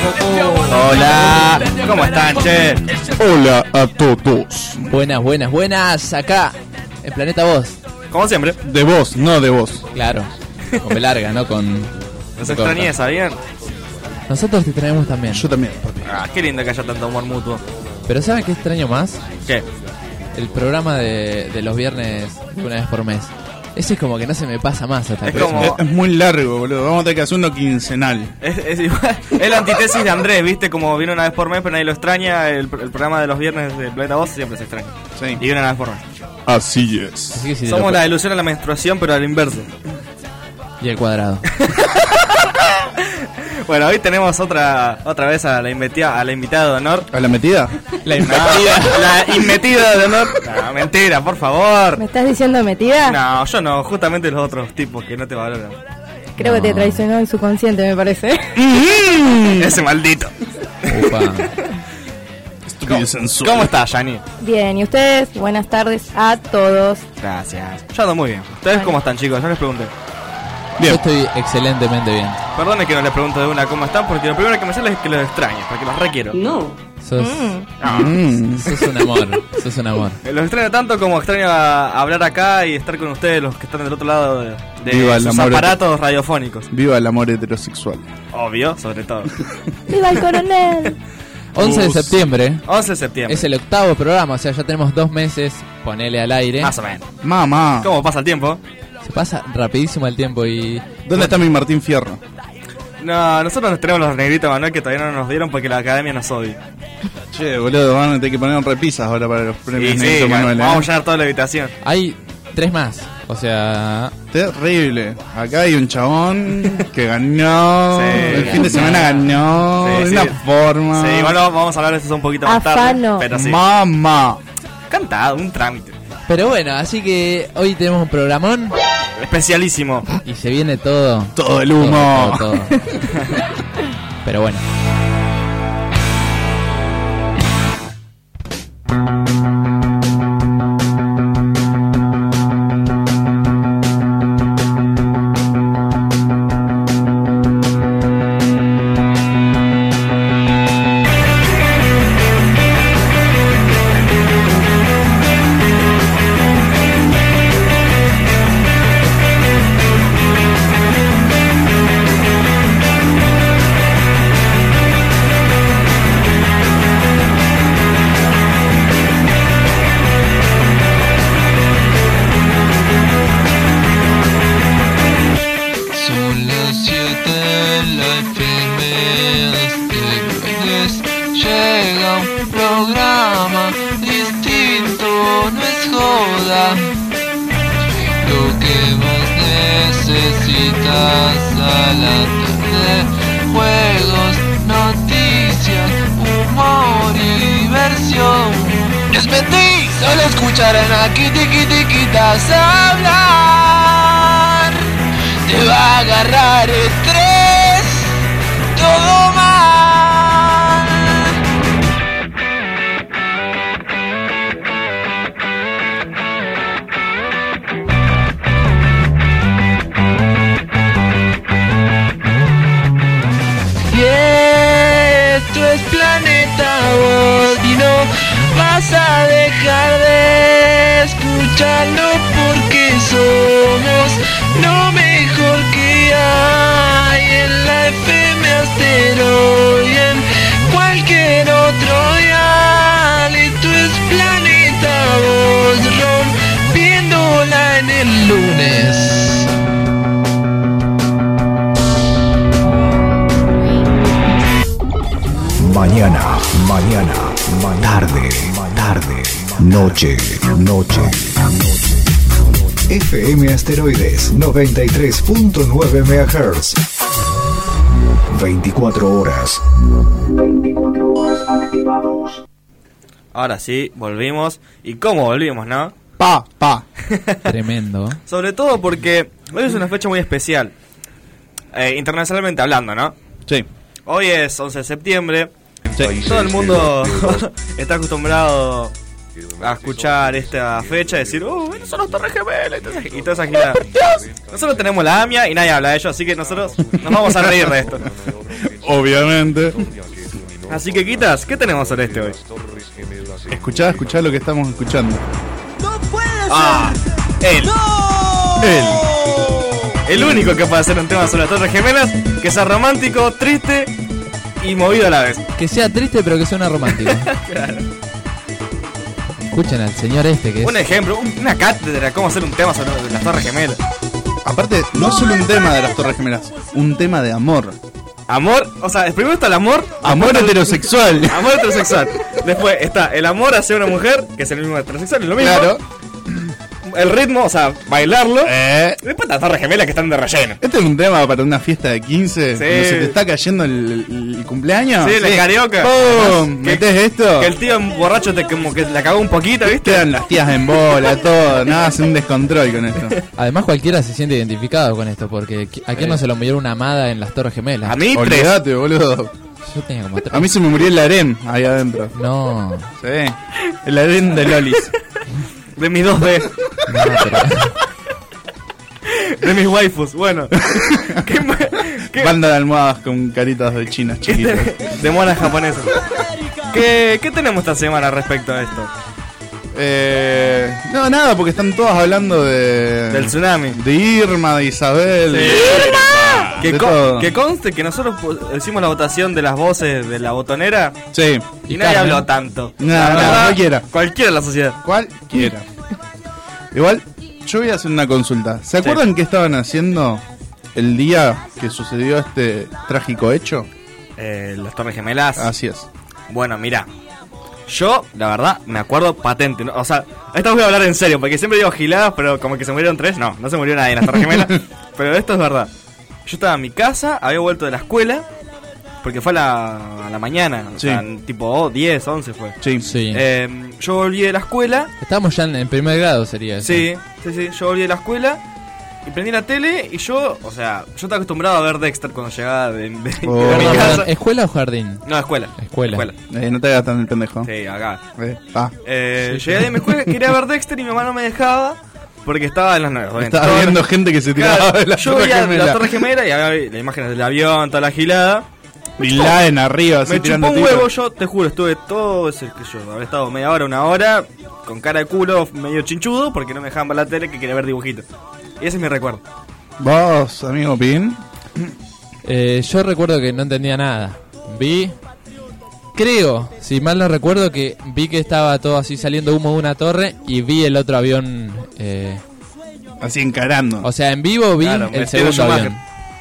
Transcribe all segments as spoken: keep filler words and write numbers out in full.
Hola, ¿cómo están, che? Hola a todos. Buenas, buenas, buenas. Acá, en Planeta Voz. Como siempre. De vos, no de vos. Claro, con B larga, no con... Nos extrañé, ¿sabían? Nosotros te extrañamos también. Yo también, papi. Ah, qué lindo que haya tanto humor mutuo. Pero ¿saben qué extraño más? ¿Qué? El programa de, de los viernes una vez por mes. Ese es como que no se me pasa más hasta Es el como- próximo. Es, es muy largo, boludo. Vamos a tener que hacer uno quincenal. Es, es igual. Es la antítesis de Andrés, ¿viste? Como viene una vez por mes, pero nadie lo extraña. El, el programa de los viernes de Planeta Voz siempre se extraña. Sí. Y viene una vez por mes. Así es. Así que si te Somos lo- la ilusión a la menstruación, pero al inverso. Y el cuadrado. Bueno, hoy tenemos otra otra vez a la invitada, a la invitada de honor. ¿A la metida? La No, la inmetida de honor. No, mentira, por favor. ¿Me estás diciendo metida? No, yo no, justamente los otros tipos que no te valoran. Creo que te traicionó el subconsciente, me parece. Ese maldito. Upa. Estúpido sensual. ¿Cómo estás, Yani? Bien, ¿y ustedes? Buenas tardes a todos. Gracias. Yo ando muy bien. ¿Ustedes cómo están, chicos? Yo les pregunté. Yo Bien. estoy excelentemente bien. Perdone que no les pregunto de una cómo están, porque lo primero que me sale es que los extraño, porque los requiero. No. Sos, Mm. sos un amor. Sos un amor. Eh, Los extraño tanto como extraño a, a hablar acá y estar con ustedes, los que están del otro lado de, de Viva el sus amor aparatos radiofónicos. Viva el amor heterosexual. Obvio, sobre todo. ¡Viva el coronel! once de Us. septiembre once de septiembre. es el octavo programa, o sea, ya tenemos dos meses. Ponele al aire. Más o menos. Mamá. ¿Cómo pasa el tiempo? Se pasa rapidísimo el tiempo y... ¿Dónde está mi Martín Fierro? No, nosotros tenemos los negritos Manuel que todavía no nos dieron porque la academia nos odia. Che, boludo, van a tener que poner repisas ahora para los Y premios sí, Negrito Manuel, vamos a ¿eh? llenar toda la habitación. Hay tres más. O sea... Terrible. Acá hay un chabón que ganó. Sí. el fin de semana ganó. Sí, de sí. una forma. Sí, igual vamos a hablar de eso un poquito más tarde. Afano. Pero sí. Mamá. Cantado, un trámite. Pero bueno, así que hoy tenemos un programón Especialísimo. y se viene todo. Todo el humo. Todo, todo, todo. Pero bueno. Son las siete, la F M Asteroides. Llega un programa distinto, no es joda. Lo que más necesitas a la tarde: juegos, noticias, humor y diversión. Les mentí, solo escucharán a Kitty-Kitty-Quitas hablar. Te va a agarrar estrés, todo mal. Y esto es Planeta Voz y no vas a dejar de escucharlo porque somos lo mejor que hay en la F M Asteroid y en cualquier otro dial. Esto es Planeta Voz, rompiéndola en el lunes. Mañana, mañana, ma- tarde, tarde, noche, noche, noche. F M Asteroides noventa y tres punto nueve megahertz. veinticuatro horas. veinticuatro horas activados. Ahora sí, volvimos. ¿Y cómo volvimos, no? Pa, pa. Tremendo. Sobre todo porque hoy es una fecha muy especial. Eh, internacionalmente hablando, ¿no? Sí. Hoy es once de septiembre. Sí. Todo el mundo está acostumbrado a escuchar esta fecha y decir, ¡uh, no son los Torres Gemelas! Y toda esa- y toda esa gilada. Nosotros tenemos la AMIA y nadie habla de ello, así que nosotros nos vamos a reír de esto. obviamente. Así que, Quitas, ¿qué tenemos sobre este hoy? Escuchá, escuchá lo que estamos escuchando. Ah, él. Él. El único que puede hacer un tema sobre las Torres Gemelas, que sea romántico, triste y movido a la vez. Que sea triste, pero que suene romántico. Claro. Escuchen al señor este que es... Un ejemplo, un- una cátedra de cómo hacer un tema sobre las Torres Gemelas. Aparte, no solo un tema de las Torres Gemelas, un tema de amor. Amor, o sea, primero está el amor. Amor heterosexual. Amor heterosexual. Después está el amor hacia una mujer, que es el mismo heterosexual, es lo mismo. Claro. El ritmo, o sea, bailarlo. Eh, Y después las Torres Gemelas que están de relleno. este es un tema para una fiesta de quince. Sí. Cuando se te está cayendo el, el- el cumpleaños. Sí, la carioca. ¡Pum! Que- ¿Metés esto? Que el tío borracho te como que la cagó un poquito, ¿viste? Quedan las tías en bola, todo. Nada, hace un descontrol con esto. Además cualquiera se siente identificado con esto, porque ¿a quién no se lo murió una amada en las Torres Gemelas? A mí tres. Olvídate, boludo. Yo tenía como tres. A mí se me murió el harén ahí adentro. No, Sí. El harén de Lolis. De mis dos D. no, pero... De mis waifus. Bueno. ¿Qué, ma- qué- Banda de almohadas con caritas de chinas qué chiquitas. te- de monas japonesas. ¿Qué, ¿Qué tenemos esta semana respecto a esto? Eh, no, nada, porque están todos hablando de. Del tsunami. De Irma, de Isabel. Que, De co- todo. que conste que nosotros pu- hicimos la votación de las voces de la botonera Sí. y Y nadie Carmen. habló tanto. No, La no, verdad, cualquiera. Cualquiera de la sociedad. Cualquiera. Igual, yo voy a hacer una consulta. ¿Se acuerdan qué estaban haciendo el día que sucedió este trágico hecho? Eh, las Torres Gemelas. Así es. Bueno, mira. Yo, la verdad, me acuerdo patente. ¿no? O sea, esta voy a hablar en serio, porque siempre digo giladas, pero como que se murieron tres. No, no se murió nadie en las Torres Gemelas. Pero esto es verdad. Yo estaba en mi casa, había vuelto de la escuela, porque fue a la, a la mañana. O Sí. sea, tipo oh, diez, once fue. Sí. Sí. Eh, yo volví de la escuela. Estamos ya en, en primer grado, sería eso. Sí, sí, sí. Yo volví de la escuela y prendí la tele y yo, o sea, yo estaba acostumbrado a ver Dexter cuando llegaba de, de- de Oh. mi Perdón, casa. perdón, ¿escuela o jardín? No, escuela. Escuela. Eh, no te hagas tan el pendejo. Sí, acá. Eh, ah. Eh, llegué de mi escuela, quería ver Dexter y mi mamá no me dejaba porque estaba en las nueve. Estaba Todo- viendo gente que se tiraba Claro, de la yo Torre veía Gemela. la Torre Gemela y había las imágenes del avión, toda la gilada. Bin Laden arriba, así Me tirando chupó un tiros. huevo, yo te juro, estuve todo ese que yo, había estado media hora, una hora, con cara de culo, medio chinchudo, porque no me dejaban ver la tele que quería ver dibujitos. Y ese es mi recuerdo. Vos, amigo Pin. Eh, yo recuerdo que no entendía nada. Vi... Creo, si mal no recuerdo, que vi que estaba todo así saliendo humo de una torre y vi el otro avión... Eh, Así encarando. o sea, en vivo vi Claro, el metido segundo Schumacher. avión.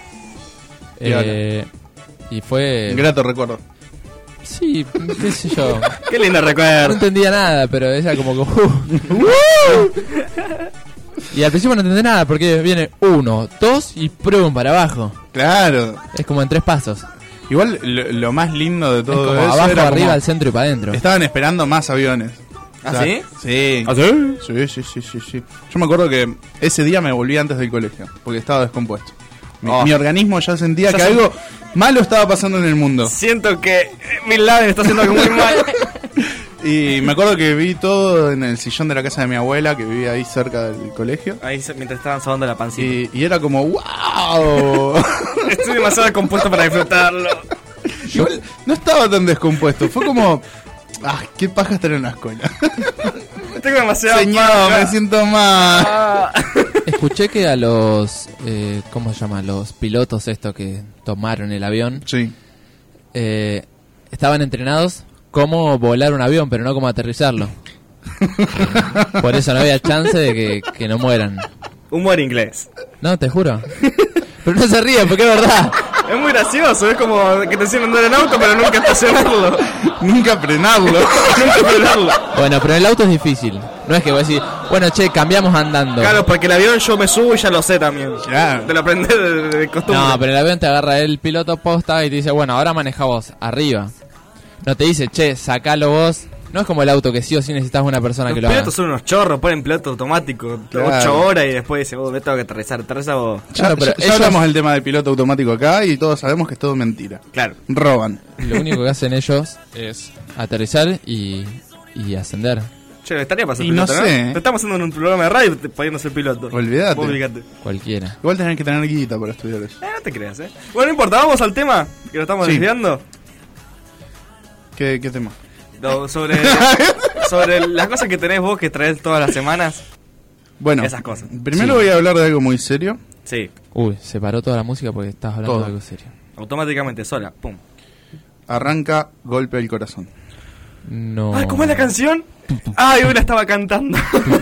Eh, y fue... Grato recuerdo. Sí, qué sé yo. Qué lindo No recuerdo. entendía nada, pero ella como que... uh. Y al principio no entendí nada porque viene uno, dos y prum para abajo. Claro. Es como en tres pasos. Igual lo, lo más lindo de Es todo como eso abajo, era arriba, como- al centro y para adentro. estaban esperando más aviones. ¿Ah, O sea, sí? Sí. ¿Ah, sí? Sí, sí, sí, sí, sí. Yo me acuerdo que ese día me volví antes del colegio, porque estaba descompuesto. Mi, Oh. mi organismo ya sentía Ya que se- algo malo estaba pasando en el mundo. Siento que Bin Laden está haciendo algo muy mal. Y me acuerdo que vi todo en el sillón de la casa de mi abuela, que vivía ahí cerca del colegio. Ahí se- mientras estaban sobando la pancita. Y, y era como, ¡wow! Estoy demasiado compuesto para disfrutarlo. Igual no estaba tan descompuesto, fue como, ¡ah, qué paja estar en la escuela! Tengo demasiado Señor, paja. me siento mal. Ah. Escuché que a los... Eh, ¿Cómo se llama? Los pilotos estos que tomaron el avión... Sí. eh, estaban entrenados cómo volar un avión, pero no cómo aterrizarlo. Eh, por eso no había chance de que, que no mueran. Humor inglés. No, te juro. Pero no se ríen, porque es verdad. Es muy gracioso, es como que te enseñan a andar en auto, pero nunca estacionarlo. Nunca frenarlo. Nunca frenarlo. Bueno, pero en el auto es difícil. No es que voy a decir, bueno, che, cambiamos andando. Claro, porque el avión yo me subo y ya lo sé también. Claro. Te lo aprendí de, de costumbre. No, pero el avión te agarra el piloto posta y te dice, bueno, ahora maneja vos, arriba. No te dice, che, sacalo vos. No es como el auto que sí o sí necesitas una persona Los que lo haga. pilotos son unos chorros, ponen piloto automático Claro. ocho horas y después dice, oh, me tengo que aterrizar, aterriza vos. Ya, Claro, pero ya- ya ellos- hablamos del tema del piloto automático acá y todos sabemos que es todo mentira. Claro. Roban. Lo único que hacen ellos es aterrizar y, y ascender. Che, estaría para ser Y no piloto, ¿no? sé. Te estamos haciendo un programa de radio pudiendo ser piloto. Olvídate. Vos fíjate. Cualquiera. Igual tenés que tener guita para estudiar eso. Eh, no te creas, eh. Bueno, no importa, vamos al tema, que lo estamos Sí. desviando. ¿Qué, qué tema? No, sobre, sobre las cosas que tenés vos que traes todas las semanas. Bueno, Esas cosas. primero Sí. voy a hablar de algo muy serio. Sí, Uy, se paró toda la música porque estabas hablando Todo. de algo serio. automáticamente, sola, pum. Arranca Golpe del Corazón. No. Ay, ¿cómo es la canción? Ay, hoy la estaba cantando.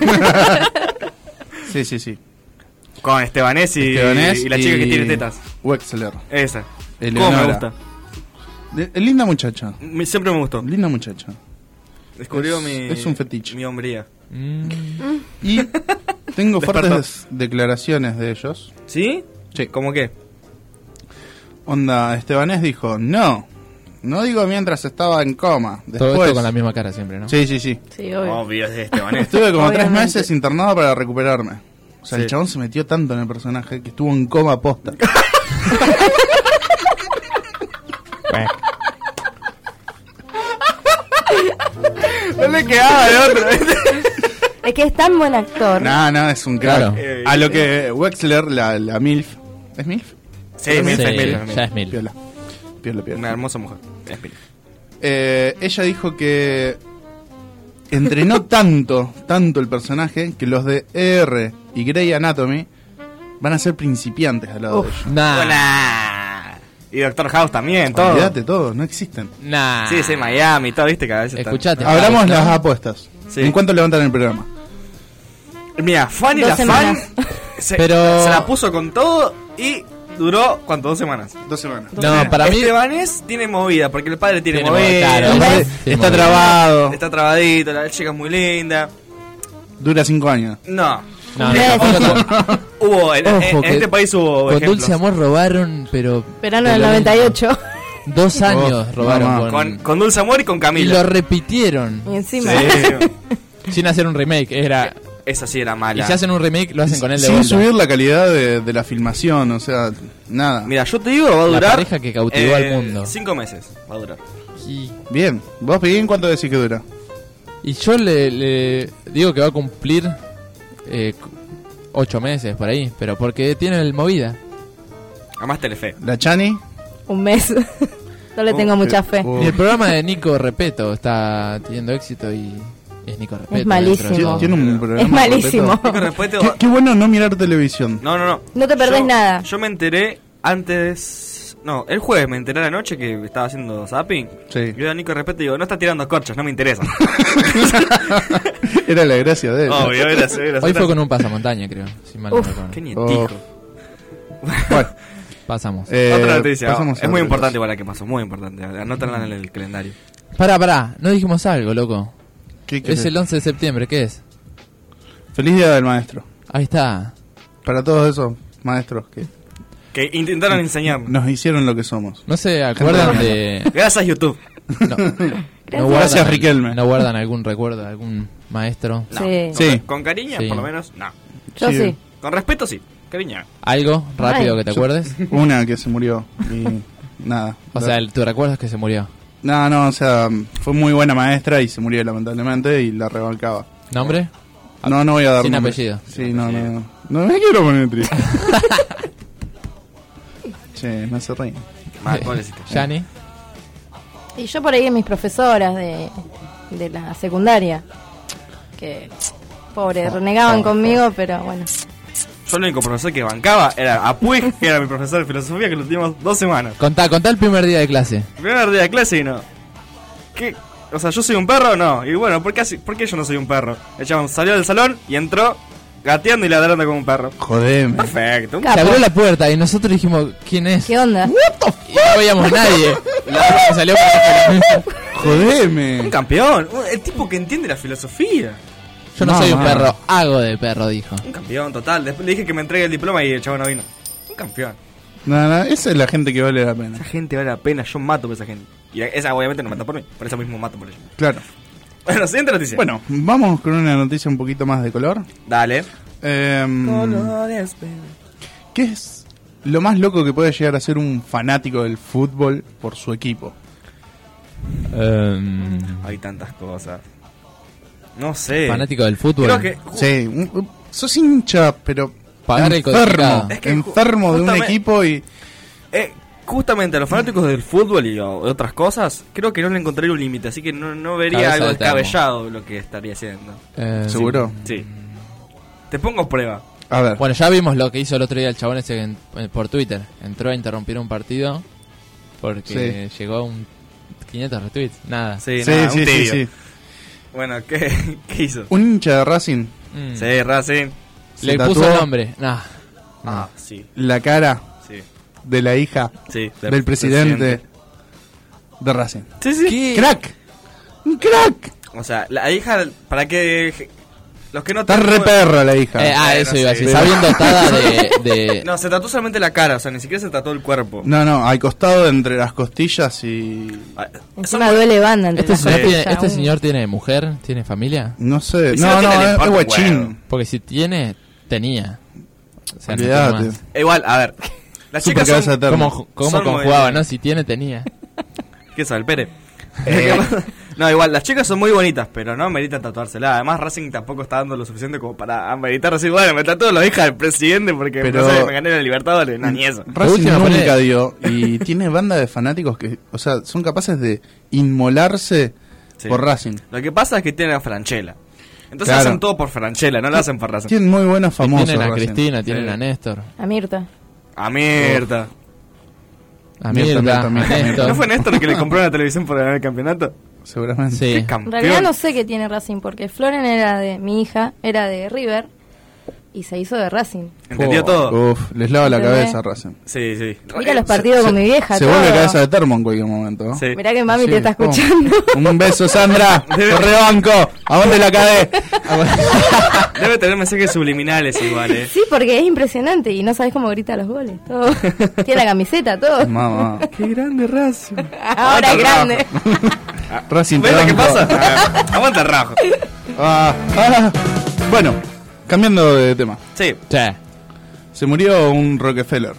Sí, sí, sí. Con Estebanés y, Estebanés y la chica que tiene tetas. Wexler. Esa. ¿Cómo me Eleonora. gusta? De- eh, linda muchacha. Me- Siempre me gustó. Linda muchacha. Descubrió Es- mi... es un fetiche. Mi hombría. Mm, Y tengo Despertó. fuertes declaraciones de ellos. ¿Sí? Sí. ¿Cómo qué? Onda, Estebanés dijo, no, no digo mientras estaba en coma. todo Después, esto con la misma cara siempre, ¿no? sí, sí, sí. Sí, obvio. Obvio, es de Estebanés. Estuve como tres Obviamente. meses internado para recuperarme. O sea, Sí. el chabón se metió tanto en el personaje que estuvo en coma posta. No le quedaba de otro. Es que es tan buen actor. No, no, es un crack. Claro. A lo que Wexler, la, la MILF. ¿Es MILF? Sí, Sí, mil, ya mil, es mil. mil. Piola. Piola, piola. Una hermosa mujer. Es mil. Eh, ella dijo que entrenó tanto, tanto el personaje, que los de E R y Grey Anatomy van a ser principiantes al lado de ella. Nah. Buena. Y Doctor House también, todo. Olvídate todo, no existen. Nah. Sí, sí, Miami, todo, viste que a veces están- Escuchate. Abramos ¿no? las apuestas. Sí. ¿En cuánto levantan el programa? Mira, Fanny Dos la fan semanas. se, Pero- se la puso con todo y duró, ¿cuánto? Dos semanas. Dos semanas. No, para mí. Estebanés tiene movida, porque el padre tiene, Tiene movida. movida, claro, el padre tiene está movida. trabado. Está trabadito, la chica es muy linda. Dura cinco años. No. No, no, Mes. tampoco- Hubo, en, en- Ojo, en que este país hubo Con ejemplos. Dulce Amor robaron, pero. Verano de del lo noventa y ocho. mismo. Dos años Oh, robaron mamá. con. Con, con Dulce Amor y con Y Camila. lo repitieron. Y encima. Sí. Sin hacer un remake. Era. Esa sí era Y mala. si hacen un remake, lo hacen con él de Sin vuelta. subir la calidad de, de la filmación, o sea, nada. Mira, yo te digo, va a La durar. pareja que cautivó al mundo. Cinco meses va a durar. Y, Bien, vos Piguín, ¿cuánto decís que dura? y yo le, le digo que va a cumplir eh, c- ocho meses por ahí. Pero porque tiene el movida. Además Telefe. ¿La Chani? Un mes. No le tengo Oh, mucha qué- fe. oh. Y el programa de Nico Repeto está teniendo éxito y es Nico Repeto. Es malísimo. dentro de Tiene todo. un programa Es malísimo. Nico Repeto- Qué, qué bueno no mirar televisión. No, no, no. No te perdés Yo- nada. Yo me enteré antes. No, el jueves me enteré a la noche que estaba haciendo zapping. Sí. Yo a Nico Repeto digo, no está tirando corchos, no me interesa. Era la gracia de él. Obvio, era, era, Hoy fue con un pasamontaña, creo. Si mal no Uf, recuerdo. Qué nietijo. Oh. Bueno, Pasamos. eh, Otra noticia. pasamos a Es muy otra importante cosa. igual la que pasó, muy importante. Anótala en el calendario. Pará, pará. No dijimos algo, loco. ¿Qué querés? Es el once de septiembre, ¿qué es? Feliz Día del Maestro. Ahí está. Para todos esos maestros que Que intentaron enseñarnos. nos hicieron lo que somos. No se acuerdan de... Gracias YouTube. No, no Gracias, guardan- Riquelme. ¿No guardan algún recuerdo de algún maestro? No. Sí. Sí. Con cariño, Sí. por lo menos, no. Yo Sí. sí. Con respeto, sí. Cariño. ¿Algo rápido Ay. que te acuerdes? Una que se murió y nada. O sea, el- tu recuerdo es que se murió. No, no, o sea, fue muy buena maestra y se murió lamentablemente y la rebancaba. ¿Nombre? No, no voy a dar Sin nombre. apellido. Sí, no, no, no. No me quiero poner triste. Che, me hace reír. Mal, pobrecito. Yani. Y yo por ahí en mis profesoras de, de la secundaria. Que, pobre, renegaban conmigo, pero bueno. Yo el único profesor que bancaba era Apuig, que era mi profesor de filosofía, que lo tuvimos dos semanas. Contá, contá el primer día de clase. Primer día de clase y no. ¿Qué? O sea, ¿yo soy un perro o no? Y bueno, ¿por qué, así- ¿por qué yo no soy un perro? El chabón salió del salón y entró gateando y ladrando como un perro. Jodeme. Perfecto. Un, Capo. Se abrió la puerta y nosotros dijimos, ¿quién es? ¿Qué onda? Y no veíamos nadie. La salió por Jodeme. un campeón. Un- el tipo que entiende la filosofía. Yo no No, soy un no. perro, hago de perro, dijo. Un campeón, total. Después le dije que me entregue el diploma y el chabón no vino. Un campeón. No, no, esa es la gente que vale la pena. Esa gente vale la pena. Yo mato por esa gente. Y esa obviamente no mata por mí. Por eso mismo mato por ella. Claro. Bueno, siguiente noticia. Bueno, vamos con una noticia un poquito más de color. Dale. Em, ¿Qué es lo más loco que puede llegar a ser un fanático del fútbol por su equipo? Em, Hay tantas cosas. No sé. Fanático del fútbol. Creo que. Sí, un- un- sos hincha, pero Pagar el enfermo, codificado. Es que enfermo de un justamente- equipo y Eh, justamente a los fanáticos del fútbol y o- otras cosas, creo que no le encontraría un límite, así que no, no vería Cabeza algo de termo. descabellado lo que estaría haciendo. Eh, seguro. Sí. Te pongo prueba. A ver, Bueno, ya vimos lo que hizo el otro día el chabón ese en- eh, por Twitter. Entró a interrumpir un partido porque llegó a un quinientos retweets. Nada. Sí, sí, nada, sí, un sí, tibio. sí. Bueno, ¿qué, ¿qué hizo? Un hincha de Racing Mm. Sí, Racing. Le se puso tatuó el nombre. Nah. Ah, sí, la cara sí. de la hija Sí, del presidente, de Racing. Sí, sí. ¡Crack! ¡Un crack! O sea, la hija, para que los que no Está tengan- re perra la hija. Eh, ah, Bueno, eso iba a sí. decir. Está bien dotada de. de- No, se trató solamente la cara, o sea, ni siquiera se trató el cuerpo. No, no, al costado entre las costillas y... Ah, Encima duele banda entre ¿Este, las señor costillas, tiene, ¿Este un- señor tiene mujer? ¿Tiene familia? No sé, Y si no, no no, tiene, le es, es importa un huevo. guachín. Porque si tiene, tenía. O sea, no tiene Olvídate. más. Igual, a ver. Las Super chicas cabeza son... de termo. ¿Cómo, cómo Son muy- conjugaba, no? Si tiene, tenía. ¿Qué sabe el Pere? No, igual, las chicas son muy bonitas, pero no meritan tatuársela. Además, Racing tampoco está dando lo suficiente como para ameritar decir, bueno, me tatúo la hija del presidente porque Pero- no sé, me gané la Libertadores. No, ni eso. Racing última nunca pone- dio y tiene banda de fanáticos que, o sea, son capaces de inmolarse Sí. por Racing. Lo que pasa es que tienen a Franchella. Entonces Claro. hacen todo por Franchella, no lo hacen por Racing. Tienen muy buenos famosos. Tienen a Racing. Cristina, tienen Sí. a Néstor. A Mirta. A mierda. A Mirta, Mirta, Mirta, a Mirta. Néstor. ¿No fue Néstor el que le compró la televisión por ganar el campeonato? Seguramente. Sí. Qué En campeón. realidad no sé qué tiene Racing, porque Floren era de mi hija, era de River, y se hizo de Racing. Entendió todo. Uf, les lava la ¿Entendés? cabeza Racing. Sí, sí. Mira los partidos con mi vieja, Se todo. vuelve cabeza de termo en cualquier momento. ¿no? Sí. Mirá que mami Sí, te está ¿cómo? escuchando. Un beso, Sandra. Debe- Corre banco. ¿A dónde la cadé? Debe tener mensajes subliminales igual, eh. Sí, porque es impresionante y no sabes cómo grita los goles. Todo. Tiene la camiseta, todo. Mamá. Qué grande Racing. Ahora es grande. Racing ¿Ves lo que Tranco. pasa? Ah, aguanta el rajo. Ah, ah. Bueno, cambiando de tema. Sí. Che. Se murió un Rockefeller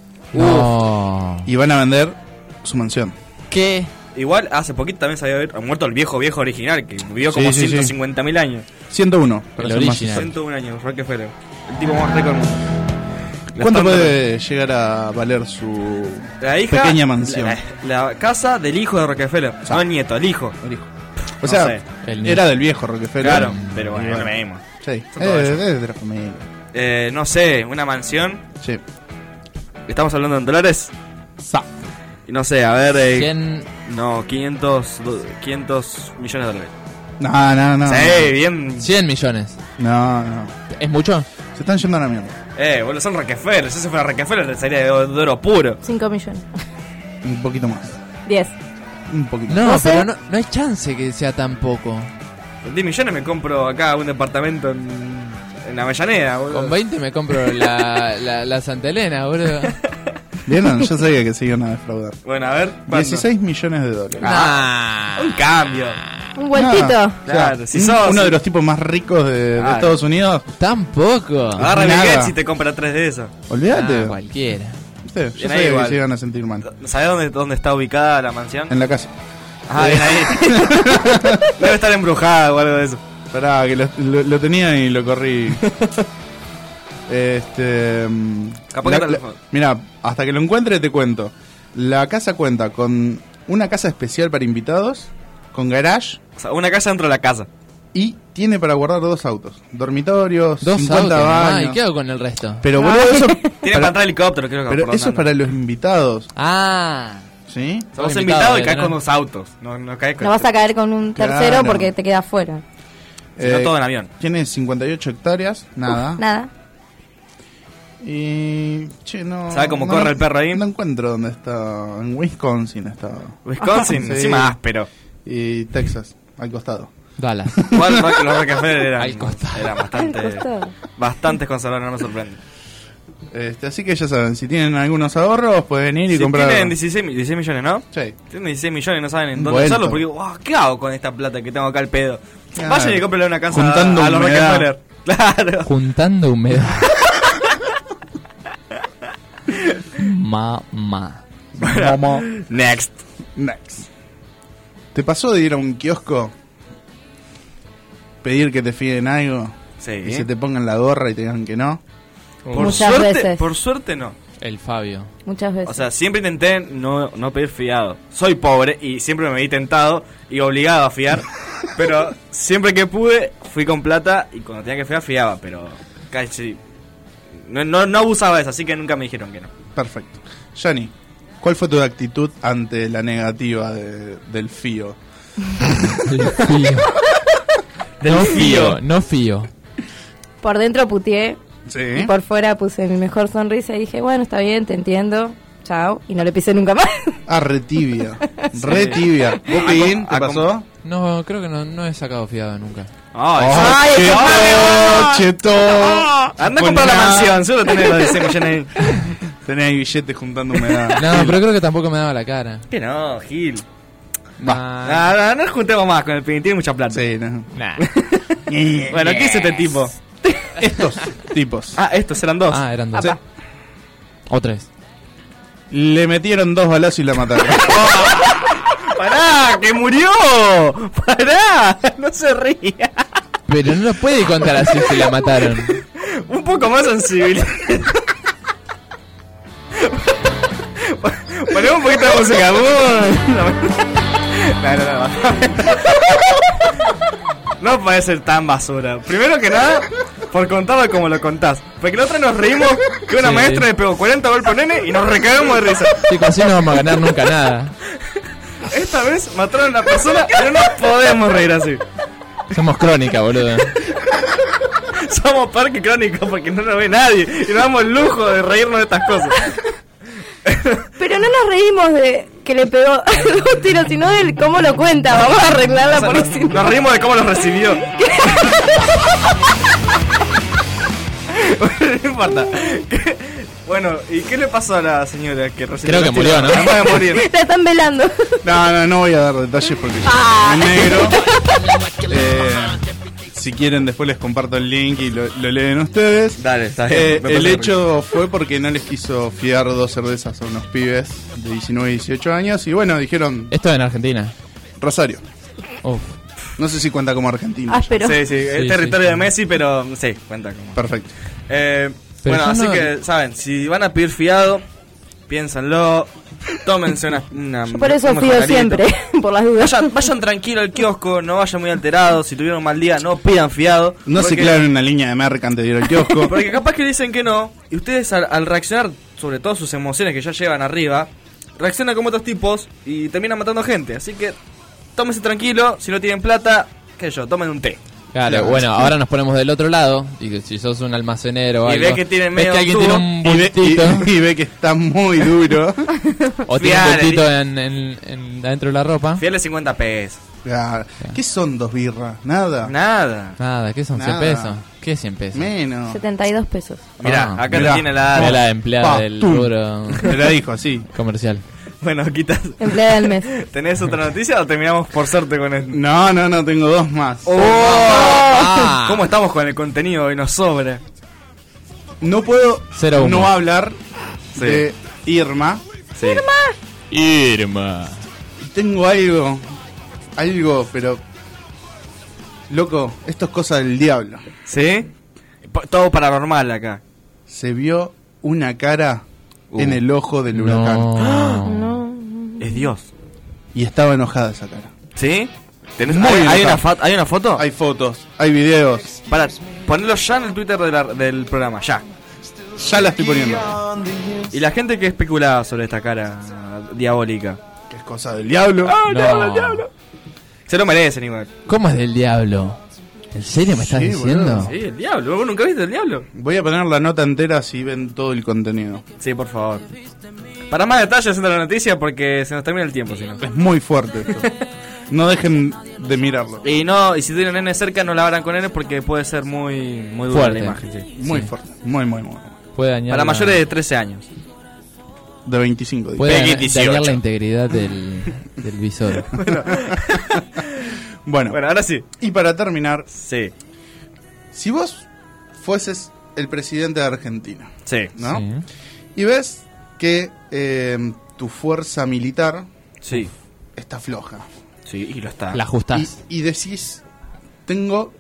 No. y van a vender su mansión. ¿Qué? Igual hace poquito también se había muerto el viejo viejo original que vivió Sí, como sí, sí. ciento cincuenta mil años. ciento uno. para El ser más original. exacto. ciento uno años, Rockefeller. El tipo más rico del mundo. ¿Cuánto Gastón puede llegar a valer su La hija, pequeña mansión? La, la casa del hijo de Rockefeller. No el nieto, el hijo. El hijo. O No sea, sé. El era del viejo Rockefeller. Claro, pero bueno, Y es lo mismo. Sí, Son todos es, ellos. es de la familia. Eh, no sé, una mansión. Sí. Estamos hablando en dólares. Sa. Y no sé, a ver. Eh, cien. no, quinientos, do- quinientos millones de dólares. No, no, no. Sí, bien. cien millones. No, no. ¿Es mucho? Se están yendo a la mierda. Eh, boludo, son Rockefeller. Si ese fuera Rockefeller, sería de, de oro puro. cinco millones. Un poquito más. diez. Un poquito No, No sé. pero no, no hay chance que sea tan poco. Con diez millones me compro acá un departamento en, en Avellaneda, boludo. Con veinte me compro la, la, la Santa Elena, boludo. ¿Vieron? Yo sabía que se iban a defraudar. Bueno, a ver. ¿cuánto? dieciséis millones de dólares. Ah, un cambio. Un vueltito. Ah, o sea, Claro, si un- sos- uno de los tipos más ricos de, de Claro. Estados Unidos. Tampoco. Agarra Nada. Bill Gates y te compra tres de esos. Olvídate. Ah, cualquiera. ¿Viste? Yo Bien ahí sabía que igual. se iban a sentir mal. ¿Sabés dónde, dónde está ubicada la mansión? En la casa. Ah, bien ahí. Debe estar embrujada o algo de eso. Pará, que lo, lo- lo tenía y lo corrí. este. mm, Capaz la- que tal- la- Mira, hasta que lo encuentre te cuento. La casa cuenta con una casa especial para invitados, con garage O sea, una casa dentro de la casa. y tiene para guardar dos autos. Dormitorios, Dos cincuenta autos. Ay, baños. ¿qué hago con el resto? Pero boludo, eso. Tiene para para- entrar helicóptero, creo que pero por eso es donde para anda. los invitados. Ah. ¿Sí? Sos Sos invitado invitado, y caes ¿no? con dos autos. No, no caes con. No vas a caer con un tercero Claro. porque te queda fuera. Si no, todo en avión. Tiene cincuenta y ocho hectáreas, nada. Nada. Y. Che, no. ¿Sabe cómo no corre lo- el perro ahí? No encuentro dónde está. En Wisconsin estaba. Wisconsin, Sí. encima áspero. Y Texas, al costado. Dallas. Igual Rock- los Rockefeller eran, Al costado. eran bastante, Al costado. bastantes conservadores, no me sorprende. Este, así que ya saben, si tienen algunos ahorros, pueden ir y Si comprar. tienen dieciséis, mi- dieciséis millones, ¿no? Sí. Tienen dieciséis millones y no saben en dónde Vuelto. usarlo porque, wow, ¿qué hago con esta plata que tengo acá al pedo? Claro. Vayan y cómprenle una casa Juntando a, a los humedad. Rockefeller. Claro. Juntando humedad. Mamá. Mamá. Next. Next. ¿Te pasó de ir a un kiosco pedir que te fíen algo Sí. y se te pongan la gorra y te digan que no? Por Muchas suerte, veces. por suerte no. El Fabio. Muchas veces. O sea, siempre intenté no, no pedir fiado. Soy pobre y siempre me vi tentado y obligado a fiar. Pero siempre que pude, fui con plata y cuando tenía que fiar, fiaba. Pero casi no, no, no abusaba de eso, así que nunca me dijeron que no. Perfecto. Johnny, ¿cuál fue tu actitud ante la negativa de- del fío? Del fío. No fío, no fío. Por dentro puteé Sí. y por fuera puse mi mejor sonrisa y dije, bueno, está bien, te entiendo, chao. Y no le pisé nunca más. Ah, re tibia. Re tibia. ¿Vos, Piguín, te a- pasó? No, creo que no, no he sacado fiado nunca. Ay, ¡Ay, Ay, cheto! ¡Cheto! anda a comprar la mansión, seguro tenés los diseños llenos ahí. Tenés ahí billetes juntando humedad. No, pero creo que tampoco me daba la cara. Que no, Gil. Nah. No, no, no nos juntemos más con el Pin, tiene mucha plata. Sí, no. Nah. Bueno, ¿qué es este tipo? Estos tipos Ah, estos eran dos. Ah, eran dos. Apa. O tres. le metieron dos balazos y la mataron. ¡Pará! ¡Que murió! ¡Pará! No se ría. Pero no lo puede contar así si la mataron. Un poco más sensible. Ponemos un poquito de música. No, no, no. No puede ser tan basura. Primero que nada, por contarlo como lo contás. Porque la otra nos reímos que una Sí. maestra le pegó cuarenta golpes a un nene y nos recagamos de risa. Chicos, así no vamos a ganar nunca nada. Esta vez mataron a una persona y no nos podemos reír así. Somos crónica, boludo. Somos parque crónico porque no nos ve nadie y nos damos el lujo de reírnos de estas cosas. Pero no nos reímos de que le pegó dos tiros, sino de cómo lo cuenta. Vamos a arreglarla O sea, por nos, si nos reímos de cómo los recibió. No importa. ¿Qué? Bueno, ¿y qué le pasó a la señora que recibió? Creo que los murió, tiros? ¿no? Acaba de morir. la están velando. No, no, no voy a dar detalles porque yo Ah. en negro. Eh, si quieren después les comparto el link y lo, lo leen ustedes. Dale, está bien. Eh, Me el parece hecho fue porque no les quiso fiar dos cervezas a unos pibes de diecinueve y dieciocho años y bueno, dijeron Esto en Argentina. Rosario. Uf. No sé si cuenta como argentino. Áspero. Sí, sí, es Sí, territorio sí, de sí. Messi, pero sí, cuenta como. Perfecto. Eh, Pero bueno, yo así no- que, saben, si van a pedir fiado, piénsanlo, tómense una. una Yo por eso un fío mojadito. siempre, por las dudas. Vayan, vayan tranquilo al kiosco, no vayan muy alterados. Si tuvieron un mal día, no pidan fiado. No se porque- claven una línea de merca antes de ir al kiosco. Porque capaz que dicen que no, y ustedes al, al reaccionar, sobre todo sus emociones que ya llevan arriba, reaccionan como otros tipos y terminan matando gente. Así que tómense tranquilo, si no tienen plata, qué sé yo, tomen un té. Claro, Claro. bueno, ahora nos ponemos del otro lado. Y que si sos un almacenero o Y algo, ve que tienen ves medio que alguien tubo, tiene un y, ve, bultito y- y ve que está muy duro. o tiene un Fiale, bultito di- en, en, en- adentro de la ropa. Fieles cincuenta pesos. Ah, ¿qué son dos birras? Nada. Nada. Nada, ¿qué son? Nada. ¿cien pesos? ¿Qué es cien pesos? Menos. setenta y dos pesos. Mirá, Ah, acá mirá. no tiene la... Mirá la empleada Pa, del tum. rubro Te la dijo así. comercial. Bueno, quitas. Empleada del mes. ¿Tenés otra noticia o terminamos por suerte con esto? No, no, no, tengo dos más. ¡Oh! Ah. ¿Cómo estamos con el contenido y nos sobra? No puedo Cero humo. no hablar Sí. de Irma. Sí. Irma. Y tengo algo, algo, pero... Loco, esto es cosa del diablo. ¿Sí? Po- Todo paranormal acá. Se vio una cara Uh. en el ojo del huracán. No. No. Es Dios. Y estaba enojada esa cara. ¿Sí? ¿Tenés, Muy hay, hay enojado. una fa- ¿Hay una foto? Hay fotos, hay videos. Para, ponelo ya en el Twitter de la- del programa, ya. Ya la estoy poniendo. Y la gente que especulaba sobre esta cara diabólica. Que es cosa del diablo. No. Se lo merecen igual. ¿Cómo es del diablo? ¿En serio me estás Sí, diciendo? boludo. Sí, el diablo. ¿Vos nunca viste el diablo? Voy a poner la nota entera si ven todo el contenido. Sí, por favor. Para más detalles entra la noticia porque se nos termina el tiempo, si no. Es muy fuerte esto. No dejen de mirarlo. Y no, y si tienen nene cerca no la abran con nene porque puede ser muy, muy dura Fuerte. la imagen, sí. Muy Sí. fuerte. Muy, muy, muy. Puede dañar Para la- mayores de trece años. De veinticinco. digo. Puede Peggy dañar, dieciocho. dañar la integridad del, del visor. Bueno, Bueno, ahora sí. y para terminar, Sí, si vos fueses el presidente de Argentina, sí, ¿no? Sí. Y ves que eh, tu fuerza militar sí. está floja. Sí, y lo está. La Y, ajustás. y decís, tengo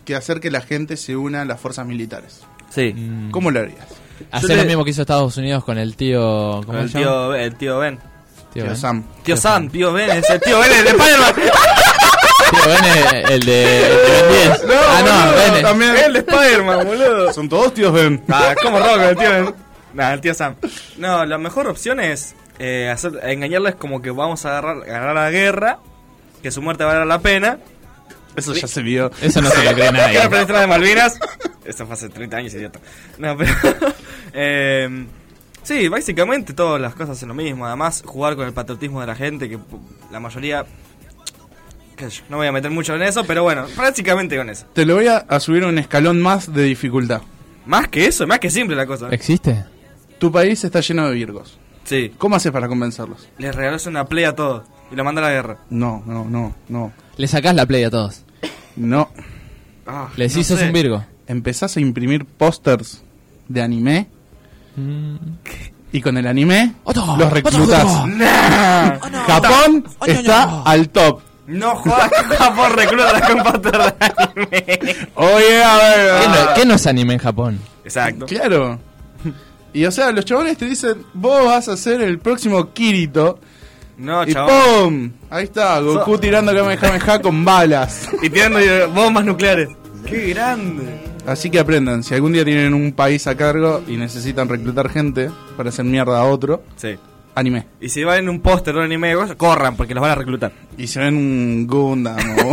que hacer que la gente se una a las fuerzas militares. Sí. Mm. ¿Cómo lo harías? Hacer Yo lo te- mismo que hizo Estados Unidos con el tío. ¿Cómo el se llama? tío, el tío Ben. Tío, Tío Ben. Sam. Tío Sam, tío Ben, es el tío Ben es de Spider-Man. Tío Ben es el de, el de Ben diez. ah, no, boludo, Ben es- también. El de Spider-Man, boludo. Son todos tíos Ben. Ah, como rock el tío Ben. Nah, el tío Sam. No, la mejor opción es eh, hacer, engañarles como que vamos a agarrar, ganar la guerra, que su muerte vale la pena. Eso ya se vio. Eso no se lo cree Que nadie. la presión de Malvinas. Eso fue hace treinta años, idiota. No, pero. eh, sí, básicamente todas las cosas hacen lo mismo. Además, jugar con el patriotismo de la gente, que pu- la mayoría. qué sé yo, no voy a meter mucho en eso, pero bueno, prácticamente con eso. Te lo voy a, a subir un escalón más de dificultad. Más que eso, más que simple la cosa. ¿Existe? Tu país está lleno de virgos. Sí, ¿Cómo haces para convencerlos? les regalas una play a todos y lo manda a la guerra. No, no, no, no. Le sacás la play a todos. No. Ah, Les no hizo sé. un Virgo. Empezás a imprimir pósters de anime Mm. y con el anime Otro, los reclutás. otro. Nah. Japón está al top. No jodas que Japón recluta con póster de anime. Oye, a ver. ¿Qué, ah. no, qué no es anime en Japón? Exacto. Claro. Y o sea, los chabones te dicen, vos vas a ser el próximo Kirito. No, y chabón. ¡pum! Ahí está, Goku So- tirando Kamehameha con balas. Y tirando eh, bombas nucleares. ¡Qué grande! Así que aprendan, si algún día tienen un país a cargo y necesitan reclutar gente para hacer mierda a otro, Sí. anime. Y si van en un póster o un anime de cosas, corran porque los van a reclutar. Y si ven un Gundam o...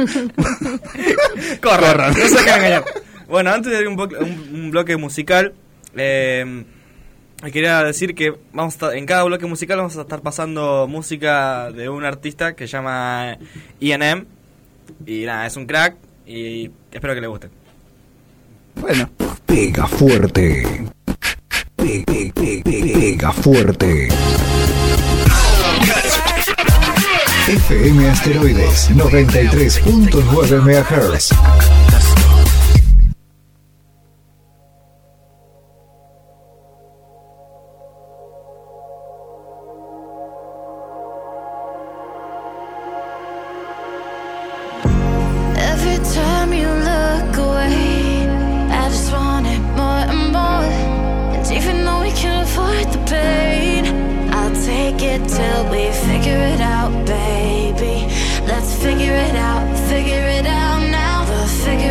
Corran, Corran. no se dejen engañar. Bueno, antes de ir un, blo- un, un bloque musical, eh, quería decir que vamos a estar, en cada bloque musical vamos a estar pasando música de un artista que se llama E and M. Y nada, es un crack y espero que le guste. Bueno, Pega fuerte. Pe- pe- pe- pe- Pega fuerte. F M Asteroides noventa y tres punto nueve megahertz. Every time you look away, I just want it more and more. And even though we can afford the pain, I'll take it till we figure it out, baby. Let's figure it out, figure it out now. We'll figure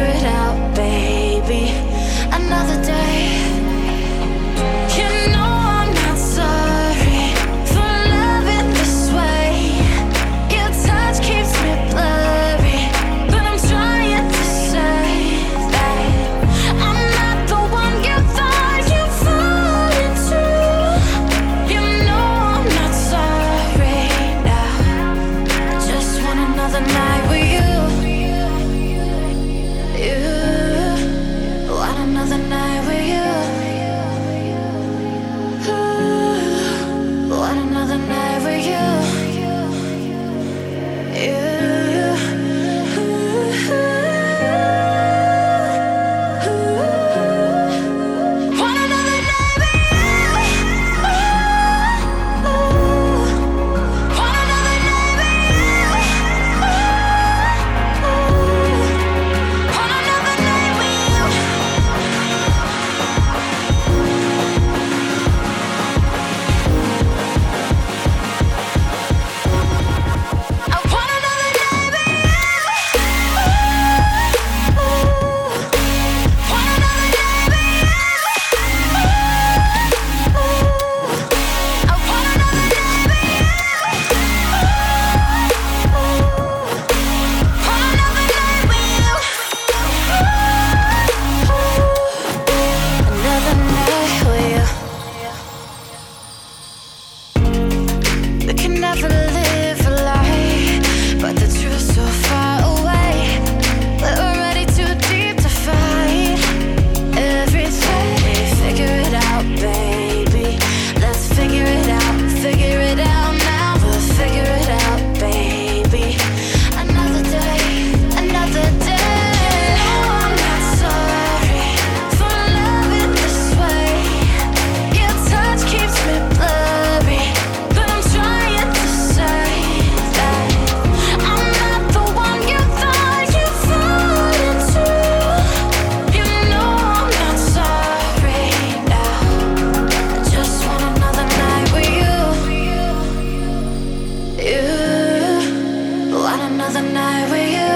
another night with you.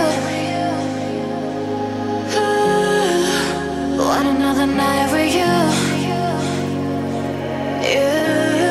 Ooh, want another night with you. You.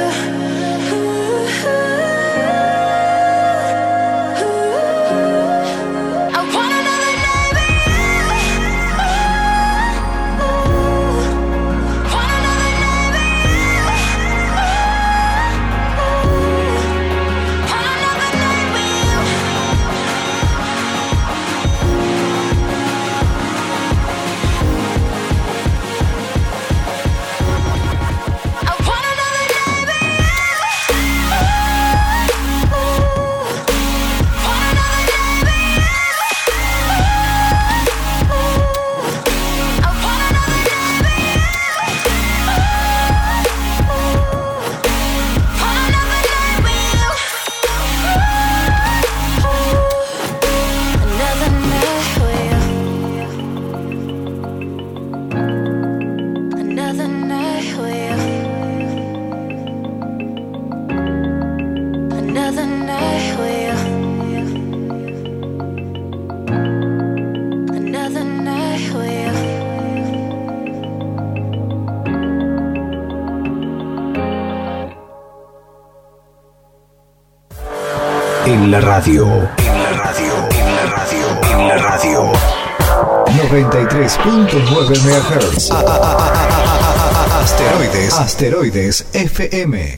En la radio, en la radio, en la radio, en la radio. noventa y tres punto nueve megahertz. Asteroides, Asteroides F M.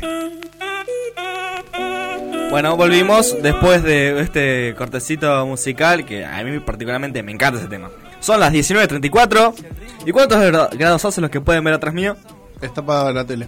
Bueno, volvimos después de este cortecito musical que a mí particularmente me encanta ese tema. Son las diecinueve treinta y cuatro. ¿Y cuántos grados hacen los que pueden ver atrás mío? Está apagada la tele.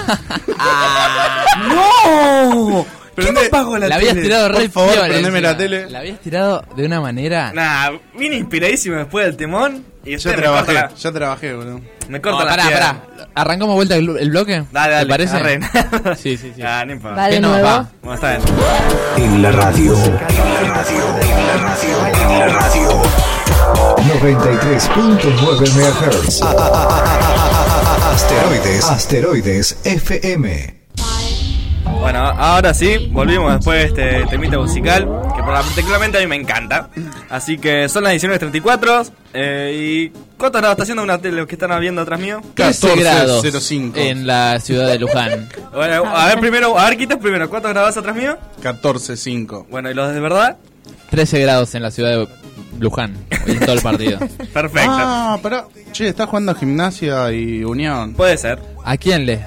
¡No! ¿Quién Prende- apagó la, La tele? habías tirado re Por favor, piola prendeme encima. la tele. La habías tirado de una manera. Nah, vine inspiradísimo después del temón y Ya usted me trabajé, corta la, ya trabajé, boludo. me No, corta la pará, pierna. pará. ¿Arrancamos vuelta el, el bloque? Dale, dale, ¿Te parece? arre. Sí, sí, sí. Ah, no importa. Va de ¿Qué nos nuevo. va? Bueno, está bien. En la radio, en la radio, en la radio, en la radio. noventa y tres punto nueve megahertz. Asteroides, Asteroides F M. Bueno, ahora sí, volvimos después de este temita musical que particularmente a mí me encanta. Así que son las diecinueve treinta y cuatro. Eh, ¿Y cuántos grados está haciendo una tele que están viendo atrás mío? trece grados cero cinco. en la ciudad de Luján. Bueno, a ver primero, a ver, quitas primero, ¿cuántos grados atrás mío? catorce cinco. Bueno, ¿y los de verdad? trece grados en la ciudad de Luján. En todo el partido. Perfecto. Ah, pará. Che, estás jugando a Gimnasia y Unión. Puede ser. ¿A quién le?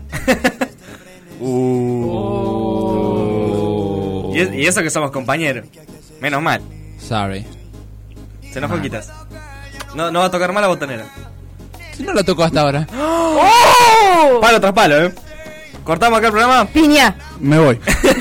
Uh. Y, es- y eso que somos compañeros. Menos mal. Sorry. Se enojó quitas. No, no va a tocar más la botonera. Si no lo tocó hasta ahora. Palo tras palo, eh. Cortamos acá el programa. Piña. Me voy.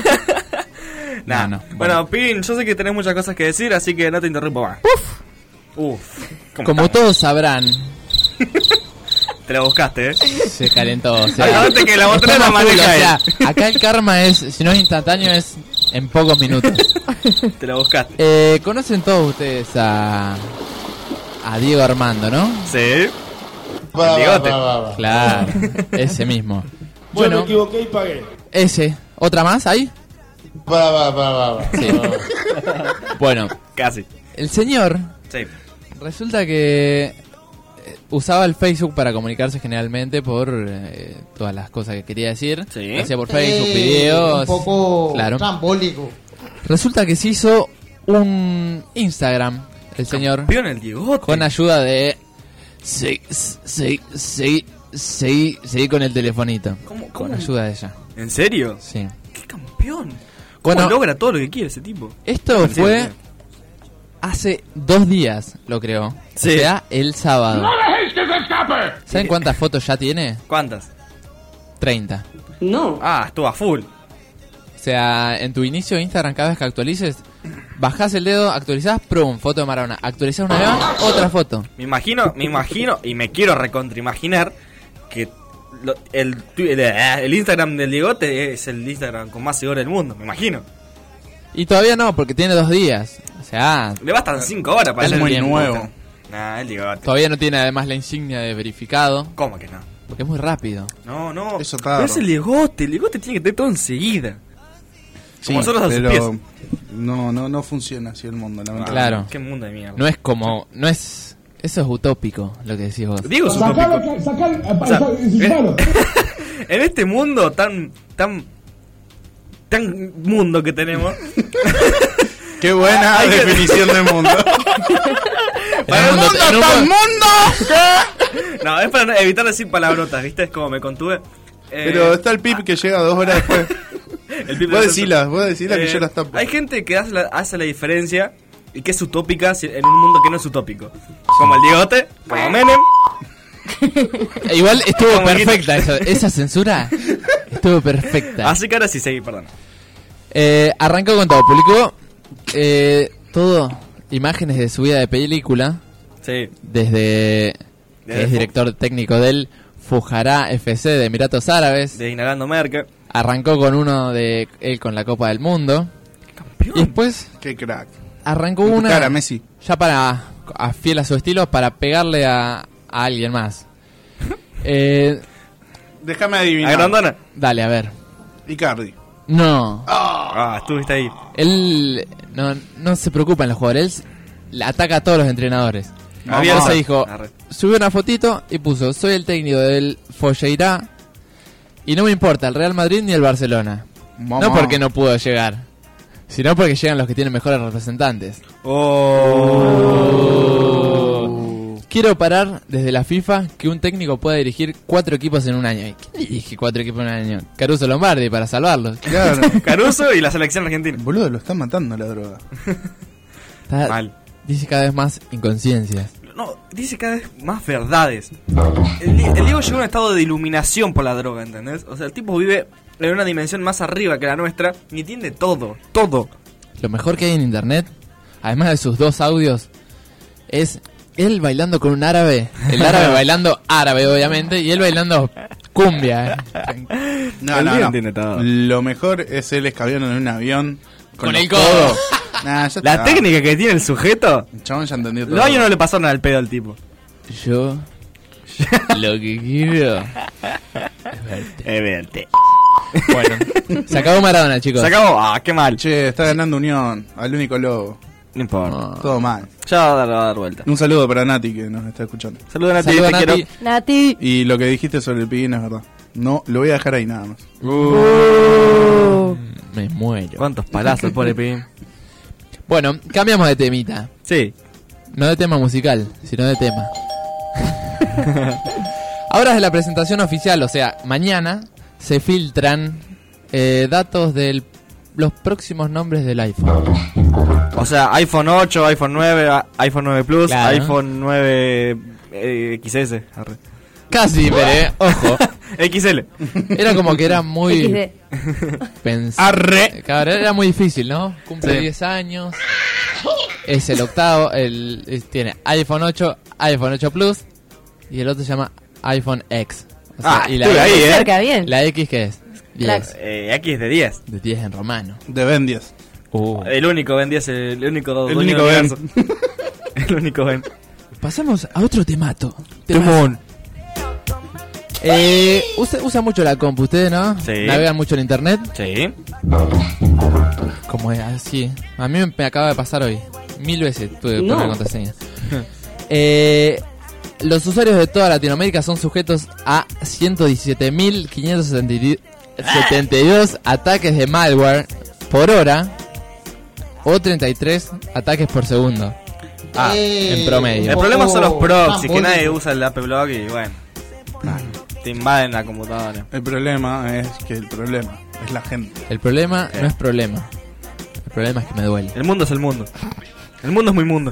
Nah. No, no. Bueno, Pin, yo sé que tenés muchas cosas que decir, así que no te interrumpo más. Uf. Uf. ¿Cómo Como estamos? todos sabrán, Te la buscaste, eh. se calentó. O sea, Acordate que la botonera la estamos full, maneja o sea, acá el karma es, si no es instantáneo, es en pocos minutos. Te la buscaste. Eh, Conocen todos ustedes a, a Diego Armando, ¿no? Sí. El bigote. Claro, ese mismo. Yo me Bueno, equivoqué y pagué. ese. ¿Otra más ahí? Va, va, va, va, va. Sí. Bueno, Casi. el señor Sí. resulta que eh, usaba el Facebook para comunicarse generalmente por eh, todas las cosas que quería decir. Sí. Lo hacía por Facebook, Eh, videos. Un poco Claro. trambólico. Resulta que se hizo un Instagram, el señor, Campeón el Diegote. con ayuda de... Sí, sí, sí, sí, sí, con el telefonito. ¿Cómo, Con cómo? ayuda de ella. ¿En serio? Sí. ¡Qué campeón! ¿Cómo Bueno, logra todo lo que quiere ese tipo? esto Sí, fue sí. hace dos días, lo creo. Sí. O sea, el sábado. ¿Saben cuántas fotos ya tiene? ¿Cuántas? treinta. Ah, estuvo a full. O sea, en tu inicio de Instagram, cada vez que actualices, bajás el dedo, actualizás, prum, foto de Maradona. Actualizás una vez, otra foto. Me imagino, me imagino y me quiero recontraimaginar que lo- el, tu- el, eh, el Instagram del Diegote es el Instagram con más seguidores del mundo, me imagino. Y todavía no, porque tiene dos días. O sea, Le bastan cinco horas para Es hacer muy el nuevo. Nah, el Diegote. todavía no tiene además la insignia de verificado, ¿Cómo que no? porque es muy rápido. No, no. Eso Pero tarda. es el Diegote, el Diegote tiene que tener todo enseguida. Sí, Como nosotros a sus pero pies. no, no, no funciona así el mundo, lamentablemente. Claro. Qué mundo de mierda. No es como, no es, eso es utópico lo que decís vos. Digo es utópico. O sea, en, en este mundo tan, tan, tan mundo que tenemos. Qué buena Hay que- definición de mundo. Para el mundo- mundo, en un tan mundo- mundo. No, es para evitar decir palabrotas, ¿viste? Es como me contuve. Eh, Pero está el Pip que llega dos horas después. el pibe Vos de decilas, vos decilas que Eh, yo las tapo. Hay gente que hace la, hace la diferencia y que es utópica si- en un mundo que no es utópico. Como el Diegote, como Menem. E Igual estuvo Como perfecta esa, esa censura. Estuvo perfecta. Así que ahora sí seguí, perdón. Eh, arrancó con todo, publicó eh, todo, imágenes de su vida de película, Sí. desde que Desde es director técnico del Fujará F C de Emiratos Árabes. De Inhalando Merkel. Arrancó con uno de él con la Copa del Mundo. Campeón. Y después Qué crack. arrancó En tu una cara, Messi. ya para, a fiel a su estilo, para pegarle a, a alguien más. Eh, Déjame adivinar. Agrandona. dale, a ver. Icardi. No, Ah, estuviste ahí. él no, no se preocupa en los jugadores, él le ataca a todos los entrenadores. Vamos. Entonces dijo, Arre. subió una fotito y puso, soy el técnico del Folleirá y no me importa el Real Madrid ni el Barcelona. Vamos. No porque no pudo llegar, sino porque llegan los que tienen mejores representantes. Oh. Quiero parar desde la FIFA que un técnico pueda dirigir cuatro equipos en un año. ¿Y quién dirige cuatro equipos en un año? Caruso Lombardi para salvarlos. Claro. Caruso y la selección argentina. Boludo, lo está matando la droga. Está- Mal. Dice cada vez más inconsciencias. No, dice cada vez más verdades. El, Di- el Diego llegó a un estado de iluminación por la droga, ¿entendés? O sea, el tipo vive en una dimensión más arriba que la nuestra y entiende todo, todo. Lo mejor que hay en internet, además de sus dos audios, es él bailando con un árabe. El árabe bailando árabe, obviamente, y él bailando cumbia. ¿eh? No, El no, Diego no. entiende todo. Lo mejor es él escabeando en un avión con, Con los el codo. codos. Nah, ya La está. técnica que tiene el sujeto, El chabón ya entendió todo. los años no le pasó nada al pedo al tipo. Yo lo que quiero es verte. Evidente. Bueno, se acabó Maradona, chicos. Se acabó. Ah, qué mal. Che, está ganando Unión, al único lobo. No importa. No. Todo mal. Ya va a dar, va a dar vuelta. Un saludo para Nati que nos está escuchando. Saludos a Nati, Saludos, te Nati. quiero. Nati. Y lo que dijiste sobre el pibín es verdad. No, lo voy a dejar ahí nada más. Uh, Me muero. ¿Cuántos palazos pone Pim? Bueno, cambiamos de temita. Sí. No de tema musical, sino de tema. Ahora es de la presentación oficial, o sea, mañana se filtran eh, datos de los próximos nombres del iPhone. O sea, iPhone ocho, iPhone nueve, a- iPhone nueve Plus, Claro. iPhone nueve eh, X S. Arre. Casi, pero eh, ojo. X L. Era como que era muy equis de. pens- Arre. Cabrón, era muy difícil, ¿no? Cumple Sí. diez años. Es el octavo, el es- tiene iPhone ocho, iPhone ocho Plus y el otro se llama iPhone X. O sea, Ah, y la, estuve ahí, ¿eh? Cerca, bien. la X ¿qué es? La- diez. Eh, X de diez. De diez en romano. De Ben diez. Uh. El único Ben diez, el único dueño El único del Ben. universo. El único Ben. Pasamos a otro temato. Temón. Eh, usa, usa mucho la compu, ustedes, ¿no? Sí. Navegan mucho en internet. Sí. Como es así. A mí me acaba de pasar hoy. Mil veces tuve que No. poner contraseña. eh, los usuarios de toda Latinoamérica son sujetos a ciento diecisiete mil quinientos setenta y dos ataques de malware por hora o treinta y tres ataques por segundo. Ah, en promedio. El problema son los Oh, proxies, que tan nadie bonito. usa el Apple Block y bueno. Te invaden la computadora. El problema es que el problema es la gente. El problema no es problema. El problema es que me duele. El mundo es el mundo. El mundo es muy mundo.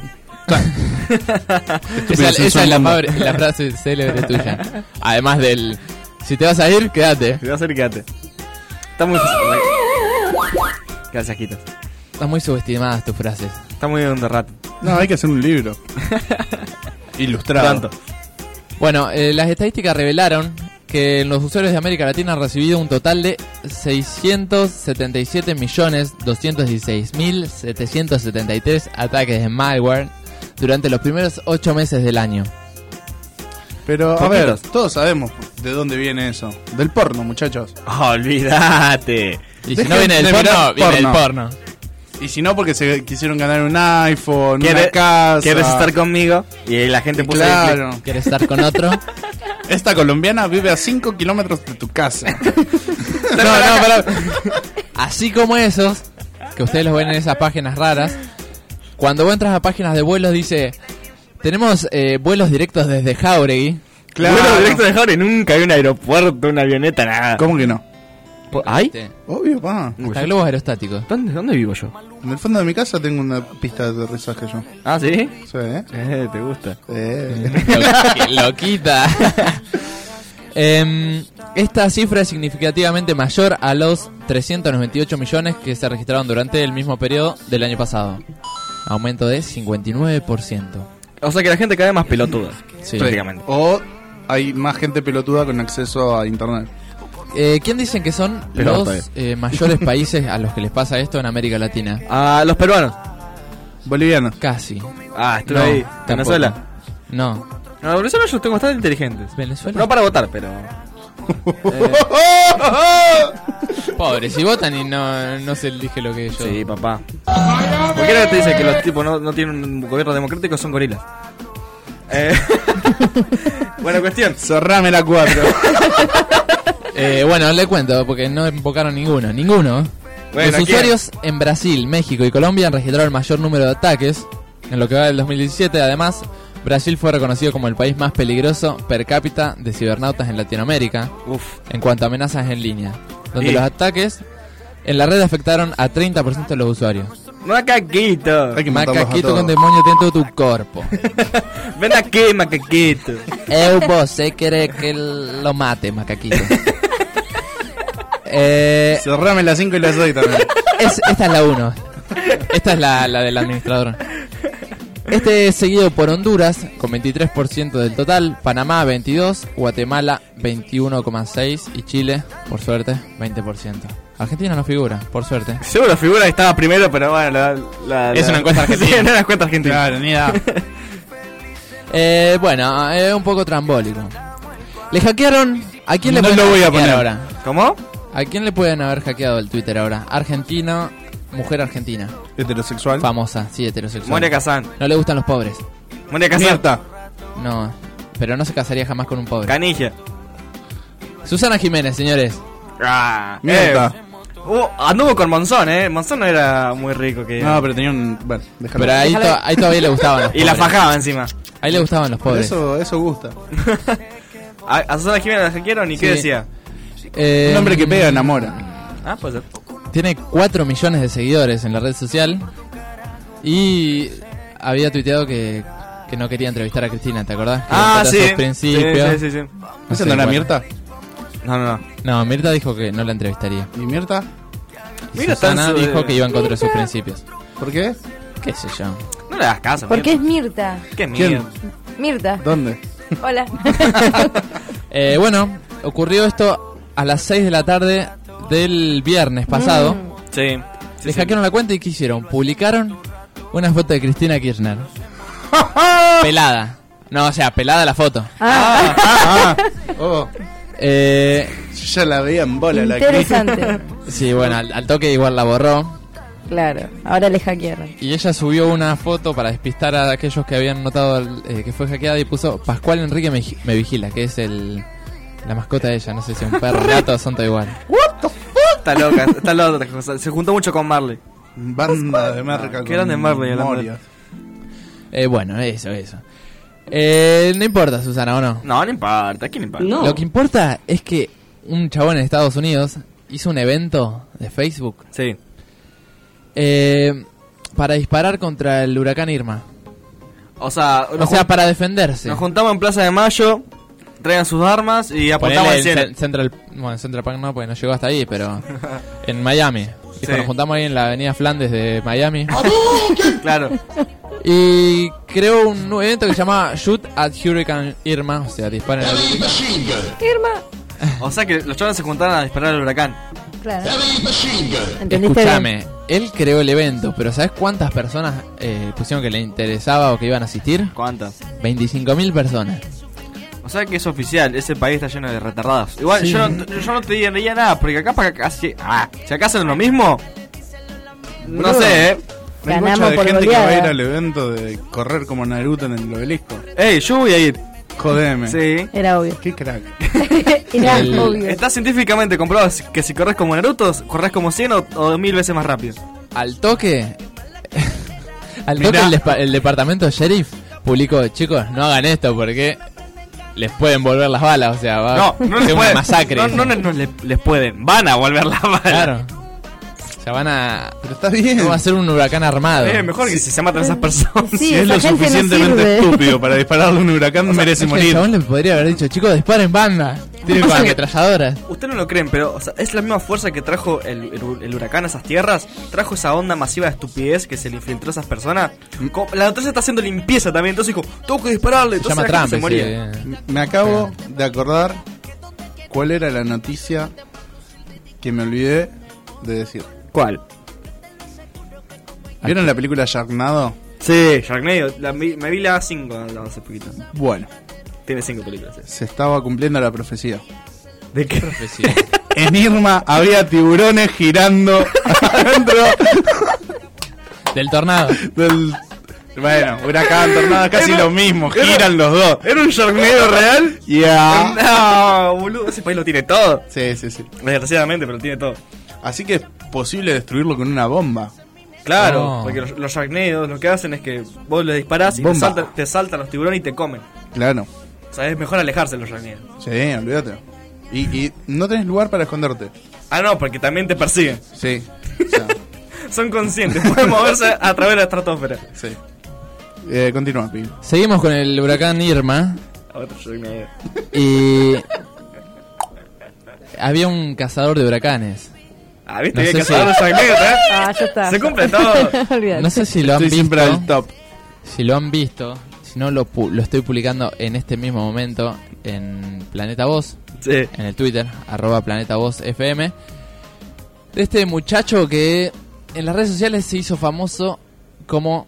Esa, es un esa es la, mundo. fabre- la frase célebre tuya. Además del... Si te vas a ir, quédate. Te vas a ir, quédate. Está muy... Gracias, Quitas. Están muy subestimadas tus frases. Está muy bien de rato. No, hay que hacer un libro. Ilustrado. Tanto. Bueno, eh, las estadísticas revelaron que los usuarios de América Latina han recibido un total de seiscientos setenta y siete millones doscientos dieciséis mil setecientos setenta y tres ataques de malware durante los primeros ocho meses del año. Pero, a ver, Poquitos. todos sabemos de dónde viene eso. Del porno, muchachos. Olvídate. Y si Dejen no viene del de porno, mirar viene del porno. porno. Y si no, porque se quisieron ganar un iPhone, ¿Quieres, una casa. ¿Quieres estar conmigo? Y la gente Y puso ahí claro. clic. ¿Quieres estar con otro? Esta colombiana vive a cinco kilómetros de tu casa. No, no, pero así como esos, que ustedes los ven en esas páginas raras, cuando vos entras a páginas de vuelos dice, tenemos eh, vuelos directos desde Jauregui. Claro. Bueno, directo de Jaure, nunca hay un aeropuerto, una avioneta, nada. ¿Cómo que no? ¿Hay? Este, Obvio, pa. hasta globos aerostáticos. ¿Dónde, ¿Dónde vivo yo? En el fondo de mi casa tengo una pista de aterrizaje yo. Ah, ¿sí? Sí, ¿eh? Eh, te gusta. Eh. Lo- Loquita. Em, esta cifra es significativamente mayor a los trescientos noventa y ocho millones que se registraron durante el mismo periodo del año pasado. Aumento de cincuenta y nueve por ciento. O sea que la gente cada vez más pelotuda. Sí. Prácticamente. O hay más gente pelotuda con acceso a internet. Eh, ¿Quién dicen que son Pelota, los eh, mayores países a los que les pasa esto en América Latina? Ah, los peruanos. Boliviano. Casi. Ah, estuve No, ahí. tampoco. Venezuela. No. No, Venezuela yo tengo bastante inteligentes. Venezuela. No para votar, pero. Eh, Pobre, si votan y no, no se elige lo que yo. sí, papá. ¿Por qué no te dice que los tipos no, no tienen un gobierno democrático? Son gorilas. Eh, Buena cuestión. Cerrame la cuatro. Eh, bueno, le cuento porque no invocaron ninguno. Ninguno. Bueno, Los ¿quién? usuarios en Brasil, México y Colombia han registrado el mayor número de ataques en lo que va del dos mil diecisiete. Además, Brasil fue reconocido como el país más peligroso per cápita de cibernautas en Latinoamérica Uf. en cuanto a amenazas en línea, donde Y- los ataques en la red afectaron a treinta por ciento de los usuarios. Macaquito. Hay que matarlos a Macaquito todos. con demonio dentro de tu cuerpo. Ven aquí, macaquito. Eu você quiere que lo mate, macaquito. eh, Cerrame la cinco y la seis también. es, esta es la uno. Esta es la, la del administrador. Este es seguido por Honduras con veintitrés por ciento del total, Panamá veintidós por ciento, Guatemala veintiuno coma seis por ciento y Chile, por suerte, veinte por ciento. Argentina no figura, por suerte. Seguro figura que estaba primero, pero bueno, la, la- Es la- una encuesta argentina. Sí, es una encuesta argentina. Claro, ni idea. Eh, bueno, es un poco trambólico. Le hackearon. ¿A quién le No pueden lo voy a hackear poner. ahora? ¿Cómo? ¿A quién le pueden haber hackeado el Twitter ahora? Argentino, mujer argentina, Heterosexual. famosa, sí, heterosexual. Moria Kazan. No le gustan los pobres. Moria Kazan. Mirta. No, pero no se casaría jamás con un pobre. Canilla. Susana Jiménez, señores. Ah, Mirta. eh. Uh, anduvo con Monzón, eh. Monzón no era muy rico que. No, pero tenía un. Bueno, déjalo. Pero ahí, Déjalo to- ahí todavía le gustaban los Y la pobres. fajaba encima. Ahí le gustaban los Por pobres. eso, eso gusta. A, a Susana Jiménez la hackearon y qué Sí. decía. Eh, Un hombre que pega enamora. Ah, puede ser. Tiene cuatro millones de seguidores en la red social. Y había tuiteado que, que no quería entrevistar a Cristina, ¿te acordás? Que Ah, en sí. sus principios. Sí, sí, sí, sí. ¿Esa sé, no era bueno. Mirta? No, no, no. No, Mirta dijo que no la entrevistaría. ¿Y Mirta? Y Mira, está en Susana su- dijo que iba en contra de sus principios. ¿Por qué? ¿Qué sé yo? No le das caso. Porque es Mirta. Mirta. ¿Qué ¿Quién? mierda? Mirta. ¿Dónde? Hola. Eh, bueno, ocurrió esto a las seis de la tarde del viernes pasado. Mm. Sí. sí, Le sí. hackearon la cuenta y ¿qué hicieron? Publicaron una foto de Cristina Kirchner. Pelada. No, o sea, pelada la foto. Ah, Ah, oh. Eh, Yo ya la veía en bola la interesante. sí, bueno, al, al toque igual la borró. Claro, ahora le hackearon. Y ella subió una foto para despistar a aquellos que habían notado eh, que fue hackeada y puso Pascual Enrique me, me vigila, que es el la mascota de ella. No sé si es un perro, un gato, son todo igual. Está loca, está loca. Se juntó mucho con Marley. Banda de marca. Qué grande Marley, hablando de- Moria. Eh, bueno, eso, eso. Eh, no importa, Susana, ¿o no? No, no importa. ¿A quién le importa? Lo que importa es que un chabón en Estados Unidos hizo un evento de Facebook Sí. eh, para disparar contra el huracán Irma. O sea, O nos, sea, jun- para defenderse. nos juntamos en Plaza de Mayo, traigan sus armas y apuntamos Ponele al el cielo. Cen- Central, bueno, Central Park no, porque no llegó hasta ahí, pero en Miami. Dijo, Sí. nos juntamos ahí en la avenida Flandes de Miami. Claro. Y creó un nuevo evento que se llamaba Shoot at Hurricane Irma, o sea, disparen al huracán. Irma. O sea que los chavales se juntaron a disparar al huracán. Claro. ¿Entendiste bien? Escúchame, él creó el evento, pero ¿sabes cuántas personas eh, pusieron que le interesaba o que iban a asistir? ¿Cuántas? veinticinco mil personas. O sea que es oficial, ese país está lleno de retardados. Igual Sí. yo, no, yo no te diría nada, porque acá para acá si, ah, si acá hacen lo mismo, no Boludo. sé, eh. Hay Ganamos mucha de por gente que va a ir goleada. al evento de correr como Naruto en el obelisco. Ey, yo voy a ir. Jodeme. Sí. Era obvio. Qué crack. Era El- obvio. Está científicamente comprobado que si corres como Naruto, corres como cien o, o mil veces más rápido. Al toque. Al Mirá. toque el, despa- el departamento de sheriff publicó, chicos, no hagan esto porque les pueden volver las balas, o sea, va No, no a les ser pueden. una masacre. No, no, no, no les, les pueden. Van a volver la bala. Claro. O sea, van a... Pero está bien. No va a ser un huracán armado. Es mejor que si se matan esas personas. Sí, Si es esa lo gente no suficientemente sirve. estúpido para dispararle a un huracán, merece Es que el morir. chabón le podría haber dicho, chicos, disparen banda. Tienen Pasa con que- ametralladoras. Ustedes no lo creen, pero o sea, es la misma fuerza que trajo el, el- el huracán a esas tierras. Trajo esa onda masiva de estupidez que se le infiltró a esas personas. Co- La noticia está haciendo limpieza también. Entonces dijo, tengo que dispararle. Se Entonces llama la gente Trump. se moría. ese- Me acabo de acordar cuál era la noticia que me olvidé de decir. ¿Cuál? ¿Vieron la película Sharknado? Sí, Sharknado. La vi- me vi la cinco hace poquito. Bueno, Tiene cinco películas. sí. se estaba cumpliendo la profecía. ¿De qué? Sí. En Irma había tiburones girando adentro Del tornado. del... Bueno, huracán, tornado, casi Era- lo mismo, era- giran los dos. ¿Era un Sharknado real? Ya. No, boludo. Ese país lo tiene todo. Sí, sí, sí. Desgraciadamente, pero lo tiene todo. Así que es posible destruirlo con una bomba. Claro, No. porque los, los Sharknados lo que hacen es que vos le disparás y te Bomba. saltan, te saltan los tiburones y te comen. Claro. O sea, es mejor alejarse de los Sharknados. Sí, olvídate. Y, y no tenés lugar para esconderte. Ah, no, porque también te persiguen. Sí. O sea, Son conscientes, pueden moverse a través de la estratosfera. sí. Eh, continúa, Pi. Seguimos con el huracán Irma. Otro Sharknado. Y... había un cazador de huracanes. Ah, viste, No bien sé que si- son los Sharknados, ¿eh? Ah, ya está. Se cumple todo. Olvídate. No sé si lo han Estoy siempre visto. al top. Si lo han visto. Si no, lo, pu- lo estoy publicando en este mismo momento en Planeta Voz. Sí. En el Twitter, arroba Planeta Voz F M. De este muchacho que en las redes sociales se hizo famoso como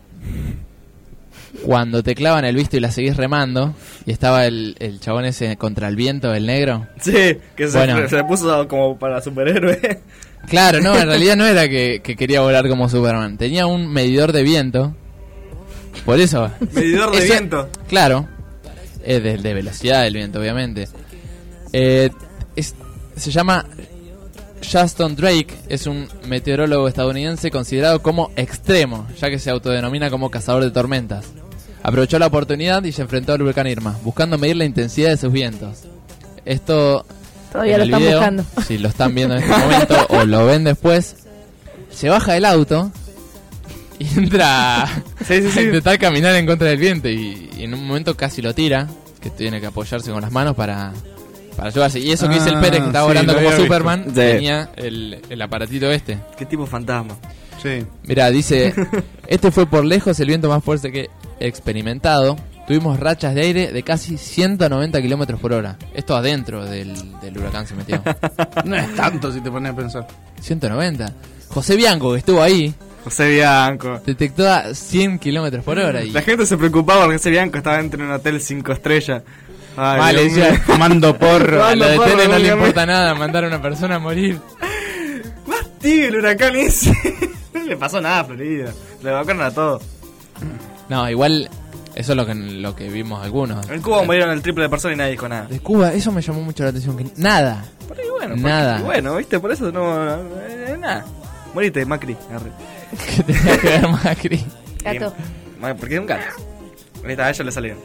cuando te clavan el visto y la seguís remando. Y estaba el, el chabón ese contra el viento, el negro. Sí, que se, Bueno. se puso como para superhéroe. Claro, no, en realidad no era que, que quería volar como Superman. Tenía un medidor de viento. Por eso. Medidor de Ese- viento. Claro. Es de, de velocidad del viento, obviamente. Eh, es- se llama Justin Drake. Es un meteorólogo estadounidense considerado como extremo, ya que se autodenomina como cazador de tormentas. Aprovechó la oportunidad y se enfrentó al huracán Irma, buscando medir la intensidad de sus vientos. Esto... Todavía en lo el están video, buscando. si lo están viendo en este momento o lo ven después, se baja del auto y entra Sí, sí, a sí. intentar caminar en contra del viento y, y en un momento casi lo tira, que tiene que apoyarse con las manos para, para ayudarse. Y eso que dice el Ah, Pérez, que estaba sí, volando lo como había visto. Superman, Sí. tenía el, el aparatito este. Qué tipo fantasma. Sí. Mira, dice, este fue por lejos el viento más fuerte que he experimentado. Tuvimos rachas de aire de casi ciento noventa kilómetros por hora. Esto adentro del, del huracán se metió. No es tanto si te pones a pensar. ciento noventa. José Bianco, que estuvo ahí, José Bianco. detectó a cien kilómetros por hora. Y La gente se preocupaba porque José Bianco estaba dentro de un hotel cinco estrellas. Ay, Vale, Dios ya. mío. Fumando porro. a lo de porro, Tele no le dígame. importa nada mandar a una persona a morir. Más tío el huracán ese. No le pasó nada a Florida. Le evacuaron a todos. No, igual, eso es lo que, lo que vimos algunos. En Cuba murieron el triple de personas y nadie dijo nada. De Cuba, eso me llamó mucho la atención. Que nada. Por ahí, bueno, porque- Nada. bueno, viste, por eso no. eh, nada. Morite, Macri. Arre. Que tenía que ver Macri. Gato. Ma- Porque es un gato. Ahí está, a ellos le salieron.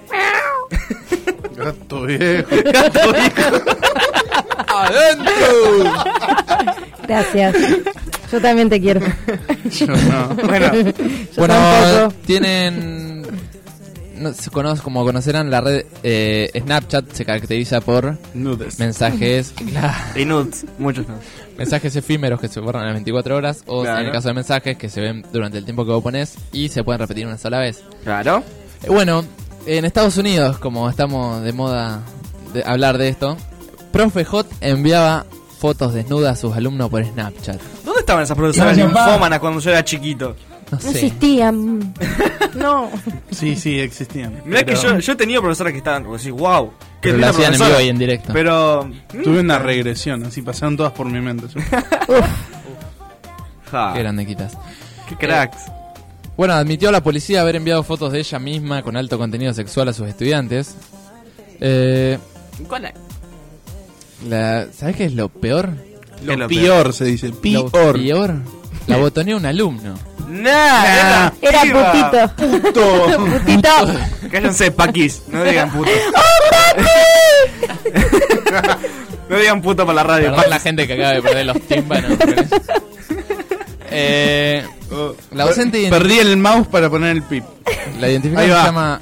Gato viejo. Gato, hijo. Gracias. Yo también te quiero. Yo no. Bueno, Yo Bueno, tampoco. tienen... No, se conoce, como conocerán, la red eh, Snapchat se caracteriza por Nudes. mensajes... claro, y nudes. Muchos nudes. mensajes efímeros que se borran a las veinticuatro horas o Claro. en el caso de mensajes que se ven durante el tiempo que vos pones y se pueden repetir una sola vez. Claro. Eh, Bueno, en Estados Unidos, como estamos de moda de hablar de esto, Profe Hot enviaba fotos desnudas a sus alumnos por Snapchat. ¿Dónde estaban esas profesoras linfómanas cuando yo era chiquito? No No sé. existían. No. Sí, sí, existían. Mirá Pero- que yo, yo he tenido profesoras que estaban, como decís, wow, Pero linda la hacían en profesora. vivo y en directo. Pero... Tuve una regresión, así pasaron todas por mi mente. Ja, Qué grande quitas. qué cracks. Bueno, admitió a la policía haber enviado fotos de ella misma con alto contenido sexual a sus estudiantes. Eh, ¿Cuál es? la, ¿Sabés qué es lo peor? ¿Qué es Lo lo peor se dice, Lo peor. peor. La botoneó un alumno. Nah, Era piba. putito. Putito. Cállense, paquis. No digan puto. No digan puto para la radio. Perdón la gente que acaba de perder los tímpanos. eh, la docente ident- Perdí el mouse para poner el pip. la identificada Ahí se va. llama...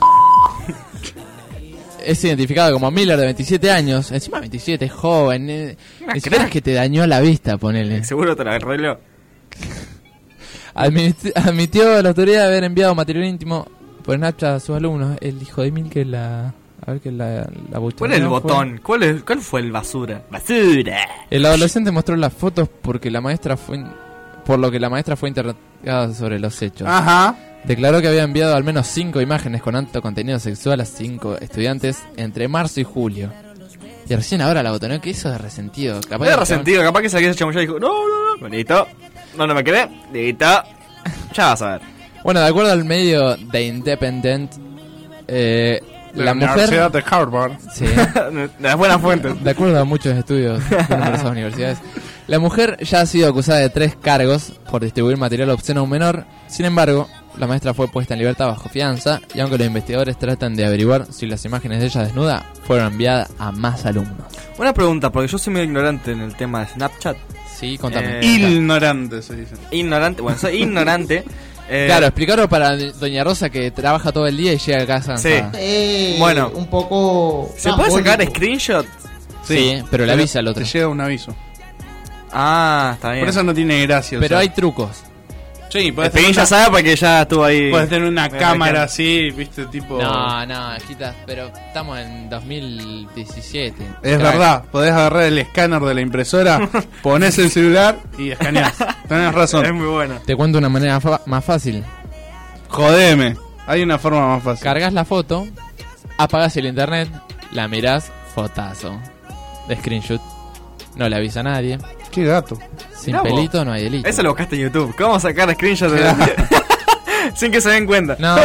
Es identificada como Miller, de veintisiete años. Encima veintisiete, joven. Eh, ni siquiera es que te dañó la vista, ponele. Seguro te la arregló. Admiti- admitió a la autoridad haber enviado material íntimo por Snapchat a sus alumnos. El hijo de mil que la... A ver que la, la buchoneó ¿Cuál es el fue- botón? ¿Cuál, es, ¿Cuál fue el basura? ¡Basura! El adolescente mostró las fotos porque la maestra fue... in- Por lo que la maestra fue interrogada sobre los hechos. Ajá. Declaró que había enviado al menos cinco imágenes con alto contenido sexual a cinco estudiantes entre marzo y julio. Y recién ahora la botoneó. ¿Qué hizo de resentido? Capaz Era que- resentido, capaz que se quiso chamullar y dijo, no, no, no, listo. No, no me quedé, listo. Ya vas a ver. Bueno, de acuerdo al medio The Independent, eh, De la Universidad mujer... de Harvard. Sí, De las buenas fuentes. de acuerdo a muchos estudios de numerosas universidades, la mujer ya ha sido acusada de tres cargos por distribuir material obsceno a un menor. Sin embargo, la maestra fue puesta en libertad bajo fianza, y aunque los investigadores tratan de averiguar si las imágenes de ella desnuda fueron enviadas a más alumnos. Una pregunta, porque yo soy muy ignorante en el tema de Snapchat. Sí, contame. Eh, Ignorante se dice. Ignorante, bueno, soy ignorante. eh, Claro, explicarlo para doña Rosa que trabaja todo el día y llega a casa Sí. cansada. Eh, Bueno. un poco. ¿Se puede sacar simbólico. screenshot? Sí, pero le avisa al otro. Te llega un aviso. Ah, está bien. Por eso no tiene gracia. o Pero sea. hay trucos. Sí, El podés Peguín tener, ya una, sabe porque ya estuvo ahí. podés tener una Me cámara recarga. así, viste, tipo... No, no, quitas, pero estamos en dos mil diecisiete. Es Crack. verdad, podés agarrar el escáner de la impresora, ponés el celular y escaneás. Tenés Es razón. muy bueno. Te cuento una manera fa- más fácil. Jodeme. Hay una forma más fácil. Cargas la foto, apagás el internet, la mirás, fotazo. De screenshot. No le avisa a nadie. Qué gato. Sin Mirá vos. pelito no hay delito. Eso lo buscaste en YouTube. ¿Cómo sacar screenshot de sin que se den cuenta? No,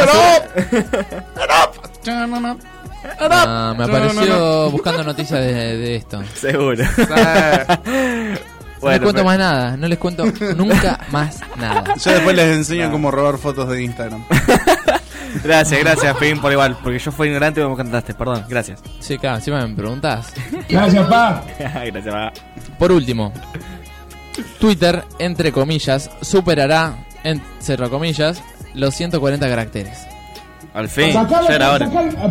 No, no, me apareció buscando noticias de, de esto. Seguro. No les cuento más nada, no les cuento nunca más nada. Yo después les enseño cómo robar fotos de Instagram. Gracias, gracias, Peguín, por igual. Porque yo fui ignorante y me contaste. Perdón, gracias. Sí, claro, encima me preguntás. Gracias, pa. gracias, va. Por último, Twitter, entre comillas, superará, en cerro comillas, los ciento cuarenta caracteres. Al fin, ya era hora.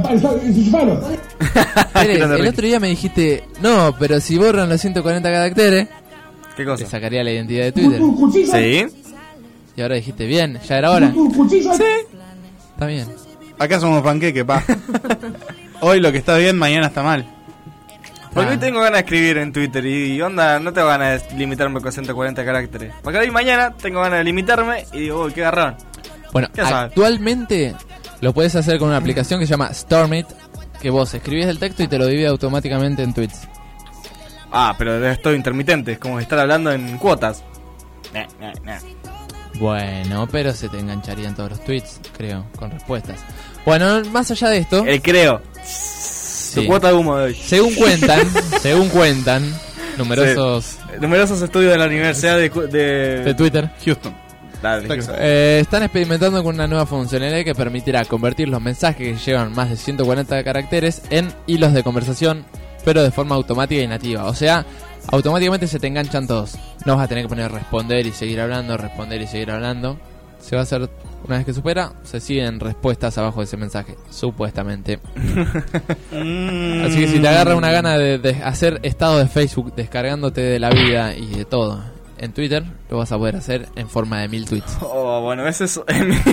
Pérez, Grande el Ricky. otro día me dijiste, no, pero si borran los ciento cuarenta caracteres, ¿Qué te cosa? sacaría la identidad de Twitter. Sí. Y ahora dijiste, bien, ya era hora. Sí. Está bien. Acá somos panqueque, pa. Hoy lo que está bien, mañana está mal. Porque Ah. hoy tengo ganas de escribir en Twitter y onda, no tengo ganas de limitarme con ciento cuarenta caracteres. Porque hoy mañana tengo ganas de limitarme y digo, uy, qué garrón. Bueno, Ya sabes. actualmente lo puedes hacer con una aplicación que se llama Stormit, que vos escribís el texto y te lo divide automáticamente en tweets. Ah, pero es todo intermitente, es como estar hablando en cuotas. Nah, nah, nah. Bueno, pero se te engancharían todos los tweets, creo, con respuestas. Bueno, más allá de esto, El creo. sí. Tu cuota de humo de hoy. según cuentan, según cuentan numerosos Numerosos estudios de la Universidad de... cu- de... de Twitter, Houston. Dale, Texas. eh, están experimentando con una nueva funcionalidad que permitirá convertir los mensajes que llevan más de ciento cuarenta caracteres en hilos de conversación, pero de forma automática y nativa. O sea, automáticamente se te enganchan todos. No vas a tener que poner responder y seguir hablando, responder y seguir hablando. Se va a hacer, una vez que supera, se siguen respuestas abajo de ese mensaje, supuestamente. Así que si te agarra una gana de, de hacer estado de Facebook descargándote de la vida y de todo en Twitter, lo vas a poder hacer en forma de mil tweets. Oh, bueno, ese es...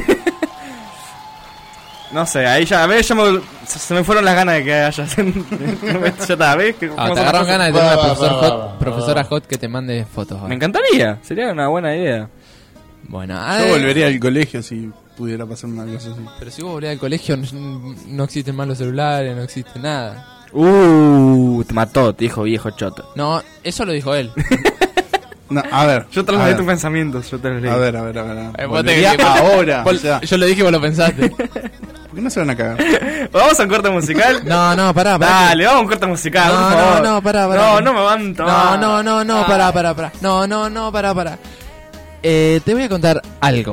No sé, ahí ya, a ver, ya me, se se me fueron las ganas de que haya... ya está, ¿ves? Que- Ah, cómo te son las agarraron cosas. ganas de tener una Va, va, profesor va, hot- va, va, profesora va. hot que te mande fotos. Me encantaría, sería una buena idea. Bueno, Yo ah, volvería al colegio si pudiera pasar una cosa así. pero si vos volvés al colegio no, no existen más los celulares, no existe nada. Uh, te mató, te dijo viejo choto. No, eso lo dijo él. No, a ver. Yo a trasladé ver. tus pensamientos, yo te los leí. A ver, a ver, a ver. a ver. Eh, vos te- Volvería ahora. Vos- o sea, yo lo dije y vos lo pensaste. ¿por qué no se van a cagar? ¿Vamos a un corte musical? No, no, pará, pará. Dale, vamos a un corte musical, No, por no, favor. no, pará, pará. No, no me aguanto. No, no, no, no, pará, pará, pará. No, no, no, pará, pará. Eh, te voy a contar algo.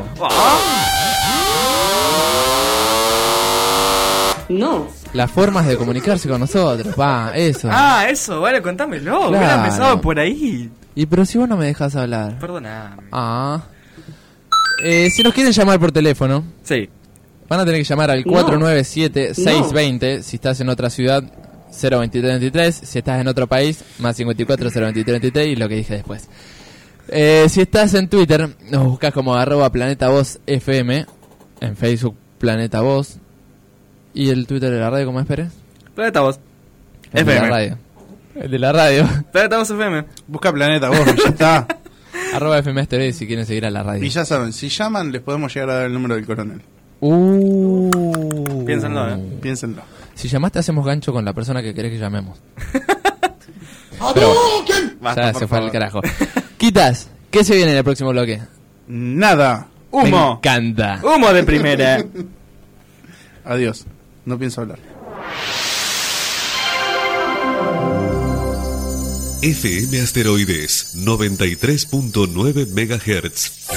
No. Las formas de comunicarse con nosotros, va, eso. Ah, eso, vale, contámelo. Hubiera Claro. empezado por ahí. Y pero si vos no me dejas hablar. Perdóname. Ah. Eh, si nos quieren llamar por teléfono, Sí. van a tener que llamar al No. cuatro nueve siete, seis dos No. cero. Si estás en otra ciudad, cero veintitrés veintitrés. Si estás en otro país, más cincuenta y cuatro, cero veintitrés veintitrés. Y lo que dije después. Eh, si estás en Twitter, nos buscas como arroba Planeta Voz F M. En Facebook, Planeta Voz. ¿Y el Twitter de la radio cómo es, Pérez? Planeta Voz. El de F M. la radio. El de la radio. Planeta Voz F M. Busca Planeta Vos, ya está. Arroba F M Asteroide si quieren seguir a la radio. Y ya saben, si llaman, les podemos llegar a dar el número del coronel. Uh. Piénsenlo, eh. Piénsenlo. Si llamaste, hacemos gancho con la persona que querés que llamemos. Pero bueno, Basta, ya por se fue favor. al carajo. Quitas, ¿qué se viene en el próximo bloque? Nada. Me Humo. encanta. Humo de primera. Adiós. No pienso hablar. F M Asteroides noventa y tres punto nueve megahertz.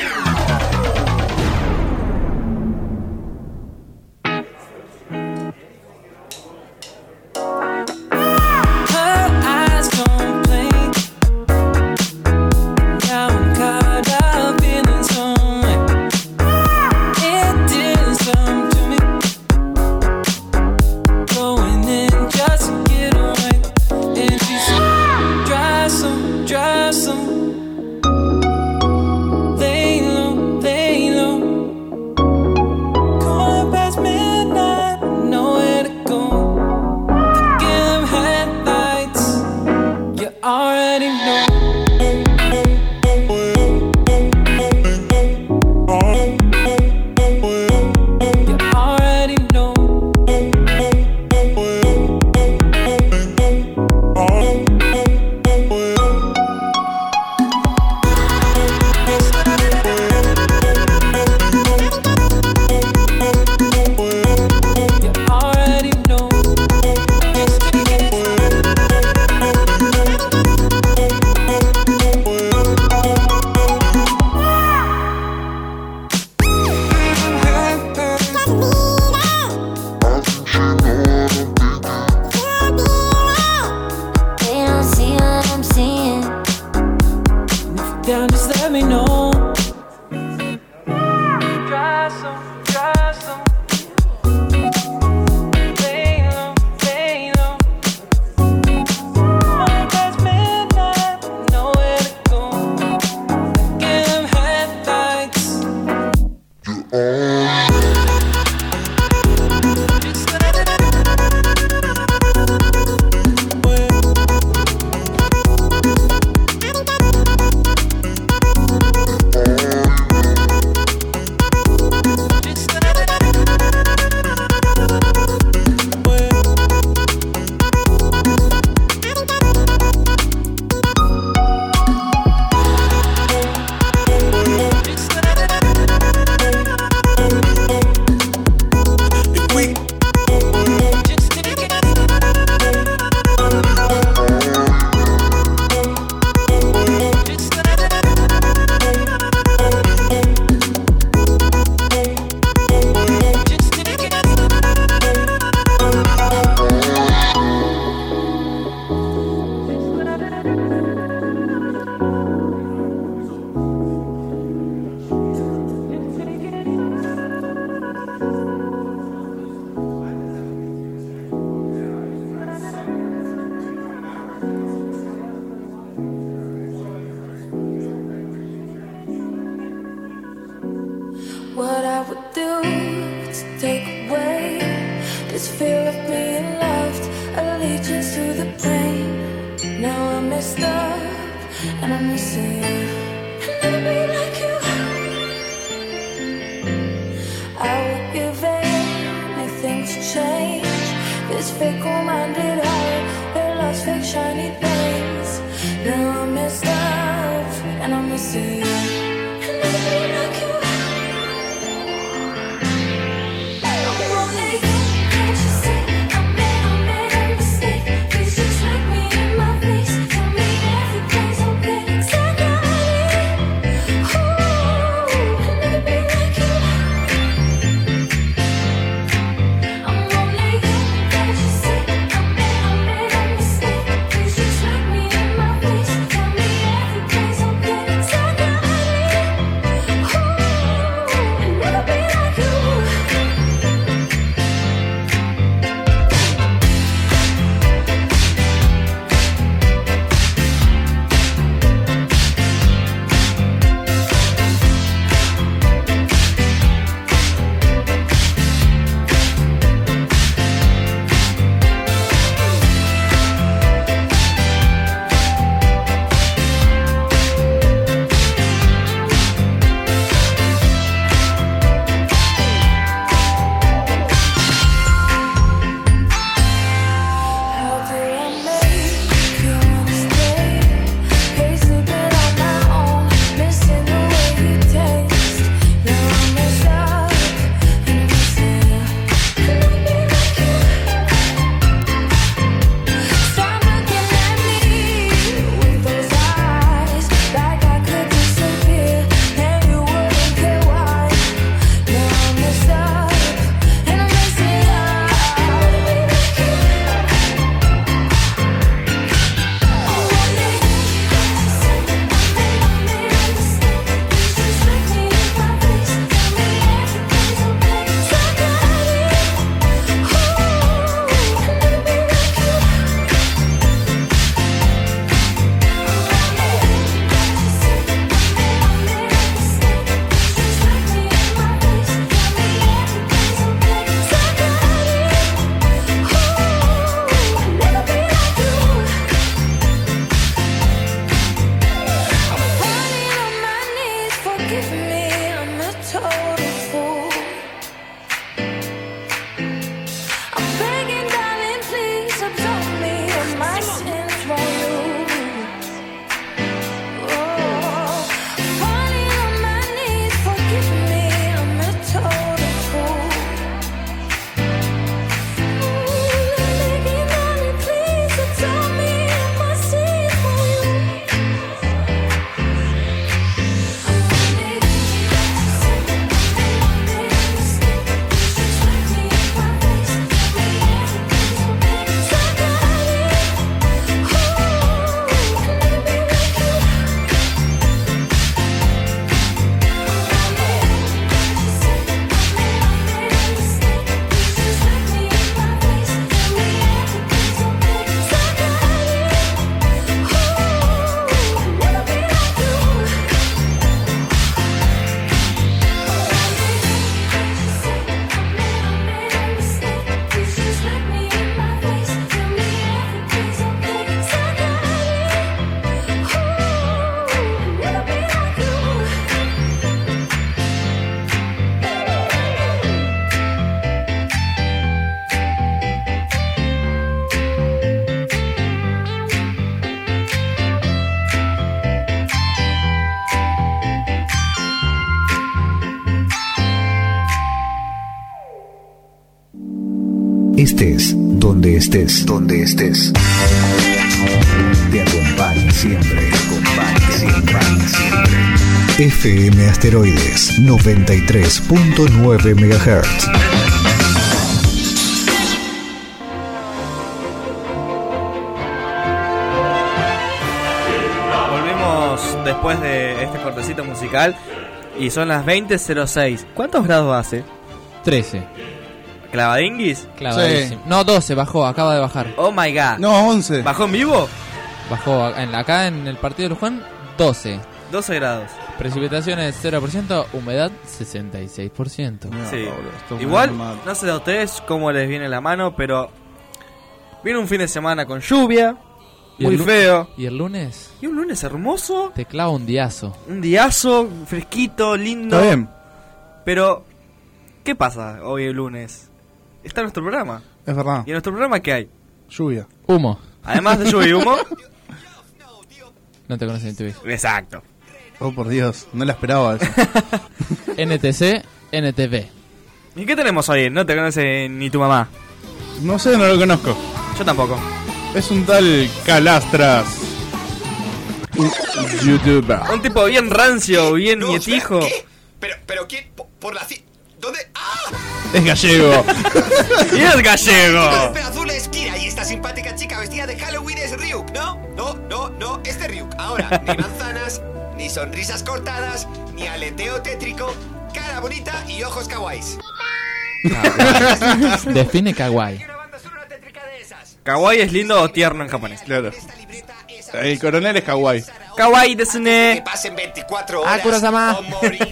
What I would do to take away this fear of being loved, allegiance to the pain. Now I'm messed up and I'm missing you. I'll never be like you. I would give anything to change this This fickle-minded heart that loves fake shiny things. Now I'm messed up and I'm missing you. And never be like you. I'm only you, can't you see? I made, I made a mistake. Please just look me in my face. Tell me everything's okay. 'Cause I got it. Ooh, and never be like you. I'm only you, can't you see? I made, I made a mistake. Please just look me in my face. Tell me everything's okay. 'Cause I got it. Ooh, and never be like you. How did I make you stay? Hate sleeping on my own, missing the way you taste. Now I'm messed up and I'm missing you. Can I be like you? Stop looking at me with those eyes, like I could disappear and you wouldn't care why. Now I'm messed up and I'm missing you. Can I be like you? Forgive me, I'm a total fool. I'm begging, darling, please absolve me of my sins for you. Oh, falling on my knees, forgive me, I'm a total fool. Mm, I'm begging, darling, please absolve me of my sins for you. Estés donde estés, donde estés. Te acompaña siempre, te acompaña siempre, siempre. F M Asteroides noventa y tres punto nueve megahertz. Volvemos después de este cortecito musical y son las veinte cero seis. ¿Cuántos grados hace? trece. ¿Clavadinguis? Clavadísimo. No, doce, bajó, acaba de bajar. Oh my god. No, once. ¿Bajó en vivo? Bajó en, acá en el partido de Luján, doce. doce grados. Precipitaciones cero por ciento, humedad sesenta y seis por ciento. No, Sí. boludo, esto es Igual, muy mal. no sé a ustedes cómo les viene la mano, pero viene un fin de semana con lluvia, ¿Y muy el lu- feo. ¿Y el lunes? Y un lunes hermoso, Te clava un diazo. un diazo, fresquito, lindo. Está bien. Pero, ¿qué pasa hoy el lunes? Está nuestro programa. Es verdad. ¿Y en nuestro programa qué hay? Lluvia. Humo. Además de lluvia y humo. No te conoces ni tu hijo. Exacto. Oh, por Dios, no la esperaba eso. N T C, N T V. ¿Y qué tenemos hoy? No te conoce ni tu mamá. No sé, no lo conozco. Yo tampoco. Es un tal Calastras. Un youtuber. Un tipo bien rancio, bien No, nietijo. espera, ¿qué? Pero, pero ¿quién? Por, por la ci- ¿Dónde? ¡Ah! Es gallego. ¡Y es gallego! El pelo azul es Kira y esta simpática chica vestida de Halloween es Ryuk, ¿no? No, no, no, este Ryuk. Ahora, ni manzanas, ni sonrisas cortadas, ni aleteo tétrico, cara bonita y ojos kawaiis. Define kawaii. Una banda sonora tétrica de esas. Kawaii es lindo o tierno en japonés. Claro. Esta libreta es El coronel es kawaii. Kawaii que desune. pasen veinticuatro horas Akura-sama. o morir.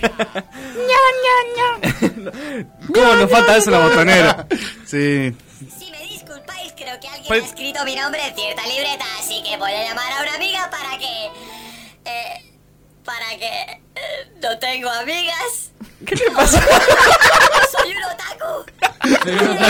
¿Cómo nos falta eso en la botonera? Sí. Si me disculpáis, creo que alguien Pues- ha escrito mi nombre en cierta libreta, así que voy a llamar a una amiga para que... Eh, para que... eh, no tengo amigas. ¿Qué te pasa? Soy un otaku.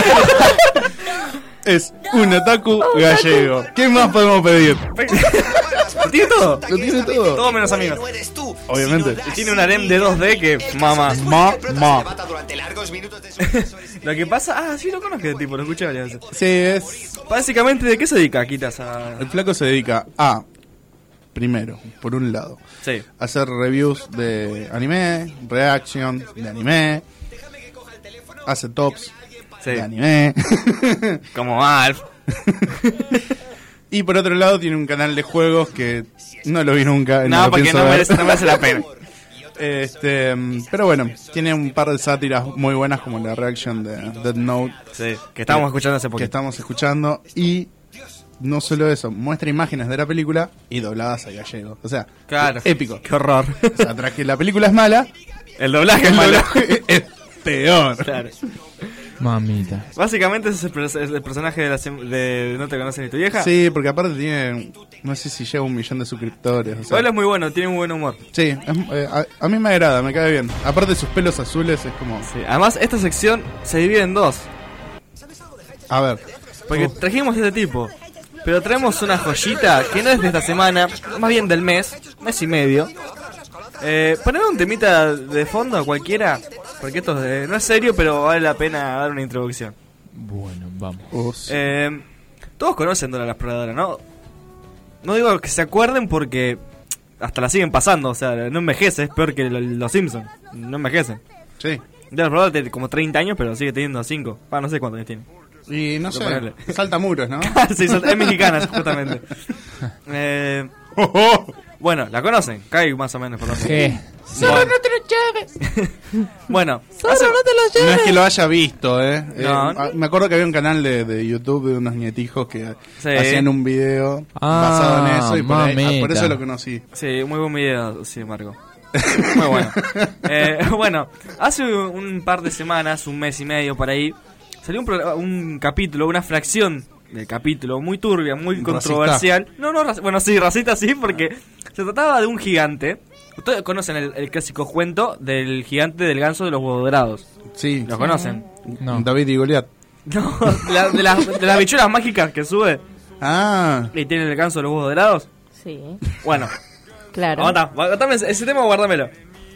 Es un otaku gallego. ¿Qué más podemos pedir? ¿Lo tiene todo? Lo tiene todo. Todo menos amigos. No eres tú, Obviamente. sino das Tiene un harem de dos D que el mamá. caso Ma, después de que el prota ma. se debata durante largos minutos de sus- Lo que pasa... Ah, sí lo conozco de tipo, lo escuché varias veces. Sí, es. Básicamente, ¿de qué se dedica, Quitas? A... El flaco se dedica a. Primero, por un lado, Sí. hacer reviews de anime, reaction de anime, hace tops Sí. de anime. Como Alf. Y por otro lado tiene un canal de juegos que no lo vi nunca. No, lo porque pienso no ver. merece, no merece la pena. Este, mm, pero bueno, tiene un par de sátiras muy buenas como la reaction de Death Note Sí, que estábamos escuchando hace que poquito. estamos escuchando y no solo eso, muestra imágenes de la película y dobladas a gallego. O sea, Claro. épico. Qué horror. O sea, tras que la película es mala, El doblaje es el malo. doblaje es peor. Claro. Mamita. Básicamente ese es el, pers- es el personaje de, la sem- de No te conoces ni tu vieja. Sí, porque aparte tiene, no sé si llega a un millón de suscriptores. O sea, Él es muy bueno, tiene muy buen humor. sí, es- eh, a, a mí me agrada, me cae bien. Aparte sus pelos azules es como... Sí. Además, esta sección se divide en dos. A ver, Porque Uf. trajimos este tipo. Pero traemos una joyita que no es de esta semana, más bien del mes, mes y medio. Eh, poneme un temita de fondo cualquiera, porque esto es de- no es serio, pero vale la pena dar una introducción. Bueno, vamos. oh, sí. Eh, todos conocen Dora la Exploradora, ¿no? No digo que se acuerden porque hasta la siguen pasando, o sea, no envejece, es peor que lo- los Simpsons, no envejecen. Sí. Dora la Exploradora tiene como treinta años, pero sigue teniendo cinco. Ah, no sé cuántos años tiene. Y no sé, Ponerle. salta muros, ¿no? Sí, son- es mexicana, justamente. Eh, bueno, la conocen, Kai más o menos por lo menos. ¿Qué? Bueno, bueno, hace- No es que lo haya visto, ¿eh? Eh, No. a- me acuerdo que había un canal de, de YouTube de unos nietijos que Sí. hacían un video Ah, basado en eso y por, ahí- mamita. por eso lo conocí. sí, muy buen video, sí, Marco. Muy bueno. Eh, bueno, hace un par de semanas, un mes y medio por ahí, salió un, pro- un capítulo, una fracción del capítulo muy turbia, muy Racista. controversial. No, no, raci- bueno, sí, racista sí, porque se trataba de un gigante. Ustedes conocen el, el clásico cuento del gigante del ganso de los huevos dorados. Sí. ¿Lo conocen? No. David y Goliat. No, la- de, las, de las bichuelas mágicas que sube Ah, y tiene el ganso de los huevos dorados. Sí, Bueno, claro. aguanta, aguantame ese ese tema, guárdamelo.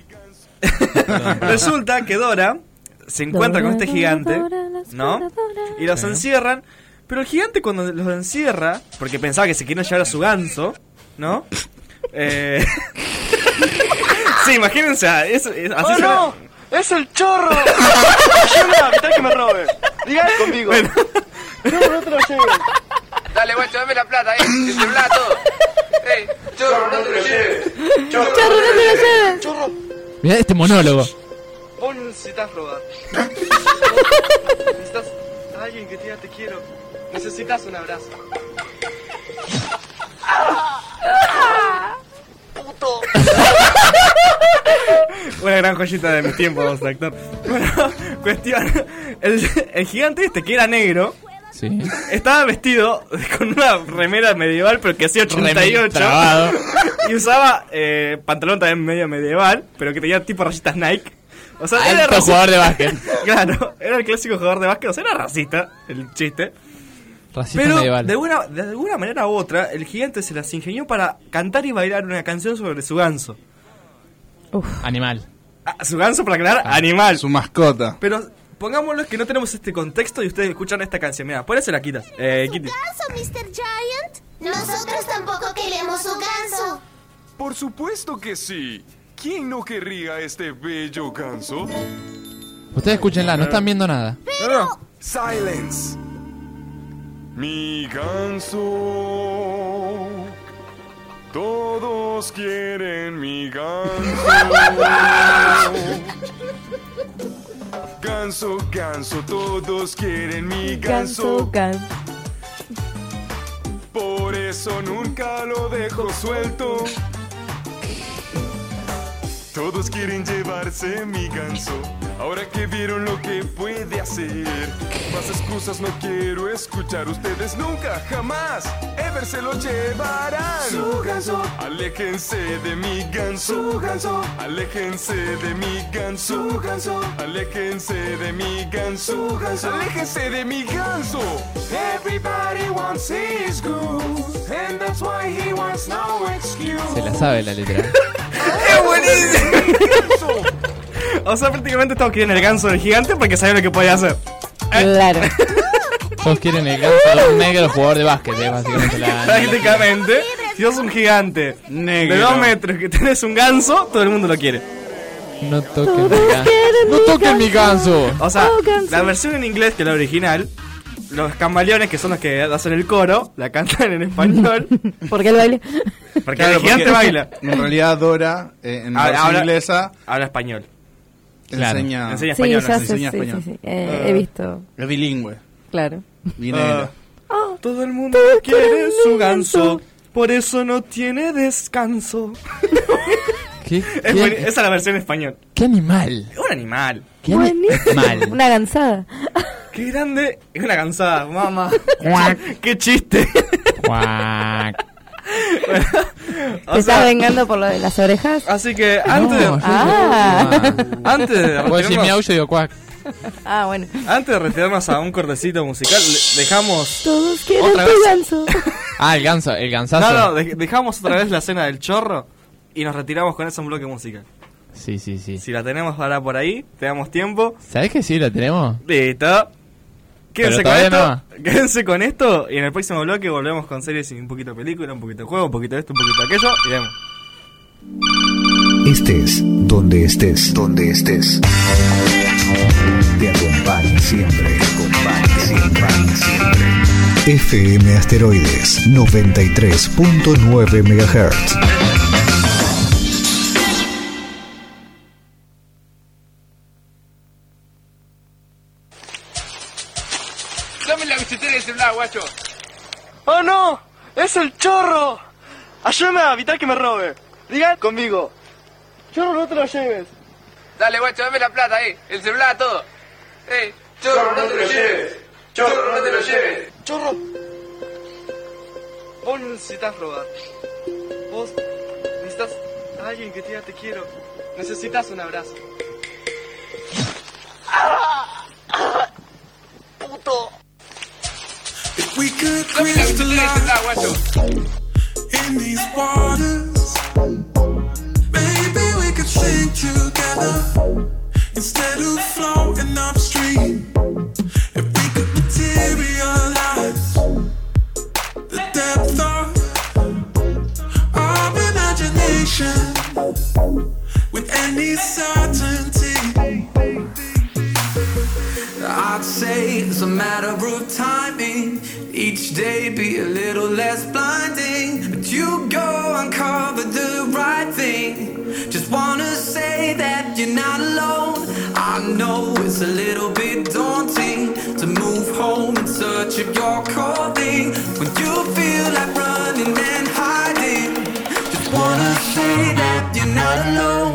Resulta que Dora se encuentra con este gigante, ¿no? Y los encierran, pero el gigante cuando los encierra, porque pensaba que se quería llevar a su ganso, ¿no? Eh... sí, imagínense, es, es- así ¡Oh, suena- no! ¡Es el chorro! ¡Ayuda! ¡Evita que me robe! ¡Digan conmigo! Bueno. ¡No, no te lo lleves! Dale, guacho, dame la plata, eh. Que temblá todo. Ey, chorro, no te lo lleves. ¡Chorro! ¡Chorro, no te lo lleves! ¡Chorro! Mirá este monólogo. Vos necesitas robar. Necesitas a alguien que te diga te quiero. Necesitas un abrazo. ¡Puto! Una gran joyita de mi tiempo, vos, actor. Bueno, cuestión. El, el gigante este, que era negro, Sí. estaba vestido con una remera medieval, pero que hacía ochenta y ocho. Trabado. Y usaba eh, pantalón también medio medieval, pero que tenía tipo rayitas Nike. O sea, era Alto raci- jugador de básquet. Claro, era el clásico jugador de básquet, o sea, era racista el chiste. Racista Pero medieval. de alguna, de alguna manera u otra, el gigante se las ingenió para cantar y bailar una canción sobre su ganso. Animal. Ah, su ganso, para aclarar, animal. Su mascota. Pero pongámoslo que no tenemos este contexto y ustedes escuchan esta canción. Mira, por eso la quitas. Eh, Kitty. ¿Ganso, mister Giant? Nosotros tampoco queremos su ganso. Por supuesto que sí. ¿Quién no querría este bello ganso? Ustedes escúchenla, no están viendo nada. Pero... Silence. Mi ganso. Todos quieren mi ganso. Ganso, ganso, todos quieren mi ganso. Ganso, ganso. Por eso nunca lo dejo suelto. Todos quieren llevarse mi ganso. Ahora que vieron lo que puede hacer, más excusas no quiero escuchar. Ustedes nunca, jamás, ever se lo llevarán. Su ganso. Aléjense de mi ganso. Su ganso. Aléjense de mi ganso. Su ganso. Aléjense de mi ganso. Su ganso. Aléjense de mi ganso. Everybody wants his goose, and that's why he wants no excuse. Se la sabe la letra. ¡Es buenísimo! O sea, prácticamente todos quieren el ganso del gigante porque saben lo que puede hacer. Claro. Todos quieren el ganso de un negro jugador de básquet, es básicamente la... Prácticamente, si sos un gigante Negro. de dos metros que tenés un ganso, todo el mundo lo quiere. No toquen mi ganso. No toquen mi ganso. O sea, la versión en inglés, que es la original, los camaleones, que son los que hacen el coro, la cantan en español. ¿Por qué el baile? Porque Claro, el gigante porque baila. En realidad Dora, eh, en la Habla- versión habla- inglesa, Habla español. Claro. enseña, Enseña Sí, español. ya ¿no? sé, enseña sí, español. sí, sí. Eh, he visto. es bilingüe. Claro. Vinera. Ah, todo el mundo quiere su ganso, por eso no tiene descanso. ¿Qué? Es ¿Qué? buen- esa es la versión en español. ¿Qué animal? Es un animal. ¿Qué Buenísimo. animal? Una gansada. Qué grande. Es una cansada, mamá. Qué chiste. Cuac. O ¿Te estás sea, vengando por lo de las orejas? así que antes No, de, yo Ah. digo cuac. antes de Vos decís miau, retirarnos, yo digo cuac. Ah, bueno. antes de retirarnos a un cortecito musical, le- dejamos Todos quieren otra tu vez. ganso. Ah, el ganso, el gansazo. No, no, de- dejamos otra vez la escena del chorro y nos retiramos con ese bloque musical. Sí, sí, sí. Si la tenemos ahora por ahí, te damos tiempo. ¿Sabés que sí la tenemos? Listo. Quédense Pero con esto. todavía Quédense con esto. Y en el próximo bloque volvemos con series y un poquito de película, un poquito de juego, un poquito de esto, un poquito de aquello. Y vemos. Estés donde estés, donde estés. Te acompaña siempre, te acompaña siempre, siempre. F M Asteroides noventa y tres punto nueve megahertz. Dame la billetera y el celular, guacho. ¡Oh, no! ¡Es el chorro! Ayúdame a evitar que me robe. Diga conmigo. Chorro, no te lo lleves. Dale, guacho, dame la plata ahí. El celular, todo. ¡Ey! Chorro, no te lo lleves. Chorro, no te lo lleves. Chorro. Vos no necesitas robar. Vos necesitas a alguien que te diga te quiero. Necesitas un abrazo. ¡Puto! We could Dame la billetera y el celular, guacho. in these waters. Maybe we could sing together instead of floating upstream. If we could materialize the depth of our imagination with any certainty, I'd say it's a matter of timing. Each day be a little less blinding, but you go uncover the right thing. Just wanna say that you're not alone. I know it's a little bit daunting to move home in search of your calling. When you feel like running and hiding, just wanna say that you're not alone.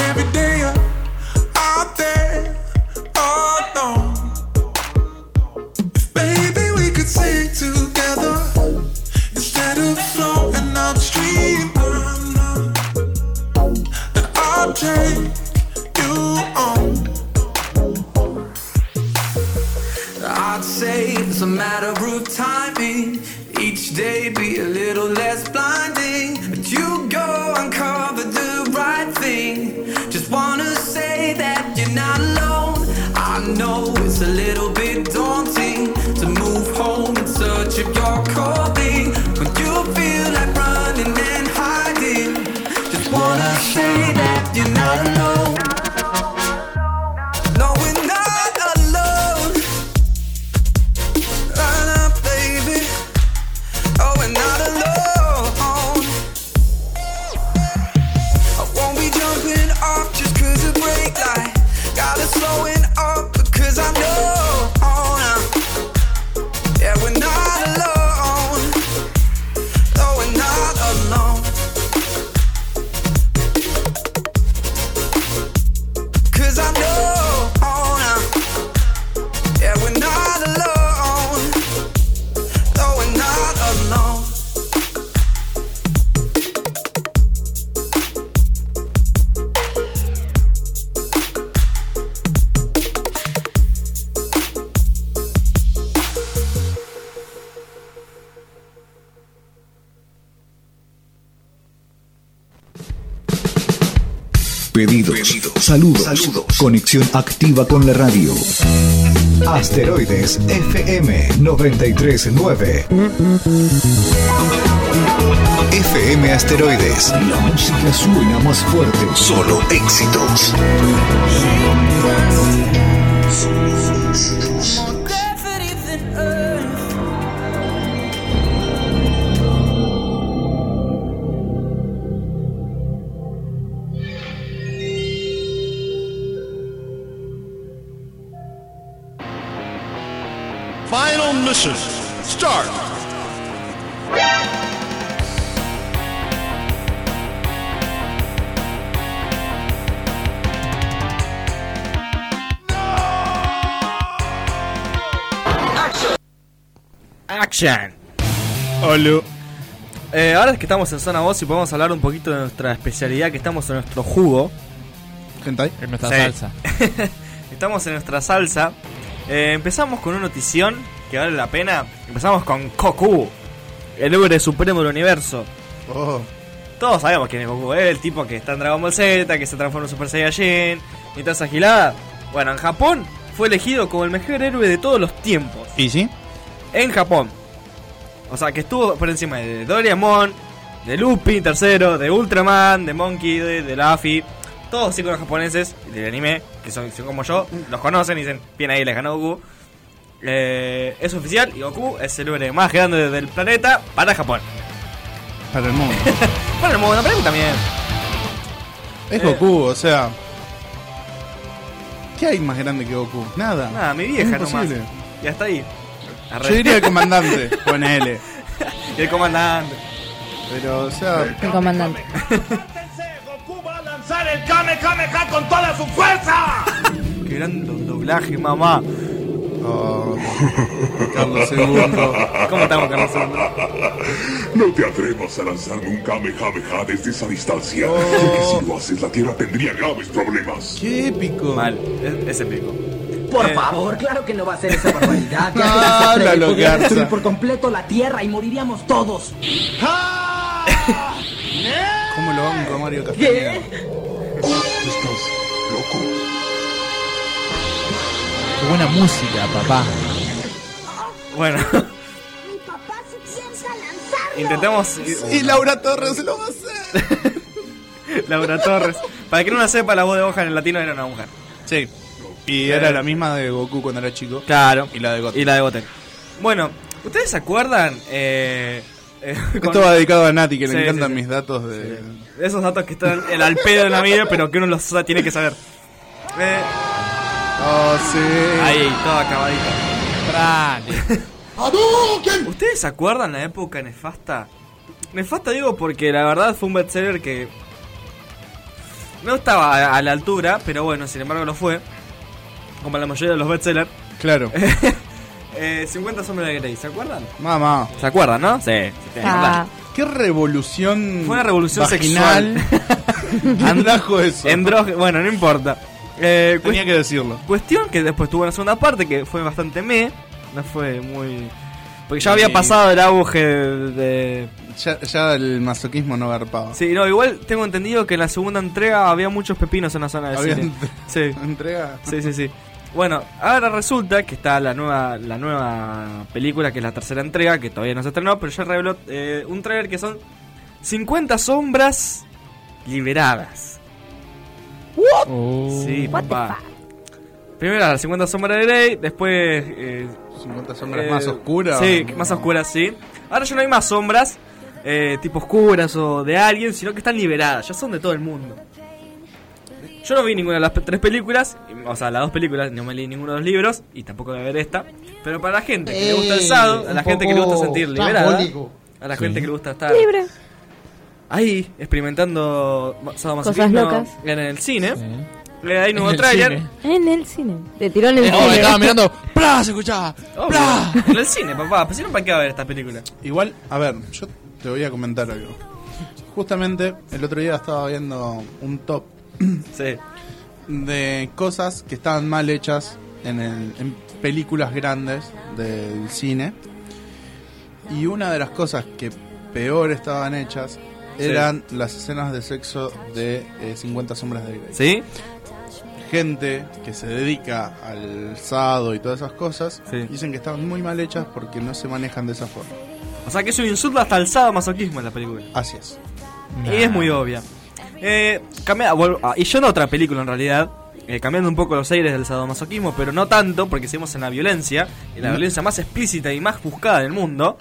every day you're out there alone. If baby we could sing together instead of flowing upstream, then I'll take you on. I'd say it's a matter of timing. Each day be a little less blinding. But you go uncover the right thing. Just wanna say that you're not alone. I know it's a little bit daunting to move home in search of your calling. When you feel like running and hiding, just wanna say that you're not alone. No, we're not alone. Run up, baby. Oh, we're not alone. I won't be jumping off just cause of brake light. Got us slowing up because I know. Oh, no. Yeah, we're not alone. No, we're not alone. Cause I know. Oh, no. Yeah, we're not alone. No, we're not alone. Pedidos, saludos, saludos, conexión activa con la radio. Asteroides F M noventa y tres punto nueve. F M Asteroides. La música suena más fuerte. Solo éxitos. Final mission. Start. Action. Hola. Eh, ahora es que estamos en Zona Voz y podemos hablar un poquito de nuestra especialidad, que estamos en nuestro jugo. ¿Hentai? En nuestra Sí. salsa. Estamos en nuestra salsa. Eh, empezamos con una notición que vale la pena. Empezamos con Goku, el héroe supremo del universo. Oh. Todos sabemos quién es Goku, ¿eh? El tipo que está en Dragon Ball Z, que se transforma en Super Saiyajin y toda esa gilada. Bueno, en Japón fue elegido como el mejor héroe de todos los tiempos. ¿Y sí? En Japón. O sea, que estuvo por encima de Doraemon, de Lupin tercero, de Ultraman, de Monkey, de, de Luffy. Todos íconos japoneses del anime, que son, son como yo, los conocen y dicen, bien ahí, les ganó Goku. Eh, es oficial y Goku es el héroe más grande del planeta para Japón. Para el mundo. Para el mundo, para mí también. Es Eh. Goku, o sea. ¿Qué hay más grande que Goku? Nada. Nada, mi vieja Es nomás. imposible. Y hasta ahí. Arre. Yo diría el comandante, con L. Y el comandante. Pero, o sea. El comandante. ¡Lanzar el Kame Kame Ka con toda su fuerza! Qué gran do- doblaje, mamá. Oh, Carlos segundo. ¿Cómo estamos, Carlos segundo? No te atrevas a lanzarme un Kamehameha desde esa distancia, Oh. ya que si lo haces la Tierra tendría graves problemas. ¡Qué épico! Mal, es, es épico. Por Eh. favor, claro que no va a ser esa barbaridad. Ya Ah, que esa la Play podría locarza. destruir por completo la Tierra y moriríamos todos. ¿Cómo lo banco a Mario Castañeda? Estás loco. Qué buena música, papá. Bueno, Mi papá se piensa lanzarlo. intentemos. Y Laura Torres lo va a hacer. Laura Torres. Para que no la sepa, la voz de Gohan en el latino era una mujer. Sí. Y era la misma de Goku cuando era chico. Claro. Y la de Goten. Y la de Goten. Bueno, ¿ustedes se acuerdan? Eh, eh, con- Esto va dedicado a Nati, que Sí, le sí, encantan sí. mis datos de... Esos datos que están el al pedo de la vida, pero que uno los sa- tiene que saber. Eh, Oh, sí. ahí, todo acabadito. ¡Hadouken! ¿Ustedes se acuerdan la época nefasta? Nefasta digo porque la verdad fue un bestseller que No estaba a, a la altura, pero bueno, sin embargo lo fue. Como la mayoría de los bestsellers. Claro. eh, cincuenta sombras de Grey, ¿se acuerdan? Mamá. ¿Se acuerdan, no? Sí. sí Ah. ¿Qué revolución? Fue una revolución vaginal andrajo eso. Andro- bueno, no importa. Eh, Tenía que decirlo. Cuestión que después tuvo una segunda parte que fue bastante meh. No fue muy... Porque ya Sí. había pasado el auge de... de- Ya, ya el masoquismo no garpaba. Sí, no, igual tengo entendido que en la segunda entrega había muchos pepinos en la zona de Había cine. ent- Sí. entrega. Sí, sí, sí. Bueno, ahora resulta que está la nueva la nueva película, que es la tercera entrega, que todavía no se estrenó, pero ya reveló eh, un trailer que son cincuenta sombras liberadas. ¿What? Oh. Sí, papá. Primero las cincuenta sombras de Grey, después... Eh, cincuenta sombras más oscuras. Sí, más oscuras, sí. Ahora ya no hay más sombras, eh, tipo oscuras o de alguien, sino que están liberadas, ya son de todo el mundo. Yo no vi ninguna de las pe- tres películas, o sea, las dos películas, no me leí ninguno de los libros, y tampoco voy a ver esta. Pero para la gente que le gusta el sado, a la gente que le gusta sentir liberada, diabólico. a la Sí. gente que le gusta estar Libre. ahí experimentando Cosas sadomasoquismo locas. en el cine. Sí. Eh, hay En nuevo el trailer. cine. En el cine. Te tiró en el Eh, oh, cine. estaba mirando. ¡Plah! Se escuchaba. Obvio, ¡Plah! en el cine, papá. Pues si no, ¿para qué va a ver esta película? Igual, a ver, yo te voy a comentar algo. Justamente el otro día estaba viendo un top Sí. de cosas que estaban mal hechas en, el, en películas grandes del cine. Y una de las cosas que peor estaban hechas eran las escenas de sexo de eh, cincuenta sombras de Grey. ¿Sí? Gente que se dedica al sado y todas esas cosas Sí. dicen que estaban muy mal hechas porque no se manejan de esa forma. O sea que es un insulto hasta el sadomasoquismo en la película. Así es. Y es muy obvia. Eh, cambia, vuelvo- ah, y yo en otra película en realidad, eh, cambiando un poco los aires del sadomasoquismo, pero no tanto, porque seguimos en la violencia, y la No. violencia más explícita y más buscada del mundo.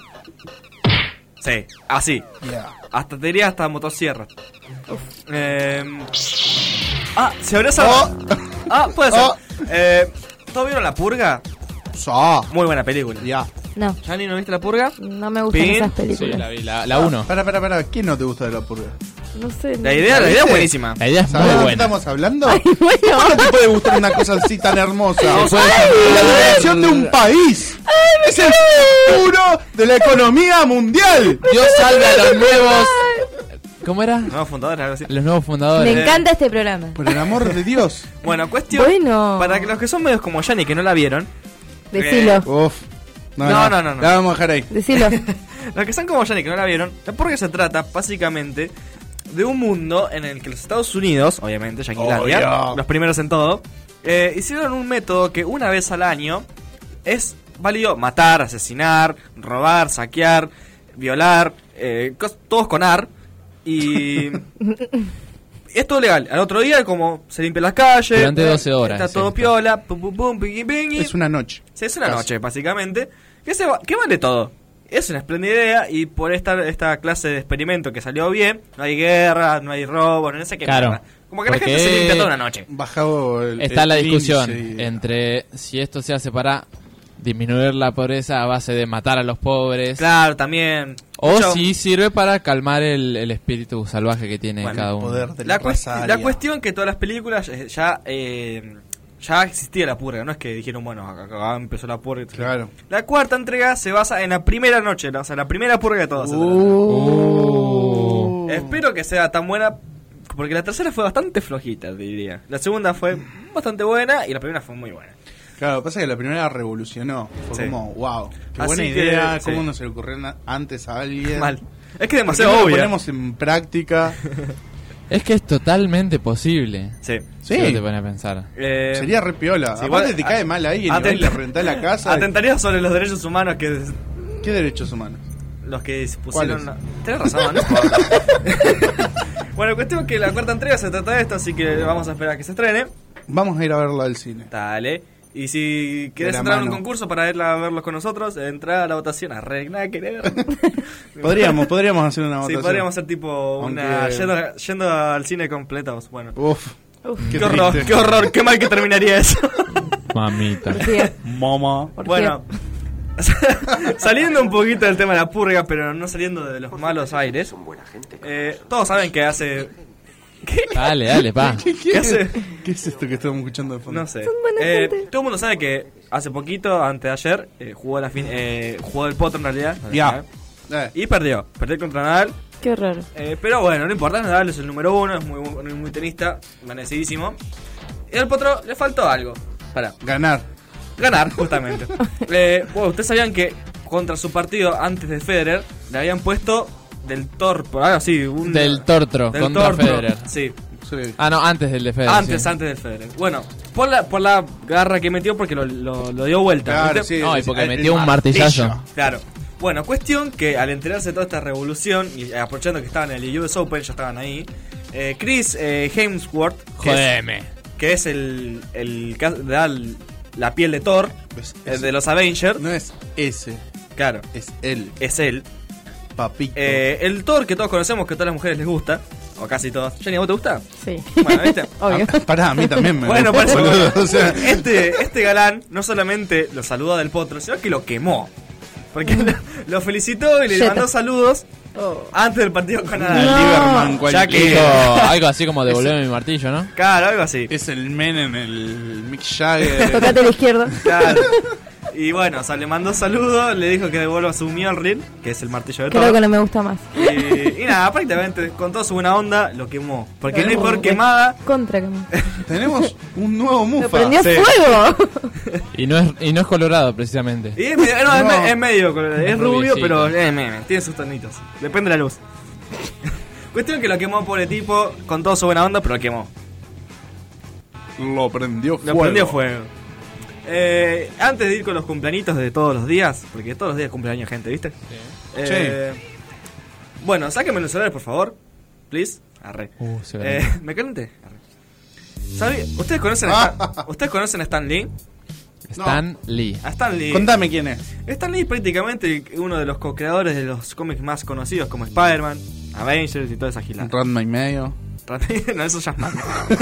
Sí, así. Yeah. Hasta te diría hasta motosierra. Eh, ah, se abrió esa. Oh. Ah, puede ser. Oh. Eh, ¿Todos vieron La Purga? So. Muy buena película. Ya. No, ¿Jani, no viste La Purga? no me gustan Pin. esas Sí, películas. la vi, la, la uno. Para, para, para. ¿Quién no te gusta de la purga? No sé. La idea, la idea es buenísima. La idea es muy ¿Sabes de qué buena. estamos hablando? Ay, bueno. ¿Cómo no te puede gustar una cosa así tan hermosa? Ay, la dirección de un país. Es el futuro de la economía mundial. Dios salve a los nuevos. ¿Cómo era? Nuevos fundadores, algo así. Los nuevos Me fundadores. encanta este programa. Por el amor de Dios. Bueno, cuestión. Bueno. Para que los que son medios como Yanni que no la vieron. Decilo. Uf. No, no, no, no. La vamos a dejar ahí. Decilo. Los que son como Yanni que no la vieron. La Purga se trata básicamente de un mundo en el que los Estados Unidos, obviamente, Yanquilandia, Obvio. los primeros en todo, eh, hicieron un método que una vez al año es válido matar, asesinar, robar, saquear, violar, eh, cos- todos con ar. Y es todo legal. Al otro día, como se limpian las calles, Durante eh, doce horas, está todo sí. piola, pum pum pum, pingui pingui. Es una noche. Sí, es una Casi. noche, básicamente. Que, se va, que vale todo. Es una espléndida idea y por esta, esta clase de experimento que salió bien, no hay guerra, no hay robo, no sé qué Claro. mierda. Como que la Porque gente se limpia toda una noche. Bajado el. Está el la discusión índice y- entre si esto se hace para disminuir la pobreza a base de matar a los pobres. Claro, también. O Mucho- si sirve para calmar el, el espíritu salvaje que tiene Bueno, cada el uno. poder de la, La, cuest- raza la aria. cuestión que todas las películas eh, ya eh, ya existía la purga, no es que dijeron, bueno, acá, acá empezó la purga. Claro. La cuarta entrega se basa en la primera noche, o sea, la primera purga de todas. Uh. Espero que sea tan buena, porque la tercera fue bastante flojita, diría. La segunda fue bastante buena y la primera fue muy buena. Claro, pasa que la primera revolucionó. Fue Sí. como, wow, qué Así buena que, idea. sí. ¿Cómo no se le ocurrió na- antes a alguien? Mal. Es que ¿Por demasiado qué no lo obvia. ponemos en práctica? Es que es totalmente posible. Sí. Sí. Si no te pones a pensar. Eh, Sería re piola. sí, Aparte igual- te cae mal ahí y atent- le rentás la casa. Atentaría sobre los derechos humanos que ¿Qué derechos humanos? los que pusieron. ¿Cuáles? Tenés razón, no importa. Bueno, cuestión que la cuarta entrega se trata de esto, así que vamos a esperar a que se estrene. Vamos a ir a verla al cine. Dale. Y si querés la entrar en un mano. concurso para irla a verlos con nosotros, entra a la votación a Regna querer. Podríamos, podríamos hacer una Sí, votación. podríamos hacer tipo una Aunque- yendo, yendo al cine completos. Bueno. Uf. Qué, horror, qué horror, qué mal que terminaría eso. Mamita. Mamá. Bueno, saliendo un poquito del tema de la purga, pero no saliendo de los malos aires. Eh, todos saben que hace Dale, dale, pa. ¿Qué, qué, ¿Qué hace? ¿Qué es esto que estamos escuchando de fondo? No sé. Son buena Eh, gente. todo el mundo sabe que hace poquito, antes de ayer, eh, jugó la fin eh, jugó el Potro en realidad. Ya. Eh, Y perdió. Perdió contra Nadal. Qué raro. Eh, pero bueno, no importa, Nadal es el número uno, es muy, muy, muy tenista, merecidísimo. Y al Potro le faltó algo. Para ganar. Ganar, justamente. eh, bueno, ustedes sabían que contra su partido antes de Federer le habían puesto del Torpo, algo así. Un, Del Tortro del contra Tortro, Federer. Sí. Ah, no, antes del de Federer. Antes, sí. antes del Federer. Bueno, por la, por la garra que metió, porque lo, lo, lo dio vuelta. Claro, ¿viste? sí, No, y sí, porque el- metió el un martillazo. martillo. Claro. Bueno, cuestión que al enterarse de toda esta revolución y aprovechando que estaban en el U S Open, ya estaban ahí, eh, Chris eh, Hemsworth, que Jodeme. es, que es el, el que da el- la piel de Thor, el de los Avengers. No es ese, Claro, es él, es él. papito. Eh, el Thor que todos conocemos, que a todas las mujeres les gusta, o casi todas. Jenny, ¿a vos te gusta? Sí. Bueno, ¿viste? Obvio. Ah, pará, a mí también me Bueno, por gusta, eso, boludo, o sea, este, este galán no solamente lo saludó del Potro, sino que lo quemó. Porque lo, lo felicitó y le Jeta. mandó saludos Oh. antes del partido con Nadal. el Lieberman Ya cualquiera. que- Dijo algo así como devolverme mi martillo, ¿no? Claro, algo así. Es el Menem, el Mick Jagger. Tocate la izquierda. Claro. Y bueno, o sea, le mandó saludos, le dijo que devuelva su Mjolnir, que es el martillo de Creo Thor. que no me gusta más. Y, y nada, prácticamente con toda su buena onda lo quemó. Porque no hay Oh, peor qué quemada. Contra que me... Tenemos un nuevo Lo Mufa. prendió Sí. fuego. Y no es, y no es colorado, precisamente. Y es medio, no, es No. me- es medio, colorado, es Es rubio, rubiecito. pero eh, me- me- tiene sus tonitos. Depende de la luz. Cuestión que lo quemó pobre tipo con toda su buena onda, pero lo quemó. Lo prendió Lo fuego. prendió fuego. Eh, antes de ir con los cumpleañitos de todos los días, porque todos los días cumpleaños gente, ¿viste? Eh, Bueno, sáquenme los celulares, por favor. Please. Arre. Uh, se Eh, ve. ¿Me calenté? Arre. ¿Sabe? ¿Ustedes conocen, a Stan, ¿Ustedes conocen a Stan Lee? Stan Lee. A Stan Lee. Contame quién es. Stan Lee es prácticamente uno de los co-creadores de los cómics más conocidos como Spider-Man, Avengers y toda esa gilada. Ranma y medio. No, eso ya es más.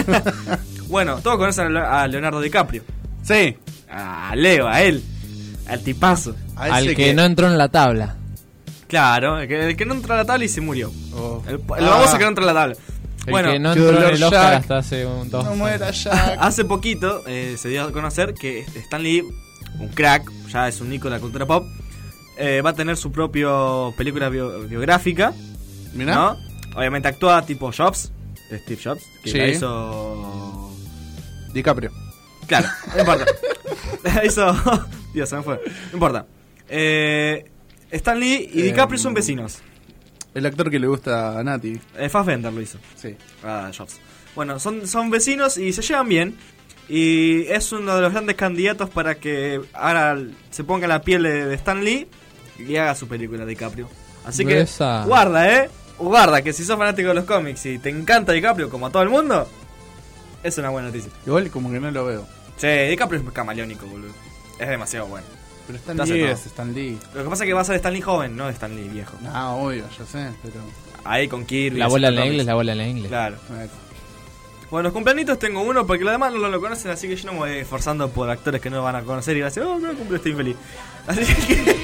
Bueno, todos conocen a Le- a Leonardo DiCaprio. Sí. A Leo, a él. Al tipazo. A Al ese que, no entró en la tabla. Claro, el que, el que no entró a la tabla y se murió. Oh. El, el Ah. baboso que no entró a la tabla. El Bueno, que no qué entró en dolor, el Oscar Jack. hasta hace un dos. No muera ya. hace poquito eh, se dio a conocer que Stan Lee, un crack, ya es un ícono de la cultura pop, eh, va a tener su propia película bio- biográfica. Mirá. ¿No? Obviamente actúa tipo Jobs, de Steve Jobs, que Sí. la hizo. DiCaprio. Claro, no importa. La hizo. Dios, se me fue. No importa. Eh, Stan Lee y Eh, DiCaprio son vecinos. El actor que le gusta a Nati. Eh, Fassbender lo hizo. Sí. Ah, Jobs. Bueno, son, son vecinos y se llevan bien. Y es uno de los grandes candidatos para que ahora se ponga en la piel de, de Stan Lee y haga su película DiCaprio. Así que Esa. guarda, eh. Guarda, que si sos fanático de los cómics y te encanta DiCaprio como a todo el mundo, es una buena noticia. Igual como que no lo veo. Sí, DiCaprio es camaleónico, boludo. Es demasiado bueno. Pero Stan Te hace Lee todo. es Stan Lee. Lo que pasa es que va a ser Stan Lee joven, no Stan Lee viejo. Ah, obvio, ya sé, pero... Ahí con Kirby. La bola en haciendo la inglés, cómics. la bola en la inglés. Claro. eh, Bueno, los cumpleañitos tengo uno porque los demás no lo conocen, así que yo no me voy esforzando por actores que no van a conocer y van a decir, oh, no cumple, estoy infeliz. Así que.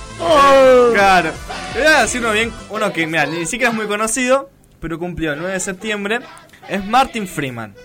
Oh. Claro. Le voy a decir uno bien, uno que, mira, ni siquiera es muy conocido, pero cumplió el nueve de septiembre. Es Martin Freeman.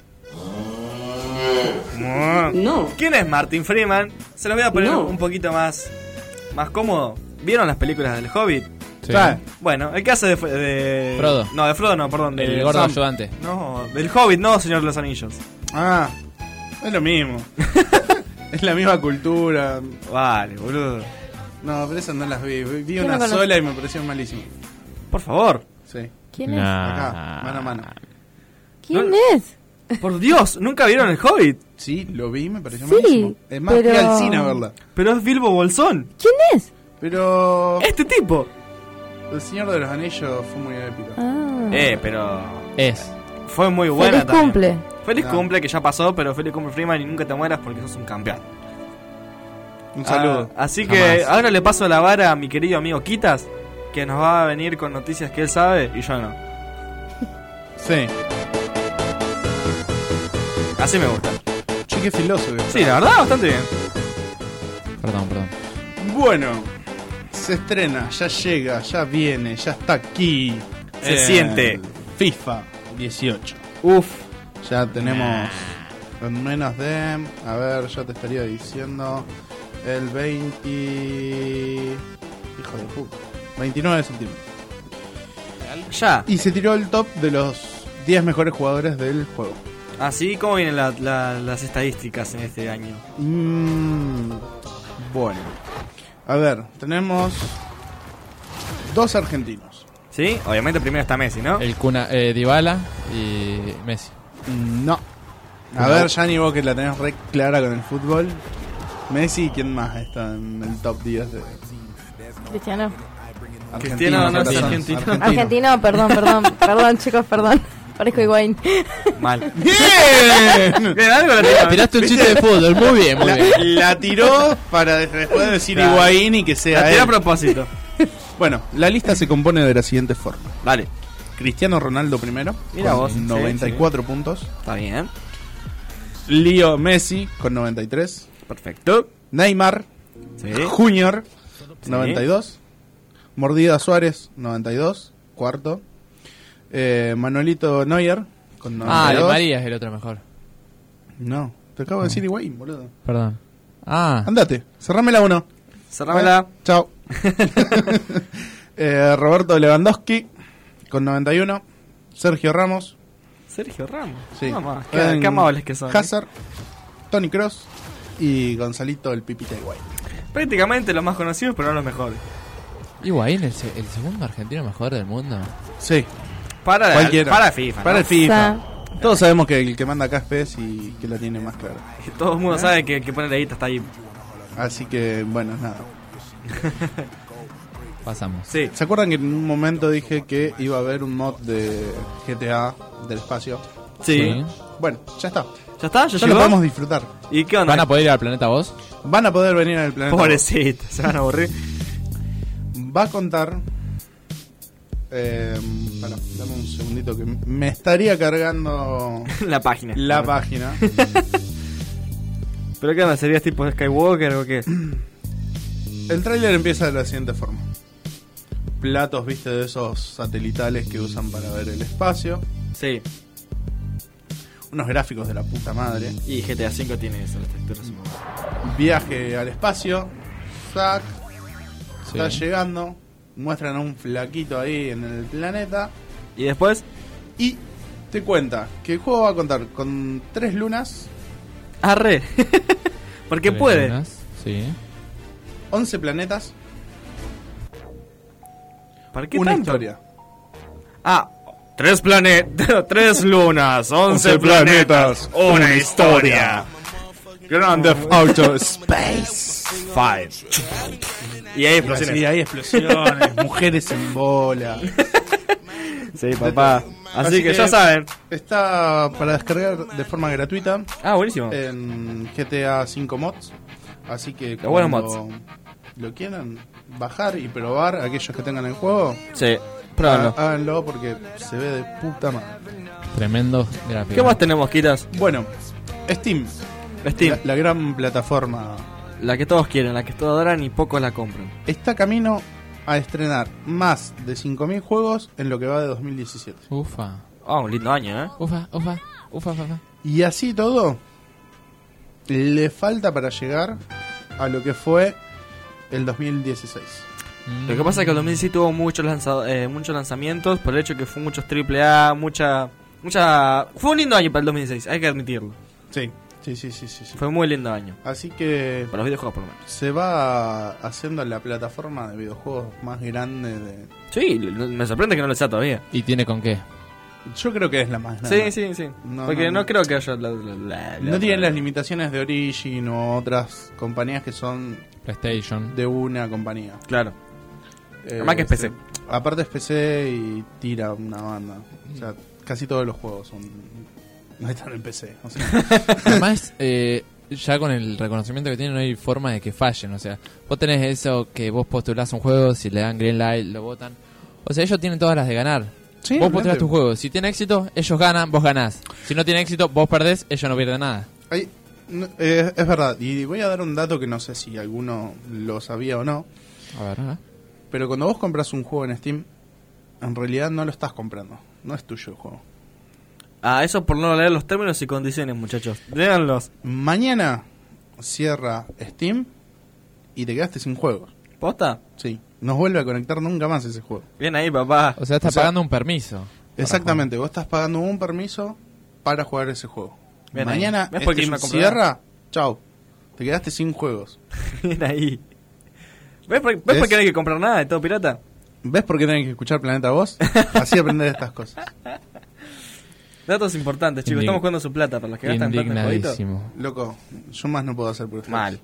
No. ¿Quién es Martin Freeman? Se los voy a poner No. un poquito más, más cómodo. ¿Vieron las películas del Hobbit? Sí. ¿sabes? Bueno, el que hace de, de- Frodo. No, de Frodo no, perdón. El de gordo Sam. ayudante. No, del Hobbit, no, Señor de los Anillos. Ah, es lo mismo. Es la misma cultura. Vale, boludo. No, pero esas no las vi. Vi Yo una no conozco. sola y me pareció malísimo. Por favor. Sí. ¿Quién es? Nah. Acá, mano a mano. ¿Quién No- es? Por Dios, ¿nunca vieron el Hobbit? Sí, lo vi y me pareció Sí, malísimo. Es más, pero- fui al cine a verla. Pero es Bilbo Bolsón. ¿Quién es? Pero... Este tipo. El Señor de los Anillos fue muy épico. Ah. Eh, pero... Es. Fue muy buena Feliz también. cumple. Feliz Ah. cumple, que ya pasó, pero feliz cumple Freeman y nunca te mueras porque sos un campeón. Un saludo. Ah, así Jamás. que ahora le paso la vara a mi querido amigo Quitas, que nos va a venir con noticias que él sabe y yo no. Sí. Así me gusta. Che, qué filósofo. Sí, la verdad, bastante bien. Perdón, perdón. Bueno, se estrena, ya llega, ya viene, ya está aquí. Se El siente. FIFA dieciocho. Uf. Ya tenemos en menos de... A ver, ya te estaría diciendo... El veinte... Hijo de puta. veintinueve de septiembre. Ya. Y se tiró el top de los diez mejores jugadores del juego. Así, ¿cómo vienen la, la, las estadísticas en este año? Mm, bueno. A ver, tenemos dos argentinos. Sí, obviamente primero está Messi, ¿no? El Cuna, eh, Dybala y Messi. No. A No. ver, Gianni, vos que la tenés re clara con el fútbol. Messi, ¿quién más está en el top diez de Cristiano. Cristiano no es corazón. argentino. Argentino, perdón, perdón. Perdón, chicos, perdón. Parezco Higuaín. Mal. ¡Bien! Bien, algo la tiró. Tiraste un ¿Viste? chiste de fútbol, muy bien, muy La, bien. la tiró para después decir Claro. Higuaín y que sea La tiró él. a propósito. Bueno, la lista se compone de la siguiente forma. Dale. Cristiano Ronaldo primero, Mira con vos, sí, noventa y cuatro puntos. Está bien. Leo Messi con noventa y tres. Perfecto. Neymar Sí. Junior Sí. noventa y dos. Mordida Suárez noventa y dos, cuarto. Eh, Manuelito Neuer con Ah, noventa y de dos. María es el otro mejor. No, te acabo de decir Higuaín, boludo. Perdón. Ah, Andate, cerrame la uno. Cerrámela. Chao. eh, Roberto Lewandowski con noventa y uno. Sergio Ramos. Sergio Ramos. Sí. Mamá, qué, En qué amables que son. Hazard, Toni Kroos y Gonzalito el Pipita Higuaín. Prácticamente los más conocidos, pero no los mejores. Higuaín, el, se- el segundo argentino mejor del mundo. Sí. Para, Cualquiera. para FIFA. Para ¿no? el FIFA. Sa- Todos sabemos que el que manda acá es Pez y que la tiene más clara. Todo el mundo sabe que el que pone la guita está ahí. Así que, bueno, nada. Pasamos. Sí. ¿Se acuerdan que en un momento dije que iba a haber un mod de G T A del espacio? Sí. Bueno, ya está. ¿Ya está? ¿Ya, Ya llegó? lo podemos disfrutar. ¿Y qué onda? ¿Van a poder ir al planeta vos? Van a poder venir al planeta. Pobrecito, se van a aburrir. Va a contar. Eh, bueno, dame un segundito que me estaría cargando La página. la página. ¿Pero qué onda? ¿Serías tipo Skywalker o qué? El tráiler empieza de la siguiente forma. Platos, viste, de esos satelitales que usan para ver el espacio. Sí. Unos gráficos de la puta madre. Y G T A cinco tiene eso, las texturas. Viaje al espacio. Zack. Sí. Está llegando. Muestran a un flaquito ahí en el planeta. ¿Y después? Y te cuenta que el juego va a contar con tres lunas, Arre. Porque Tres puede. lunas, Sí. once planetas, ¿Para qué una tanto? historia. Ah, tres planetas, tres lunas, once planetas, una historia. Grand Theft Auto Space. Five. Y hay explosiones. Sí, hay explosiones, mujeres en bola. Sí, papá. Así, que, ya saben. Está para descargar de forma gratuita Ah, buenísimo. en G T A cinco Mods. Así que Los buenos cuando lo quieran bajar y probar, aquellos que tengan el juego, Sí, pruébalo. há- háganlo porque se ve de puta madre. Tremendo gráfico. ¿Qué más tenemos, Quitas? Bueno, Steam, Steam. La, la gran plataforma, La que todos quieren, la que todos adoran y pocos la compran. está camino a estrenar más de cinco mil juegos en lo que va de dos mil diecisiete. Ufa. Ah, un lindo año, ¿eh? Ufa, ufa, ufa, ufa. ufa. Y así todo, le falta para llegar a lo que fue el dos mil dieciséis. Lo que pasa es que el dos mil dieciséis tuvo muchos, lanzado- eh, muchos lanzamientos por el hecho que fue muchos triple A, mucha... mucha Fue un lindo año para el dos mil dieciséis, hay que admitirlo. Sí, sí, sí, sí, sí, sí. Fue un muy lindo año. Así que Para los videojuegos, por lo menos. se va haciendo la plataforma de videojuegos más grande de... Sí, l- me sorprende que no lo sea todavía. ¿Y tiene con qué? Yo creo que es la más grande. Sí, sí, sí. No, Porque no, no, creo que haya... la- la- la- No la- tienen las limitaciones de Origin o otras compañías que son PlayStation. de una compañía. Claro. Eh, Además que es P C. sí. Aparte es P C y tira una banda. O sea, casi todos los juegos son no están en P C. O sea, Además, eh, ya con el reconocimiento que tiene no hay forma de que fallen. O sea, vos tenés eso que vos postulás un juego, si le dan green light, lo votan. O sea, ellos tienen todas las de ganar. Sí, vos obviamente. postulás tu juego. Si tiene éxito, ellos ganan, vos ganás. Si no tiene éxito, vos perdés, ellos no pierden nada. hay- no, eh, es verdad. Y voy a dar un dato que no sé si alguno lo sabía o no. A ver, ¿eh? Pero cuando vos compras un juego en Steam, en realidad no lo estás comprando. No es tuyo el juego. Ah, eso por no leer los términos y condiciones, muchachos. Léanlos. Mañana cierra Steam y te quedaste sin juegos. ¿Posta? Sí. No vuelve a conectar nunca más ese juego. Bien ahí, papá. O sea, estás O sea, pagando un permiso. Exactamente, vos estás pagando un permiso para jugar ese juego. Bien Mañana ahí. ¿Ves por qué Steam yo me compré? cierra, chao. Te quedaste sin juegos. Bien ahí. ¿Ves por, ¿ves por qué no hay que comprar nada de todo pirata? ¿Ves por qué tenés que escuchar Planeta Voz? Así aprendés estas cosas. Datos importantes, chicos. Indig- Estamos jugando su plata para los que gastan plata en jueguitos. Indignadísimo. Loco, yo más no puedo hacer por ustedes. Mal.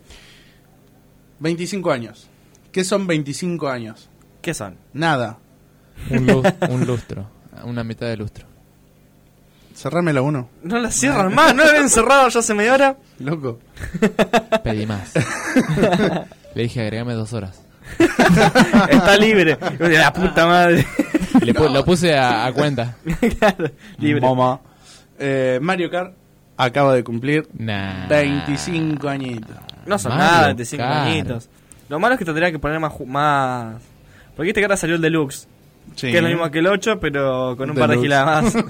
veinticinco años. ¿Qué son veinticinco años? ¿Qué son? Nada. Un, lu- un lustro. Una mitad de lustro. Cerrame la uno. No la cierran más, no la habían cerrado ya hace media hora. Loco. Pedí más. Le dije, agregame dos horas. Está libre. La puta madre. Le pu- Lo puse a, a cuenta. Claro, libre. Mamá. Eh, Mario Kart acaba de cumplir Nah. veinticinco añitos. No son Mario nada, veinticinco Kart. añitos. Lo malo es que tendría que poner más, ju- más... Porque este cara salió el Deluxe. Sí. Que es lo mismo que el ocho, pero con un par de Deluxe. giladas más.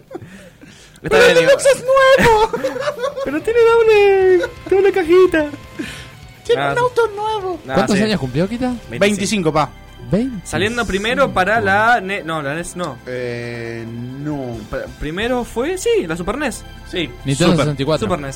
Pero el Deluxe es nuevo. Pero tiene doble, doble cajita. Tiene Nah, un auto nuevo. nah, ¿Cuántos sí. años cumplió, Kita? veinticinco, pa. veinte. Saliendo primero para la... Ne- no, la N E S no. Eh, no. Pa- Primero fue, sí, la Super N E S. Sí. Nintendo Super. sesenta y cuatro. Super N E S.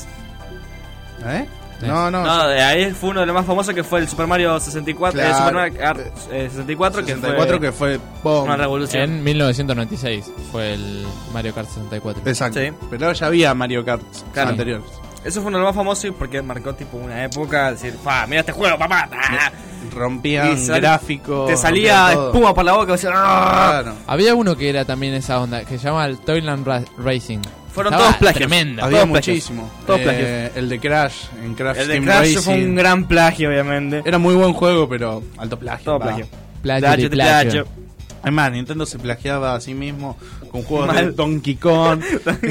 ¿Eh? No, no. No, de ahí fue uno de los más famosos que fue el Super Mario sesenta y cuatro, eh, Claro. Super Mario Kart, eh, sesenta y cuatro, que sesenta y cuatro fue que fue pum. una revolución. En mil novecientos noventa y seis fue el Mario Kart sesenta y cuatro. Exacto. Sí. Pero ya había Mario Kart Claro. anteriores. Eso fue uno de los más famosos porque marcó tipo una época, decir, fa, mira este juego, papá. Ah. Rompían Y sal- gráficos. Te salía rompían todo. espuma por la boca, decías, "Ah". Claro. Había uno que era también esa onda, que se llama el Toyland Ra- Racing. Fueron Estaba todos plagios. Tremenda. Había Todos plagios. muchísimo. Todos Eh, plagios. El de Crash, en Crash El de Team Crash Racing. fue un gran plagio, obviamente. Era muy buen juego, pero alto plagio. Todo va. plagio. Plagio Plagio de de plagio. plagio. Además, Nintendo se plagiaba a sí mismo con juegos de Mal. Donkey Kong.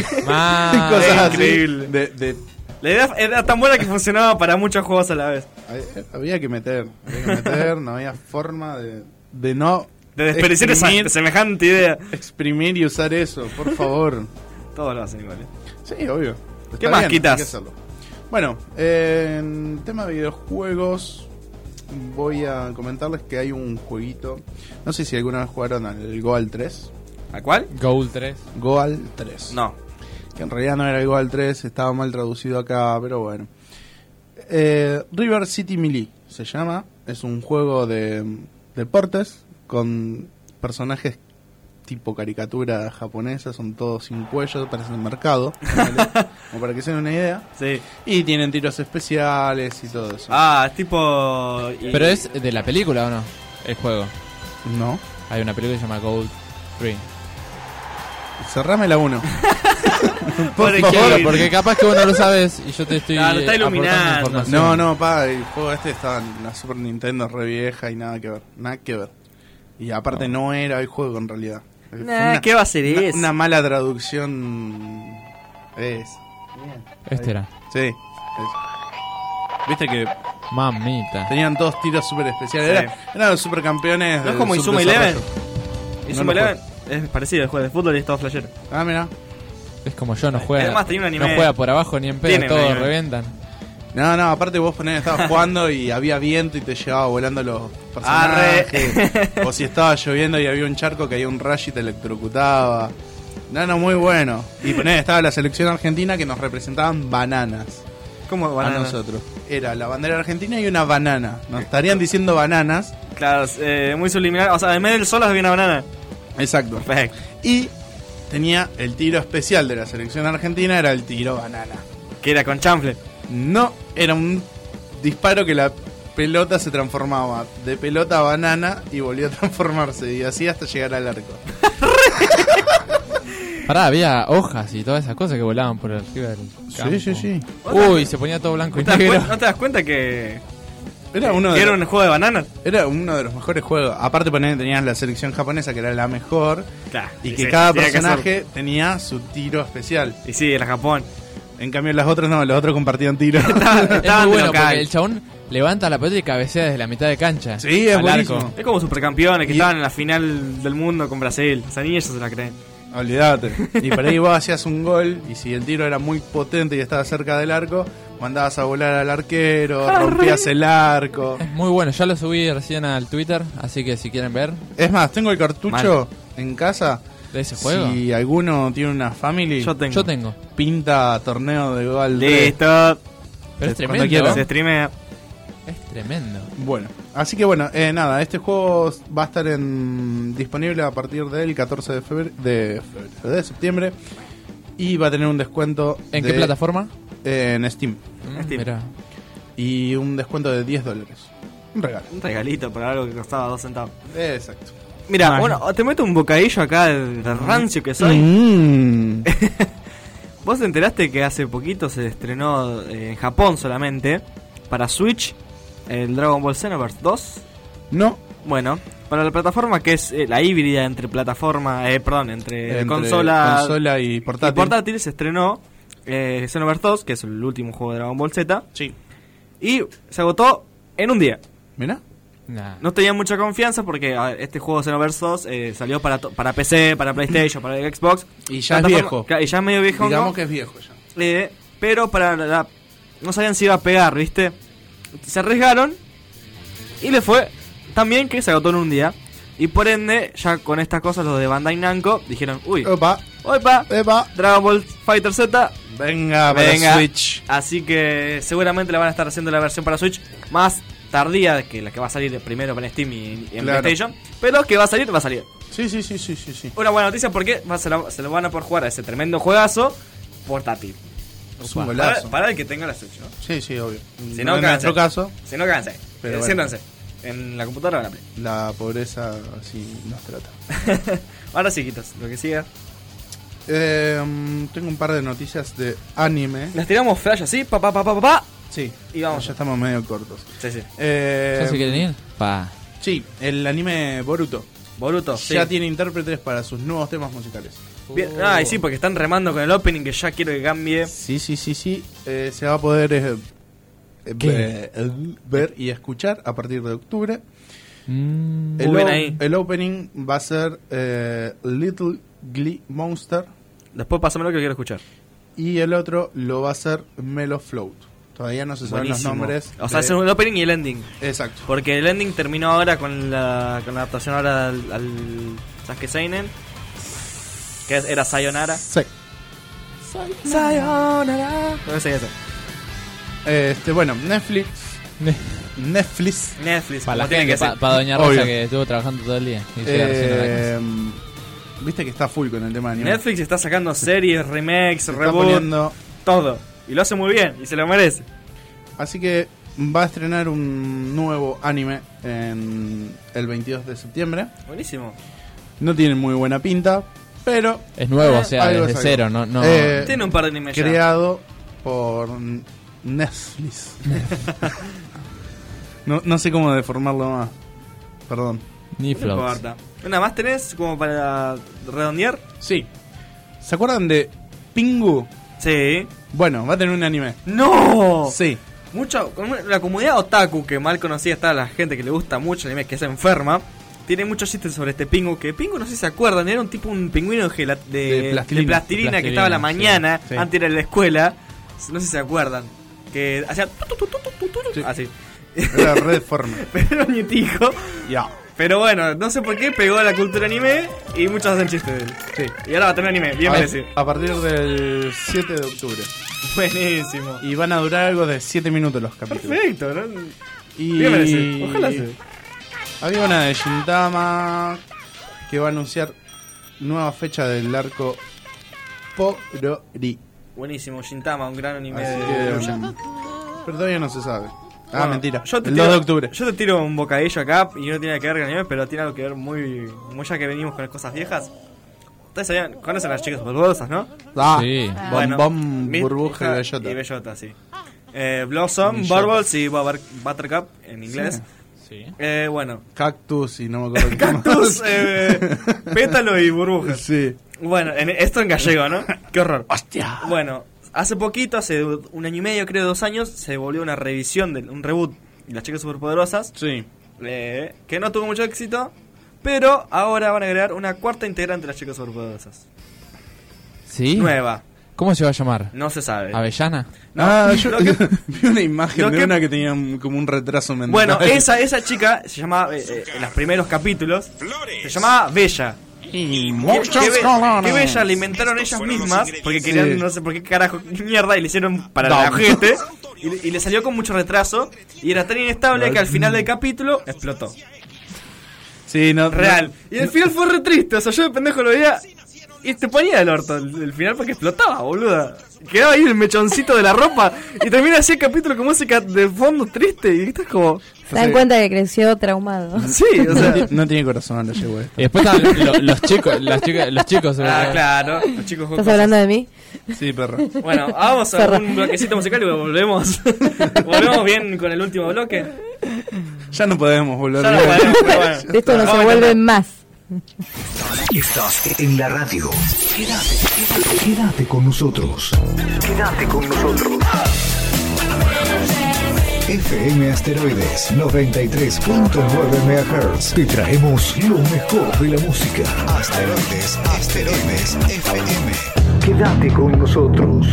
Mal. Cosas así. Increíble. De, de- La idea era tan buena que funcionaba para muchos juegos a la vez. había que meter. Había que meter. No había forma de, de no. De desperdiciar esa exprimir- semejante idea. Exprimir y usar eso, por favor. Todos lo hacen igual. ¿eh? Sí, obvio. ¿Qué Está más bien, quitas? hay que hacerlo. Bueno, eh, en tema de videojuegos, voy a comentarles que hay un jueguito. No sé si alguna vez jugaron al Goal tres. ¿A cuál? Goal tres. Goal tres. No. Que en realidad no era el Goal tres, estaba mal traducido acá, pero bueno. Eh, River City Melee se llama. Es un juego de deportes con personajes tipo caricatura japonesa, son todos sin cuello, parecen el mercado, ponele, como para que se den una idea. Sí. Y tienen tiros especiales y todo eso. Ah, es tipo... y- Pero es de la película, ¿o no? El juego. No. Hay una película que se llama Goal tres. Cerrame la uno. Por Por favor, porque capaz que vos no lo sabes y yo te estoy Claro, está eh, aportando iluminando. información. No, no, pa, el juego este estaba en la Super Nintendo re vieja y nada que ver, nada que ver. Y aparte no, era el juego en realidad. Fue Nah, ¿qué va a ser una, eso? una mala traducción es. Este era. Sí. es. Viste que Mamita. tenían todos tiros super especiales. Sí. Era- eran los supercampeones. ¿No es del como Inzuma Eleven? subdesarrollo. Inzuma No lo Eleven es parecido al juego de fútbol y es todo flashero. Ah, mira. Es como yo, no juega. Además, tenía un anime. No juega por abajo ni en pedo, Tiene un todos anime. reventan. No, no, aparte vos ponés, estabas jugando y había viento y te llevaba volando los personajes. O si estaba lloviendo y había un charco que había un rayo y te electrocutaba. No, no, muy bueno. Y ponés, estaba la selección argentina que nos representaban bananas. ¿Cómo A banana? nosotros. Era la bandera argentina y una banana. Nos estarían diciendo bananas. Claro, eh, muy subliminal. O sea, en medio del sol había una banana. Exacto. Perfecto. Y tenía el tiro especial de la selección argentina, era el tiro banana. Que era con chanfle. No, era un disparo que la pelota se transformaba de pelota a banana y volvió a transformarse. Y así hasta llegar al arco. Pará, había hojas y todas esas cosas que volaban por arriba del campo. Sí, sí, sí. Uy, se ponía todo blanco ¿No y te, das negro. cuen- ¿No te das cuenta que, Era uno que de era los- un juego de bananas? Era uno de los mejores juegos. Aparte poner, tenías la selección japonesa que era la mejor. Claro. Y Sí, que sí, cada tenía que personaje tenía su tiro especial. Y sí, era Japón. En cambio los otros no, los otros compartían tiros. Es Estaban muy de bueno local. porque el chabón levanta la pelota y cabecea desde la mitad de cancha. Sí, es al buenísimo. arco. Es como supercampeones que Y- estaban en la final del mundo con Brasil. Esa niña ya se la creen. Olvídate. Y por ahí vos hacías un gol y si el tiro era muy potente y estaba cerca del arco, mandabas a volar al arquero, rompías el arco. Es muy bueno, ya lo subí recién al Twitter, así que si quieren ver. Es más, tengo el cartucho Mal. en casa. ¿De ese juego? Si alguno tiene una family, Yo tengo. Yo tengo. pinta torneo de gol. Listo. Pero es Cuando tremendo. quieras. Se streamea. Es tremendo. Bueno, así que bueno, eh, nada, este juego va a estar en, disponible a partir del catorce de febrero, de, febrero, de septiembre y va a tener un descuento. ¿En de- qué plataforma? En Steam. Mm, Steam. mirá. Y un descuento de diez dólares. Un regalo. Un regalito para algo que costaba dos centavos. Exacto. Mira, Ay. bueno, te meto un bocadillo acá del, del rancio que soy. Mm. ¿Vos te enteraste que hace poquito se estrenó eh, en Japón solamente para Switch el Dragon Ball Xenoverse dos? No. Bueno, para la plataforma que es eh, la híbrida entre plataforma, eh, perdón, entre, Entre consola, consola y portátil. y portátil se estrenó eh, Xenoverse dos, que es el último juego de Dragon Ball Z. Sí. Y se agotó en un día. Mirá. Nah. No tenía mucha confianza porque a ver, este juego Xenoverse dos eh, salió para, to- para P C, para PlayStation, para Xbox. Y ya es Plataforma- viejo. Claro, y ya es medio viejo. Digamos ¿no? que es viejo ya. Eh, pero para la, la- no sabían si iba a pegar, ¿viste? Se arriesgaron y le fue tan bien que se agotó en un día. Y por ende, ya con estas cosas los de Bandai Namco dijeron, uy, Opa. opa, Epa. Dragon Ball Fighter Z, Venga, para venga. Switch. Así que seguramente le van a estar haciendo la versión para Switch más tardía que la que va a salir primero para Steam y, y en Claro. PlayStation. Pero que va a salir, va a salir. Sí, sí, sí, sí, sí, sí. Una buena noticia porque va- se, la- se lo van a poder jugar a ese tremendo juegazo portátil. Es un Para, golazo. para el que tenga la Switch, ¿no? Sí, sí, obvio. Si No no, en cánse. nuestro caso, Si no, cánse. Pero Eh, bueno. siéntanse. En la computadora o en la Play. la pobreza así nos trata. Ahora sí, quitas. Lo que siga. Eh, mm, tengo un par de noticias de anime. Las tiramos flash así, pa pa pa pa pa. pa. Sí, Y vamos. ya estamos medio cortos. Sí, sí. Eh, ¿Ya se quieren ir? Pa. Sí, el anime Boruto Boruto, sí. ya tiene intérpretes para sus nuevos temas musicales. Bien. Ah, y sí, porque están remando con el opening que ya quiero que cambie. Sí, sí, sí, sí. Eh, se va a poder eh, eh, ¿Qué? ve- eh, ver y escuchar a partir de octubre. Mm. El, Muy bien o- ahí. el opening va a ser eh, Little Glee Monster Después pásamelo que quiero escuchar. y el otro lo va a ser Mellow Float. Todavía no se saben los Buenísimo. nombres. O sea, de- es el opening y el ending. Exacto. Porque el ending terminó ahora con la, con la adaptación ahora al, al Sasuke Seinen. Que es- era Sayonara. Sí. Sayonara. No sé eso. Este, bueno, Netflix. Netflix. Netflix. Para la como tiene gente, que ser. para pa Doña Rosa Obvio. que estuvo trabajando todo el día. Y llega recién a la casa. Eh, Viste que está full con el tema de anime. Netflix está sacando series, remakes, Se está reboot, poniendo- todo. Y lo hace muy bien y se lo merece. Así que va a estrenar un nuevo anime en el veintidós de septiembre. Buenísimo. No tiene muy buena pinta, pero Es nuevo, Eh, o sea, algo desde es cero, algo. no, no. Eh, Tiene un par de animes ya. creado por Netflix. no, no sé cómo deformarlo más. Perdón. Ni No floats. importa. ¿Una más tenés como para redondear? Sí. ¿Se acuerdan de Pingu? Sí. Bueno, va a tener un anime. ¡No! Sí. Mucho, con la comunidad otaku, que mal conocida está la gente que le gusta mucho el anime, que es enferma, tiene muchos chistes sobre este Pingu, que Pingu no sé si se acuerdan, era un tipo, un pingüino de, gela- de, De de plastilina. plastilina, De que estaba a la plastilina, mañana, sí, sí. antes de ir a la escuela, no sé si se acuerdan, que hacía tu, tu, tu, tu, tu, tu, tu, Sí. así. Era Red Forma. Pero era un ñetico. Ya. Pero bueno, no sé por qué pegó a la cultura anime y muchos hacen chistes de él. Sí. Y ahora va a tener anime, bien a, merecido. a partir del siete de octubre. Buenísimo. Y van a durar algo de siete minutos los capítulos. Perfecto, ¿no? Y Bien merecido. Ojalá sea. había una de Shintama que va a anunciar nueva fecha del arco Porori. Buenísimo, Shintama, un gran anime Así de que, lucha. um, pero todavía no se sabe. Ah, Bueno, mentira. Yo te el tiro, dos de octubre. Yo te tiro un bocadillo acá y no tiene nada que ver con anime, pero tiene algo que ver muy, muy ya que venimos con las cosas viejas. Ustedes sabían, conocen a las chicas superpoderosas, ¿no? Ah, Sí. Bom Bom, Mit- Burbuja y Uja Bellota. Y Bellota, sí. Eh, Blossom, Bellota. Bubbles y Butter- Buttercup en inglés. Sí. Eh, bueno, Cactus y no me acuerdo qué más. Cactus, eh, Pétalo y Burbujas. Sí. Bueno, en, esto en gallego, ¿no? Qué horror. Hostia. Bueno, hace poquito, hace un año y medio, creo, dos años, se volvió una revisión, de, un reboot de las chicas superpoderosas. Sí. Eh, que no tuvo mucho éxito, pero ahora van a agregar una cuarta integrante de las chicas superpoderosas. ¿Sí? Nueva. ¿Cómo se va a llamar? No se sabe. ¿Avellana? No, ah, yo lo que- vi una imagen lo de que- una que tenía un- como un retraso mental. Bueno, esa, esa chica se llamaba, eh, eh, en los primeros capítulos, se llamaba Bella. Y que, Be- que Bella la inventaron ellas mismas porque querían, Sí. no sé por qué carajo mierda, y le hicieron para No. la ojete. Y, le- y le salió con mucho retraso. Y era tan inestable que al final del capítulo explotó. Sí, no, Real. Y el final fue re triste. O sea, yo de pendejo lo veía y te ponía el orto el, el final porque explotaba, boluda. Quedaba ahí el mechoncito de la ropa y termina así el capítulo con música de fondo triste. Y estás como. Se dan cuenta que creció traumado. Sí, o sea. No tiene corazón, lo llevo esto. Y después están lo- los chicos, las chicas, los chicos. Ah, claro. Los chicos ¿Estás hablando de mí? Sí, perro. Bueno, vamos a Perra. un bloquecito musical y volvemos. Volvemos bien con el último bloque. Ya no podemos volver. Ya no podemos, pero bueno. De esto no Vamos se a vuelve intentar. más. Estás en la radio. Quédate, quédate con nosotros. Quédate con nosotros. F M Asteroides noventa y tres punto nueve megahertz. Te traemos lo mejor de la música. Asteroides, Asteroides F M. Quédate con nosotros.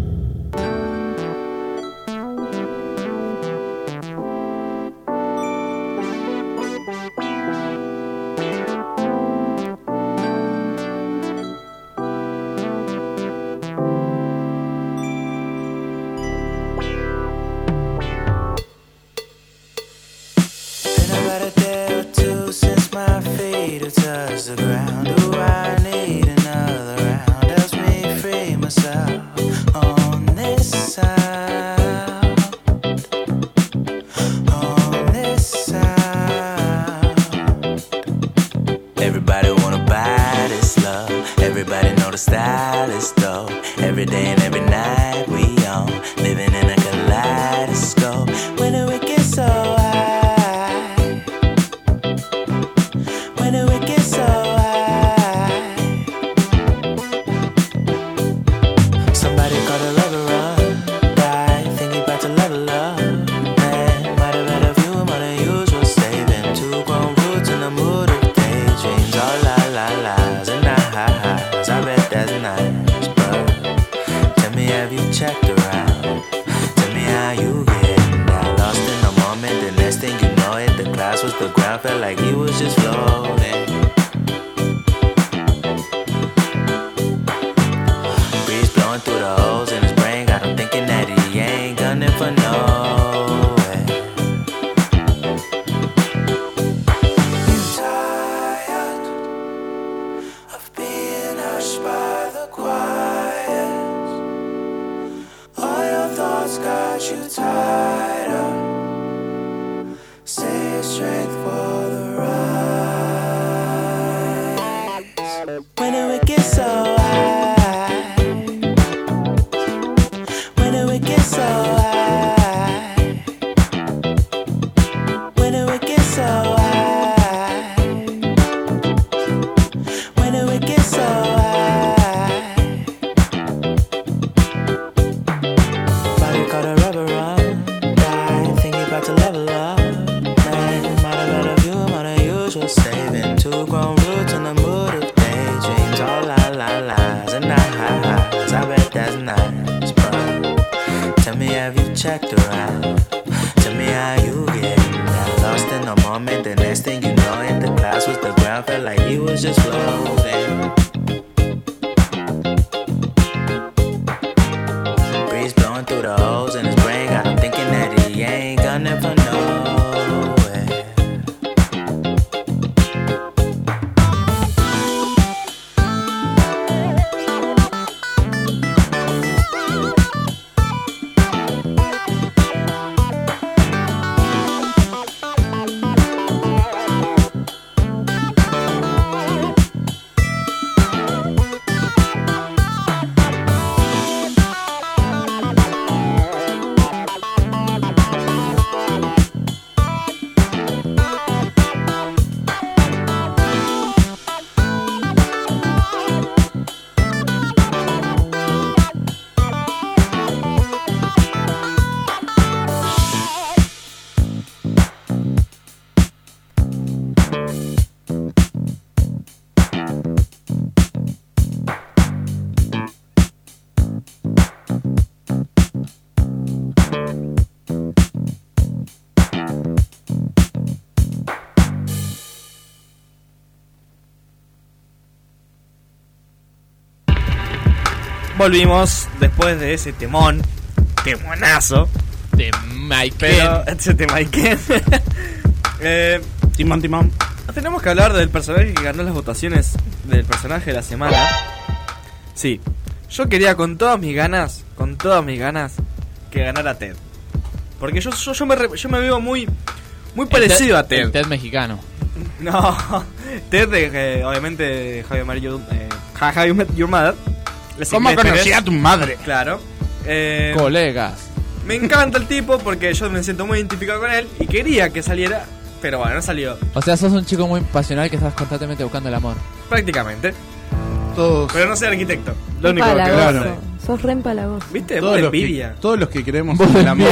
Been about a day or two since my feet have touched the ground. Do I need another round? Helps me free myself on this side. On this side. Everybody wanna buy this love. Everybody know the style is dope. Every day and every night we on. Living in a kaleidoscope. When do we get so high? When do we get so high? Somebody call the rubber run. Guy, think he about to level up. Man, might have had a few more than usual. Saving two grown roots in the mood of daydreams. All la la la's and not high highs. I bet that's nice, but tell me, have you checked around? Tell me how you getting now. Lost in the moment, the next thing you know it, the class was the ground, felt like he was just floating. Breeze blowing through the holes in his brain, got him thinking that he ain't gunning for nowhere. You tired of being hushed by the quiet? All your thoughts got you tied up. Say strength for the rise. When do we get so high? When do we get so high? When do we get so high? When do we get so high? Body caught a rubber run. Guy, think he about to level up. Man, might have had a few more than usual. Saving two grown roots in the mood of daydreams. All la la la's and not high highs. I bet that's nice, but tell me, have you checked around? Tell me how you getting now. Lost in the moment, the next thing you know it, the class was the ground, felt like he was just floating. Breeze blowing through the holes in his brain, got him thinking that he ain't gunning for nowhere. volvimos después de ese temón, temonazo. De Mike. Pero, ese tema eh, Timón, Timón. Tenemos que hablar del personaje que ganó las votaciones del personaje de la semana. Sí, yo quería con todas mis ganas, con todas mis ganas, que ganara Ted. Porque yo, yo, yo, me, re, yo me veo muy, muy parecido Ted, a Ted. El Ted mexicano. No, Ted, de, eh, obviamente, How I Met Your, eh, How I Met Your Mother. ¿Cómo conocí a tu madre? Claro. Eh, Colegas. Me encanta el tipo porque yo me siento muy identificado con él y quería que saliera, pero bueno, no salió. O sea, sos un chico muy pasional que estás constantemente buscando el amor. Prácticamente. Todos. Pero no soy arquitecto. Lo único Empalagoso. que Claro. Sos re empalagoso. ¿Viste? Todos Vos los, que, envidia. todos los que queremos en el amor.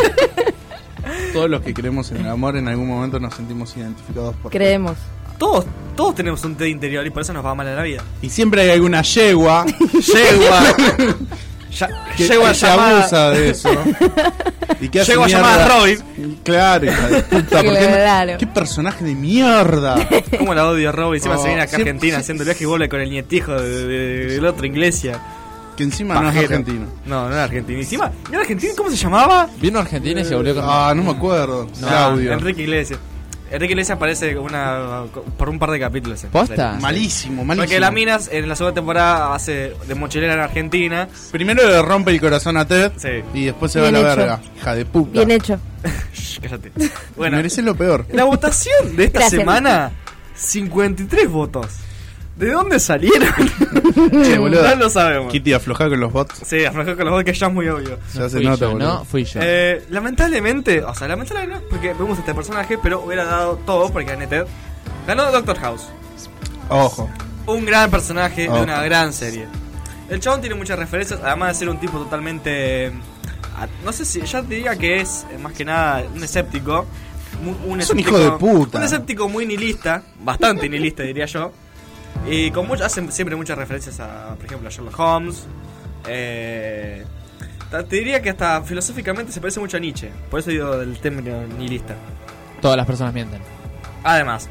Todos los que creemos en el amor en algún momento nos sentimos identificados por. Creemos. Todos, todos tenemos un Ted interior y por eso nos va mal en la vida. Y siempre hay alguna yegua. Yegua. Ya, que, yegua que se llamada- abusa de eso. Y que hace Yegua mierda. llamada Robin. Claro, hija de puta. ¿por qué no- Claro. ¿Qué personaje de mierda? ¿Cómo la odio Robin? Encima Oh, se viene acá a siempre- Argentina sí- haciendo el viaje y vuelve con el nietijo de, de- del otro Iglesia. Que encima no es Pajero. argentino. No, no es argentino. Encima, ¿no era argentino? ¿Cómo se llamaba? Vino a Argentina y se volvió con... Ah, no me acuerdo. No, Claudio. Enrique Iglesias. Enrique Iglesias aparece una, por un par de capítulos. en ¿Posta? serie. Malísimo, malísimo. Porque la Minas en la segunda temporada hace de mochilera en Argentina. Primero le rompe el corazón a Ted. Sí. Y después se Bien va a la hecho. verga. Hija de puta. Bien hecho. Shh, cállate. Bueno, Bueno, mereces lo peor. la votación de esta Gracias. semana, cincuenta y tres votos. ¿De dónde salieron? Che, boludo. No lo sabemos. Kitty, aflojá con los bots. Sí, aflojó con los votos que ya es muy obvio. Ya se Fui nota, yo, boludo. no fui yo. Eh, lamentablemente, o sea, lamentablemente no, porque vemos a este personaje, pero hubiera dado todo porque gané Ted. Ganó Doctor House. Ojo. Un gran personaje Ojo. de una gran serie. El chabón tiene muchas referencias, además de ser un tipo totalmente... ah, No sé si, ya te diría que es eh, más que nada un escéptico. mu- Un Es un escéptico- hijo de puta. Un escéptico muy nihilista, bastante nihilista diría yo. Y con mucho, hacen siempre muchas referencias a, por ejemplo, a Sherlock Holmes. Eh, ta- te diría que hasta filosóficamente se parece mucho a Nietzsche. Por eso digo del término nihilista. Todas las personas mienten. Además,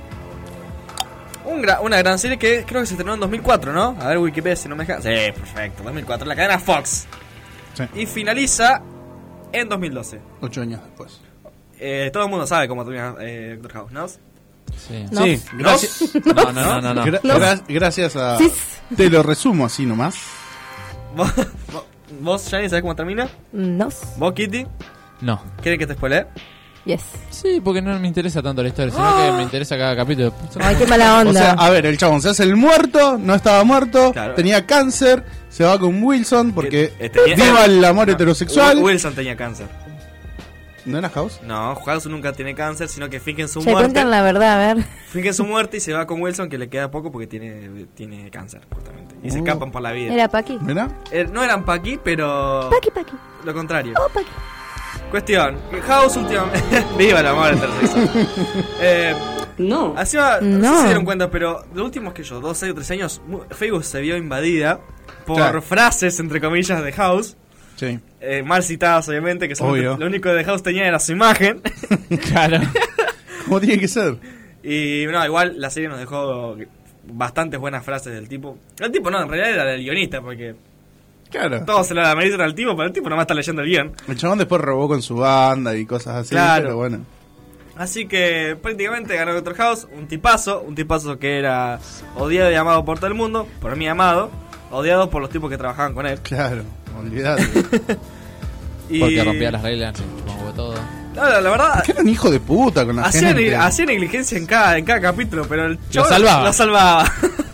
un gra- una gran serie que creo que se estrenó en dos mil cuatro, ¿no? A ver, Wikipedia si no me deja. Sí, perfecto, dos mil cuatro, la cadena Fox. Sí. Y finaliza en dos mil doce. Ocho años después. Eh, todo el mundo sabe cómo termina eh, Doctor House, ¿no? Sí. No. Sí, gracias. No, no, no, no. no. gra- No. gra- gracias a. Sí. Te lo resumo así nomás. ¿Vos, vos, vos, Jani, sabés cómo termina? No. ¿Vos, Kitty? No. ¿Quieren que te spoilee? Yes. Sí, porque no me interesa tanto la historia, sino que me interesa cada capítulo. Ay, qué mala onda. O sea, a ver, el chabón se hace el muerto, no estaba muerto, Claro. tenía cáncer, se va con Wilson porque Que- eh, tenía- viva el amor No, heterosexual. Wilson tenía cáncer. ¿No era House? No, House nunca tiene cáncer, sino que fingen su Se muerte. cuentan la verdad, a ver. Fingen su muerte y se va con Wilson, que le queda poco porque tiene, tiene cáncer, justamente. Y se Uh. escapan por la vida. Era Paqui. ¿Mira? Eh, no eran Paqui, pero... Paqui, Paqui. Lo contrario. Oh, Paqui. Cuestión, que House últimamente... Viva el amor heterosexual. eh, No. así va- no. No. sé si se dieron cuenta, pero los últimos que yo, dos años, tres años, mu- Facebook se vio invadida por Claro. frases, entre comillas, de House. Sí. Eh, mal citadas, obviamente, que son Obvio. lo único que de House tenía era su imagen. Claro. ¿Cómo tiene que ser? Y no, igual la serie nos dejó bastantes buenas frases del tipo. El tipo no, en realidad era el guionista, porque Claro. todos se la ameritan al tipo, pero el tipo nomás está leyendo el guión. El chabón después robó con su banda y cosas así, Claro. pero bueno. Así que prácticamente ganó Doctor House, un tipazo, un tipazo que era odiado y amado por todo el mundo, por mí amado, odiado por los tipos que trabajaban con él. Claro, olvidate. Y... Porque rompía las reglas, supongo todo. No, la, la verdad, Que era un hijo de puta con la hacía, gente. hacía negligencia en cada, en cada capítulo, pero el chabón salvaba. Lo salvaba.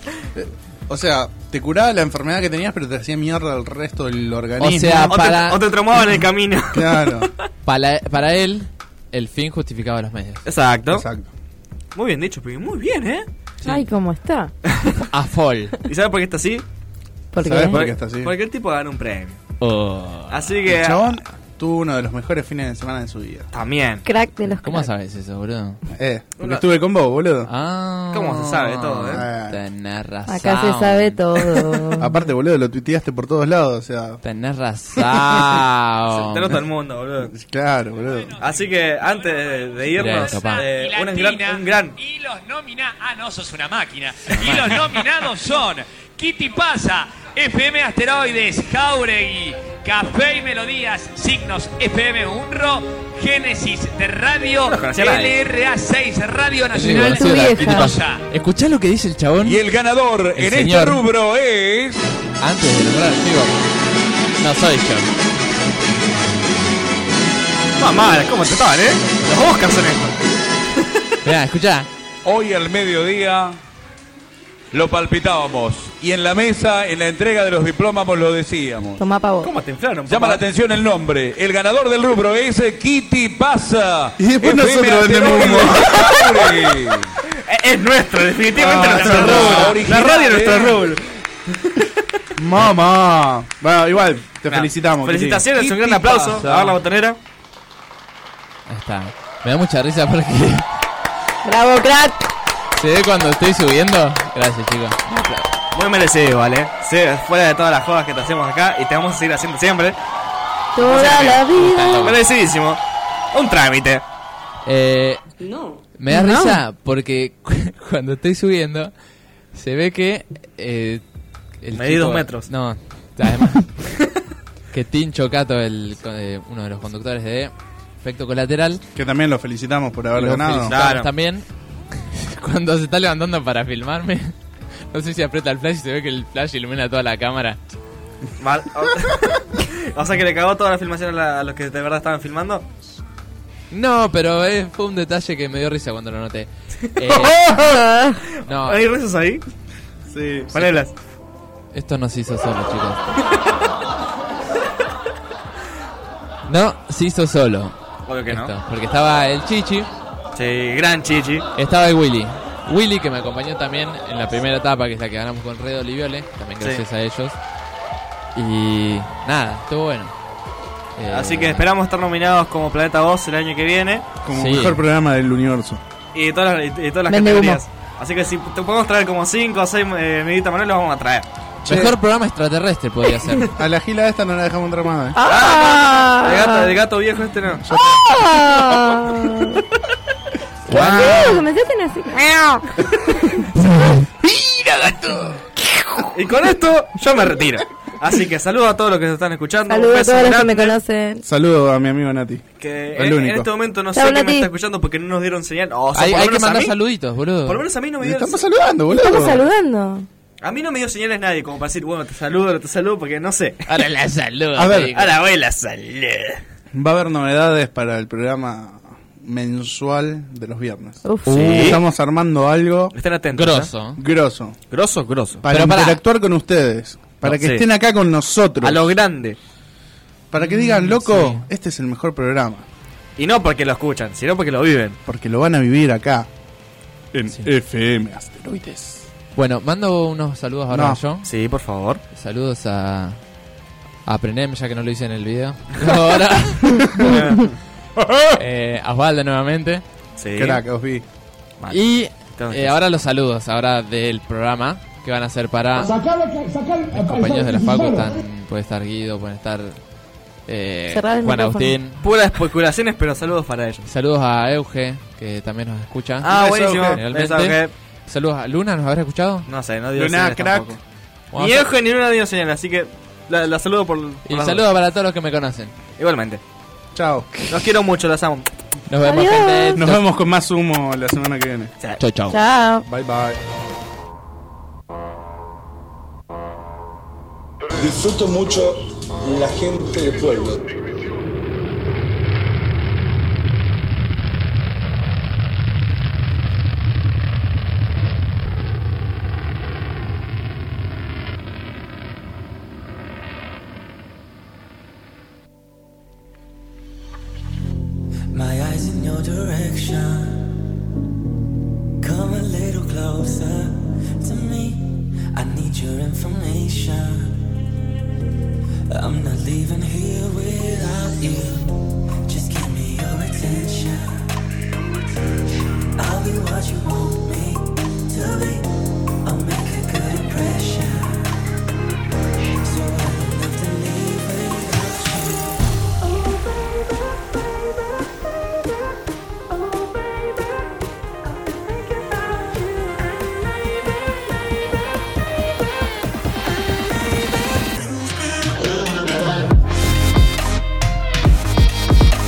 O sea, te curaba la enfermedad que tenías, pero te hacía mierda el resto del organismo. O sea, o, para- te, o te traumaba en el camino. Claro. Para, para él, el fin justificaba los medios. Exacto. Exacto. Muy bien dicho, Piqui. Muy bien, ¿eh? Ay, ¿cómo está? A full. ¿Y sabes por qué está así? ¿Por ¿Sabes qué? por qué está así? Porque el tipo ganó un premio. Oh. Así que... El chabón tuvo uno de los mejores fines de semana de su vida. También. Crack de los ¿Cómo cracks. sabes eso, boludo? Eh, porque Una- estuve con vos, boludo. Ah. ¿Cómo se sabe todo, eh? Eh. Tenés razón. Acá se sabe todo. Aparte, boludo, lo tuiteaste por todos lados, o sea... Tenés Se razón. enteró todo el mundo, boludo. Claro, boludo. Así que antes de, de irnos, Directo, pa. eh, Y un, gran, Latina. un gran... Y los nominados. Ah, no, sos una máquina. Y los nominados son Kitty Pasa, F M Asteroides, Jauregui, Café y Melodías, Signos F M Unro, Génesis de Radio, L R A seis, Radio Nacional Mendoza. Escuchá lo que dice el chabón. Y el ganador El en señor. este rubro es... Antes de nombrar, digo, no soy yo. Mamá, ¿cómo te estaban, eh? Los Oscars son estos. Mirá, escuchá. Hoy al mediodía lo palpitábamos. Y en la mesa, en la entrega de los diplomas, lo decíamos. Tomá pavo. ¿Cómo te inflaron, Llama la atención el nombre. El ganador del rubro es Kitty Pasa. Y después F M nosotros vendemos humo. Asteroides. Es nuestro, definitivamente Ah, nuestro no, rubro. original, La radio es nuestro eh. rubro. Mamá. Bueno, igual, te Nah, felicitamos. Felicitaciones, Kitty. un gran aplauso. Pasa. A ver la botonera. Ahí está. Me da mucha risa porque Bravo, crack. se ve cuando estoy subiendo. Gracias, chicos. Muy merecido, ¿vale? Sí, fuera de todas las jodas que te hacemos acá y te vamos a seguir haciendo siempre. Toda la vida. Merecidísimo. Un trámite. Eh, No. me da No. risa porque cu- cuando estoy subiendo se ve que eh, el Medí chico- dos metros. No, además que Tincho Cato, el, eh, uno de los conductores de Efecto Colateral, Que también lo felicitamos por haber lo ganado. felicitamos Claro. también. Cuando se está levantando para filmarme, no sé si aprieta el flash y se ve que el flash ilumina toda la cámara. Mal. O sea que le cagó toda la filmación a, la- a los que de verdad estaban filmando. No, pero eh, fue un detalle que me dio risa cuando lo noté. Eh, no, ¿Hay risas ahí? Sí. Ponelas. esto no se hizo solo, chicos. No, se hizo solo. Obvio que no. Esto, porque estaba el Chichi, Sí, gran chichi. estaba el Willy. Willy, que me acompañó también en la primera etapa, que es la que ganamos con Redo Oliviole, también gracias Sí. a ellos. Y nada, estuvo bueno. Eh, Así que esperamos estar nominados como Planeta Voz el año que viene. Como Sí. mejor programa del universo. Y de todas las, y de todas las Vende categorías. Así que si te podemos traer como cinco o seis eh, Medita Manuel, los vamos a traer. Mejor programa extraterrestre podría ser. A la gila esta no la dejamos entrar más. ¿eh? Ah. El gato, el gato viejo este no. Ah. ¿Qué feo que me hacen así? ¡Mira, gato! Y con esto yo me retiro. Así que saludo a todos los que se están escuchando. Saludos Un a beso todos los que me grande. conocen. Saludo a mi amigo Nati. Que El en, único. en este momento no Chao, sé quién me Nati. está escuchando porque no nos dieron señal. O sea, hay por lo hay que menos a mandar mí- saluditos, boludo. Por lo menos a mí no me Le dio. estamos saludando, boludo. Estamos saludando. A mí no me dio señales nadie como para decir, bueno, te saludo, te saludo, porque no sé. Ahora la saludo. A ver. amigo. Ahora voy a la salud. Va a haber novedades para el programa mensual de los viernes. Uf. Sí. Estamos armando algo Estén atentos. Grosso. grosso Grosso, grosso. para Pero pará. interactuar con ustedes. Para No, que sí. estén acá con nosotros. A lo grande. Para que digan, loco, sí. este es el mejor programa. Y no porque lo escuchan, sino porque lo viven. Porque lo van a vivir acá. En Sí. F M Asteroides. Bueno, mando unos saludos ahora No. yo. Sí, por favor. Saludos a a Prenem, ya que no lo hice en el video. Ahora. eh, a Osvaldo nuevamente. Sí. Crack, os vi. Mal. Y Entonces. eh, ahora los saludos, ahora del programa, que van a ser para mis compañeros de la facu. Están, puede estar Guido, pueden estar eh, Cerrar el Juan micrófono. Agustín. Puras especulaciones, pero saludos para ellos. Saludos a Euge, que también nos escucha. Ah, Beso, buenísimo. generalmente. Beso, Euge. Saludos a Luna, ¿nos habrá escuchado? No sé, no dio Luna, señales crack. tampoco. Vamos Ni a- Euge ni una dio señal, así que la, la saludo por. por Y las saludos para todos los que me conocen. dos. Igualmente. Chao. Los quiero mucho, los amo. Nos vemos, Adiós. gente. Nos vemos con más humo la semana que viene. Chau, chau. Chao. Bye bye. Disfruto mucho la gente del pueblo. My eyes in your direction. Come a little closer to me. I need your information. I'm not leaving here without you. Just give me your attention. I'll be what you want.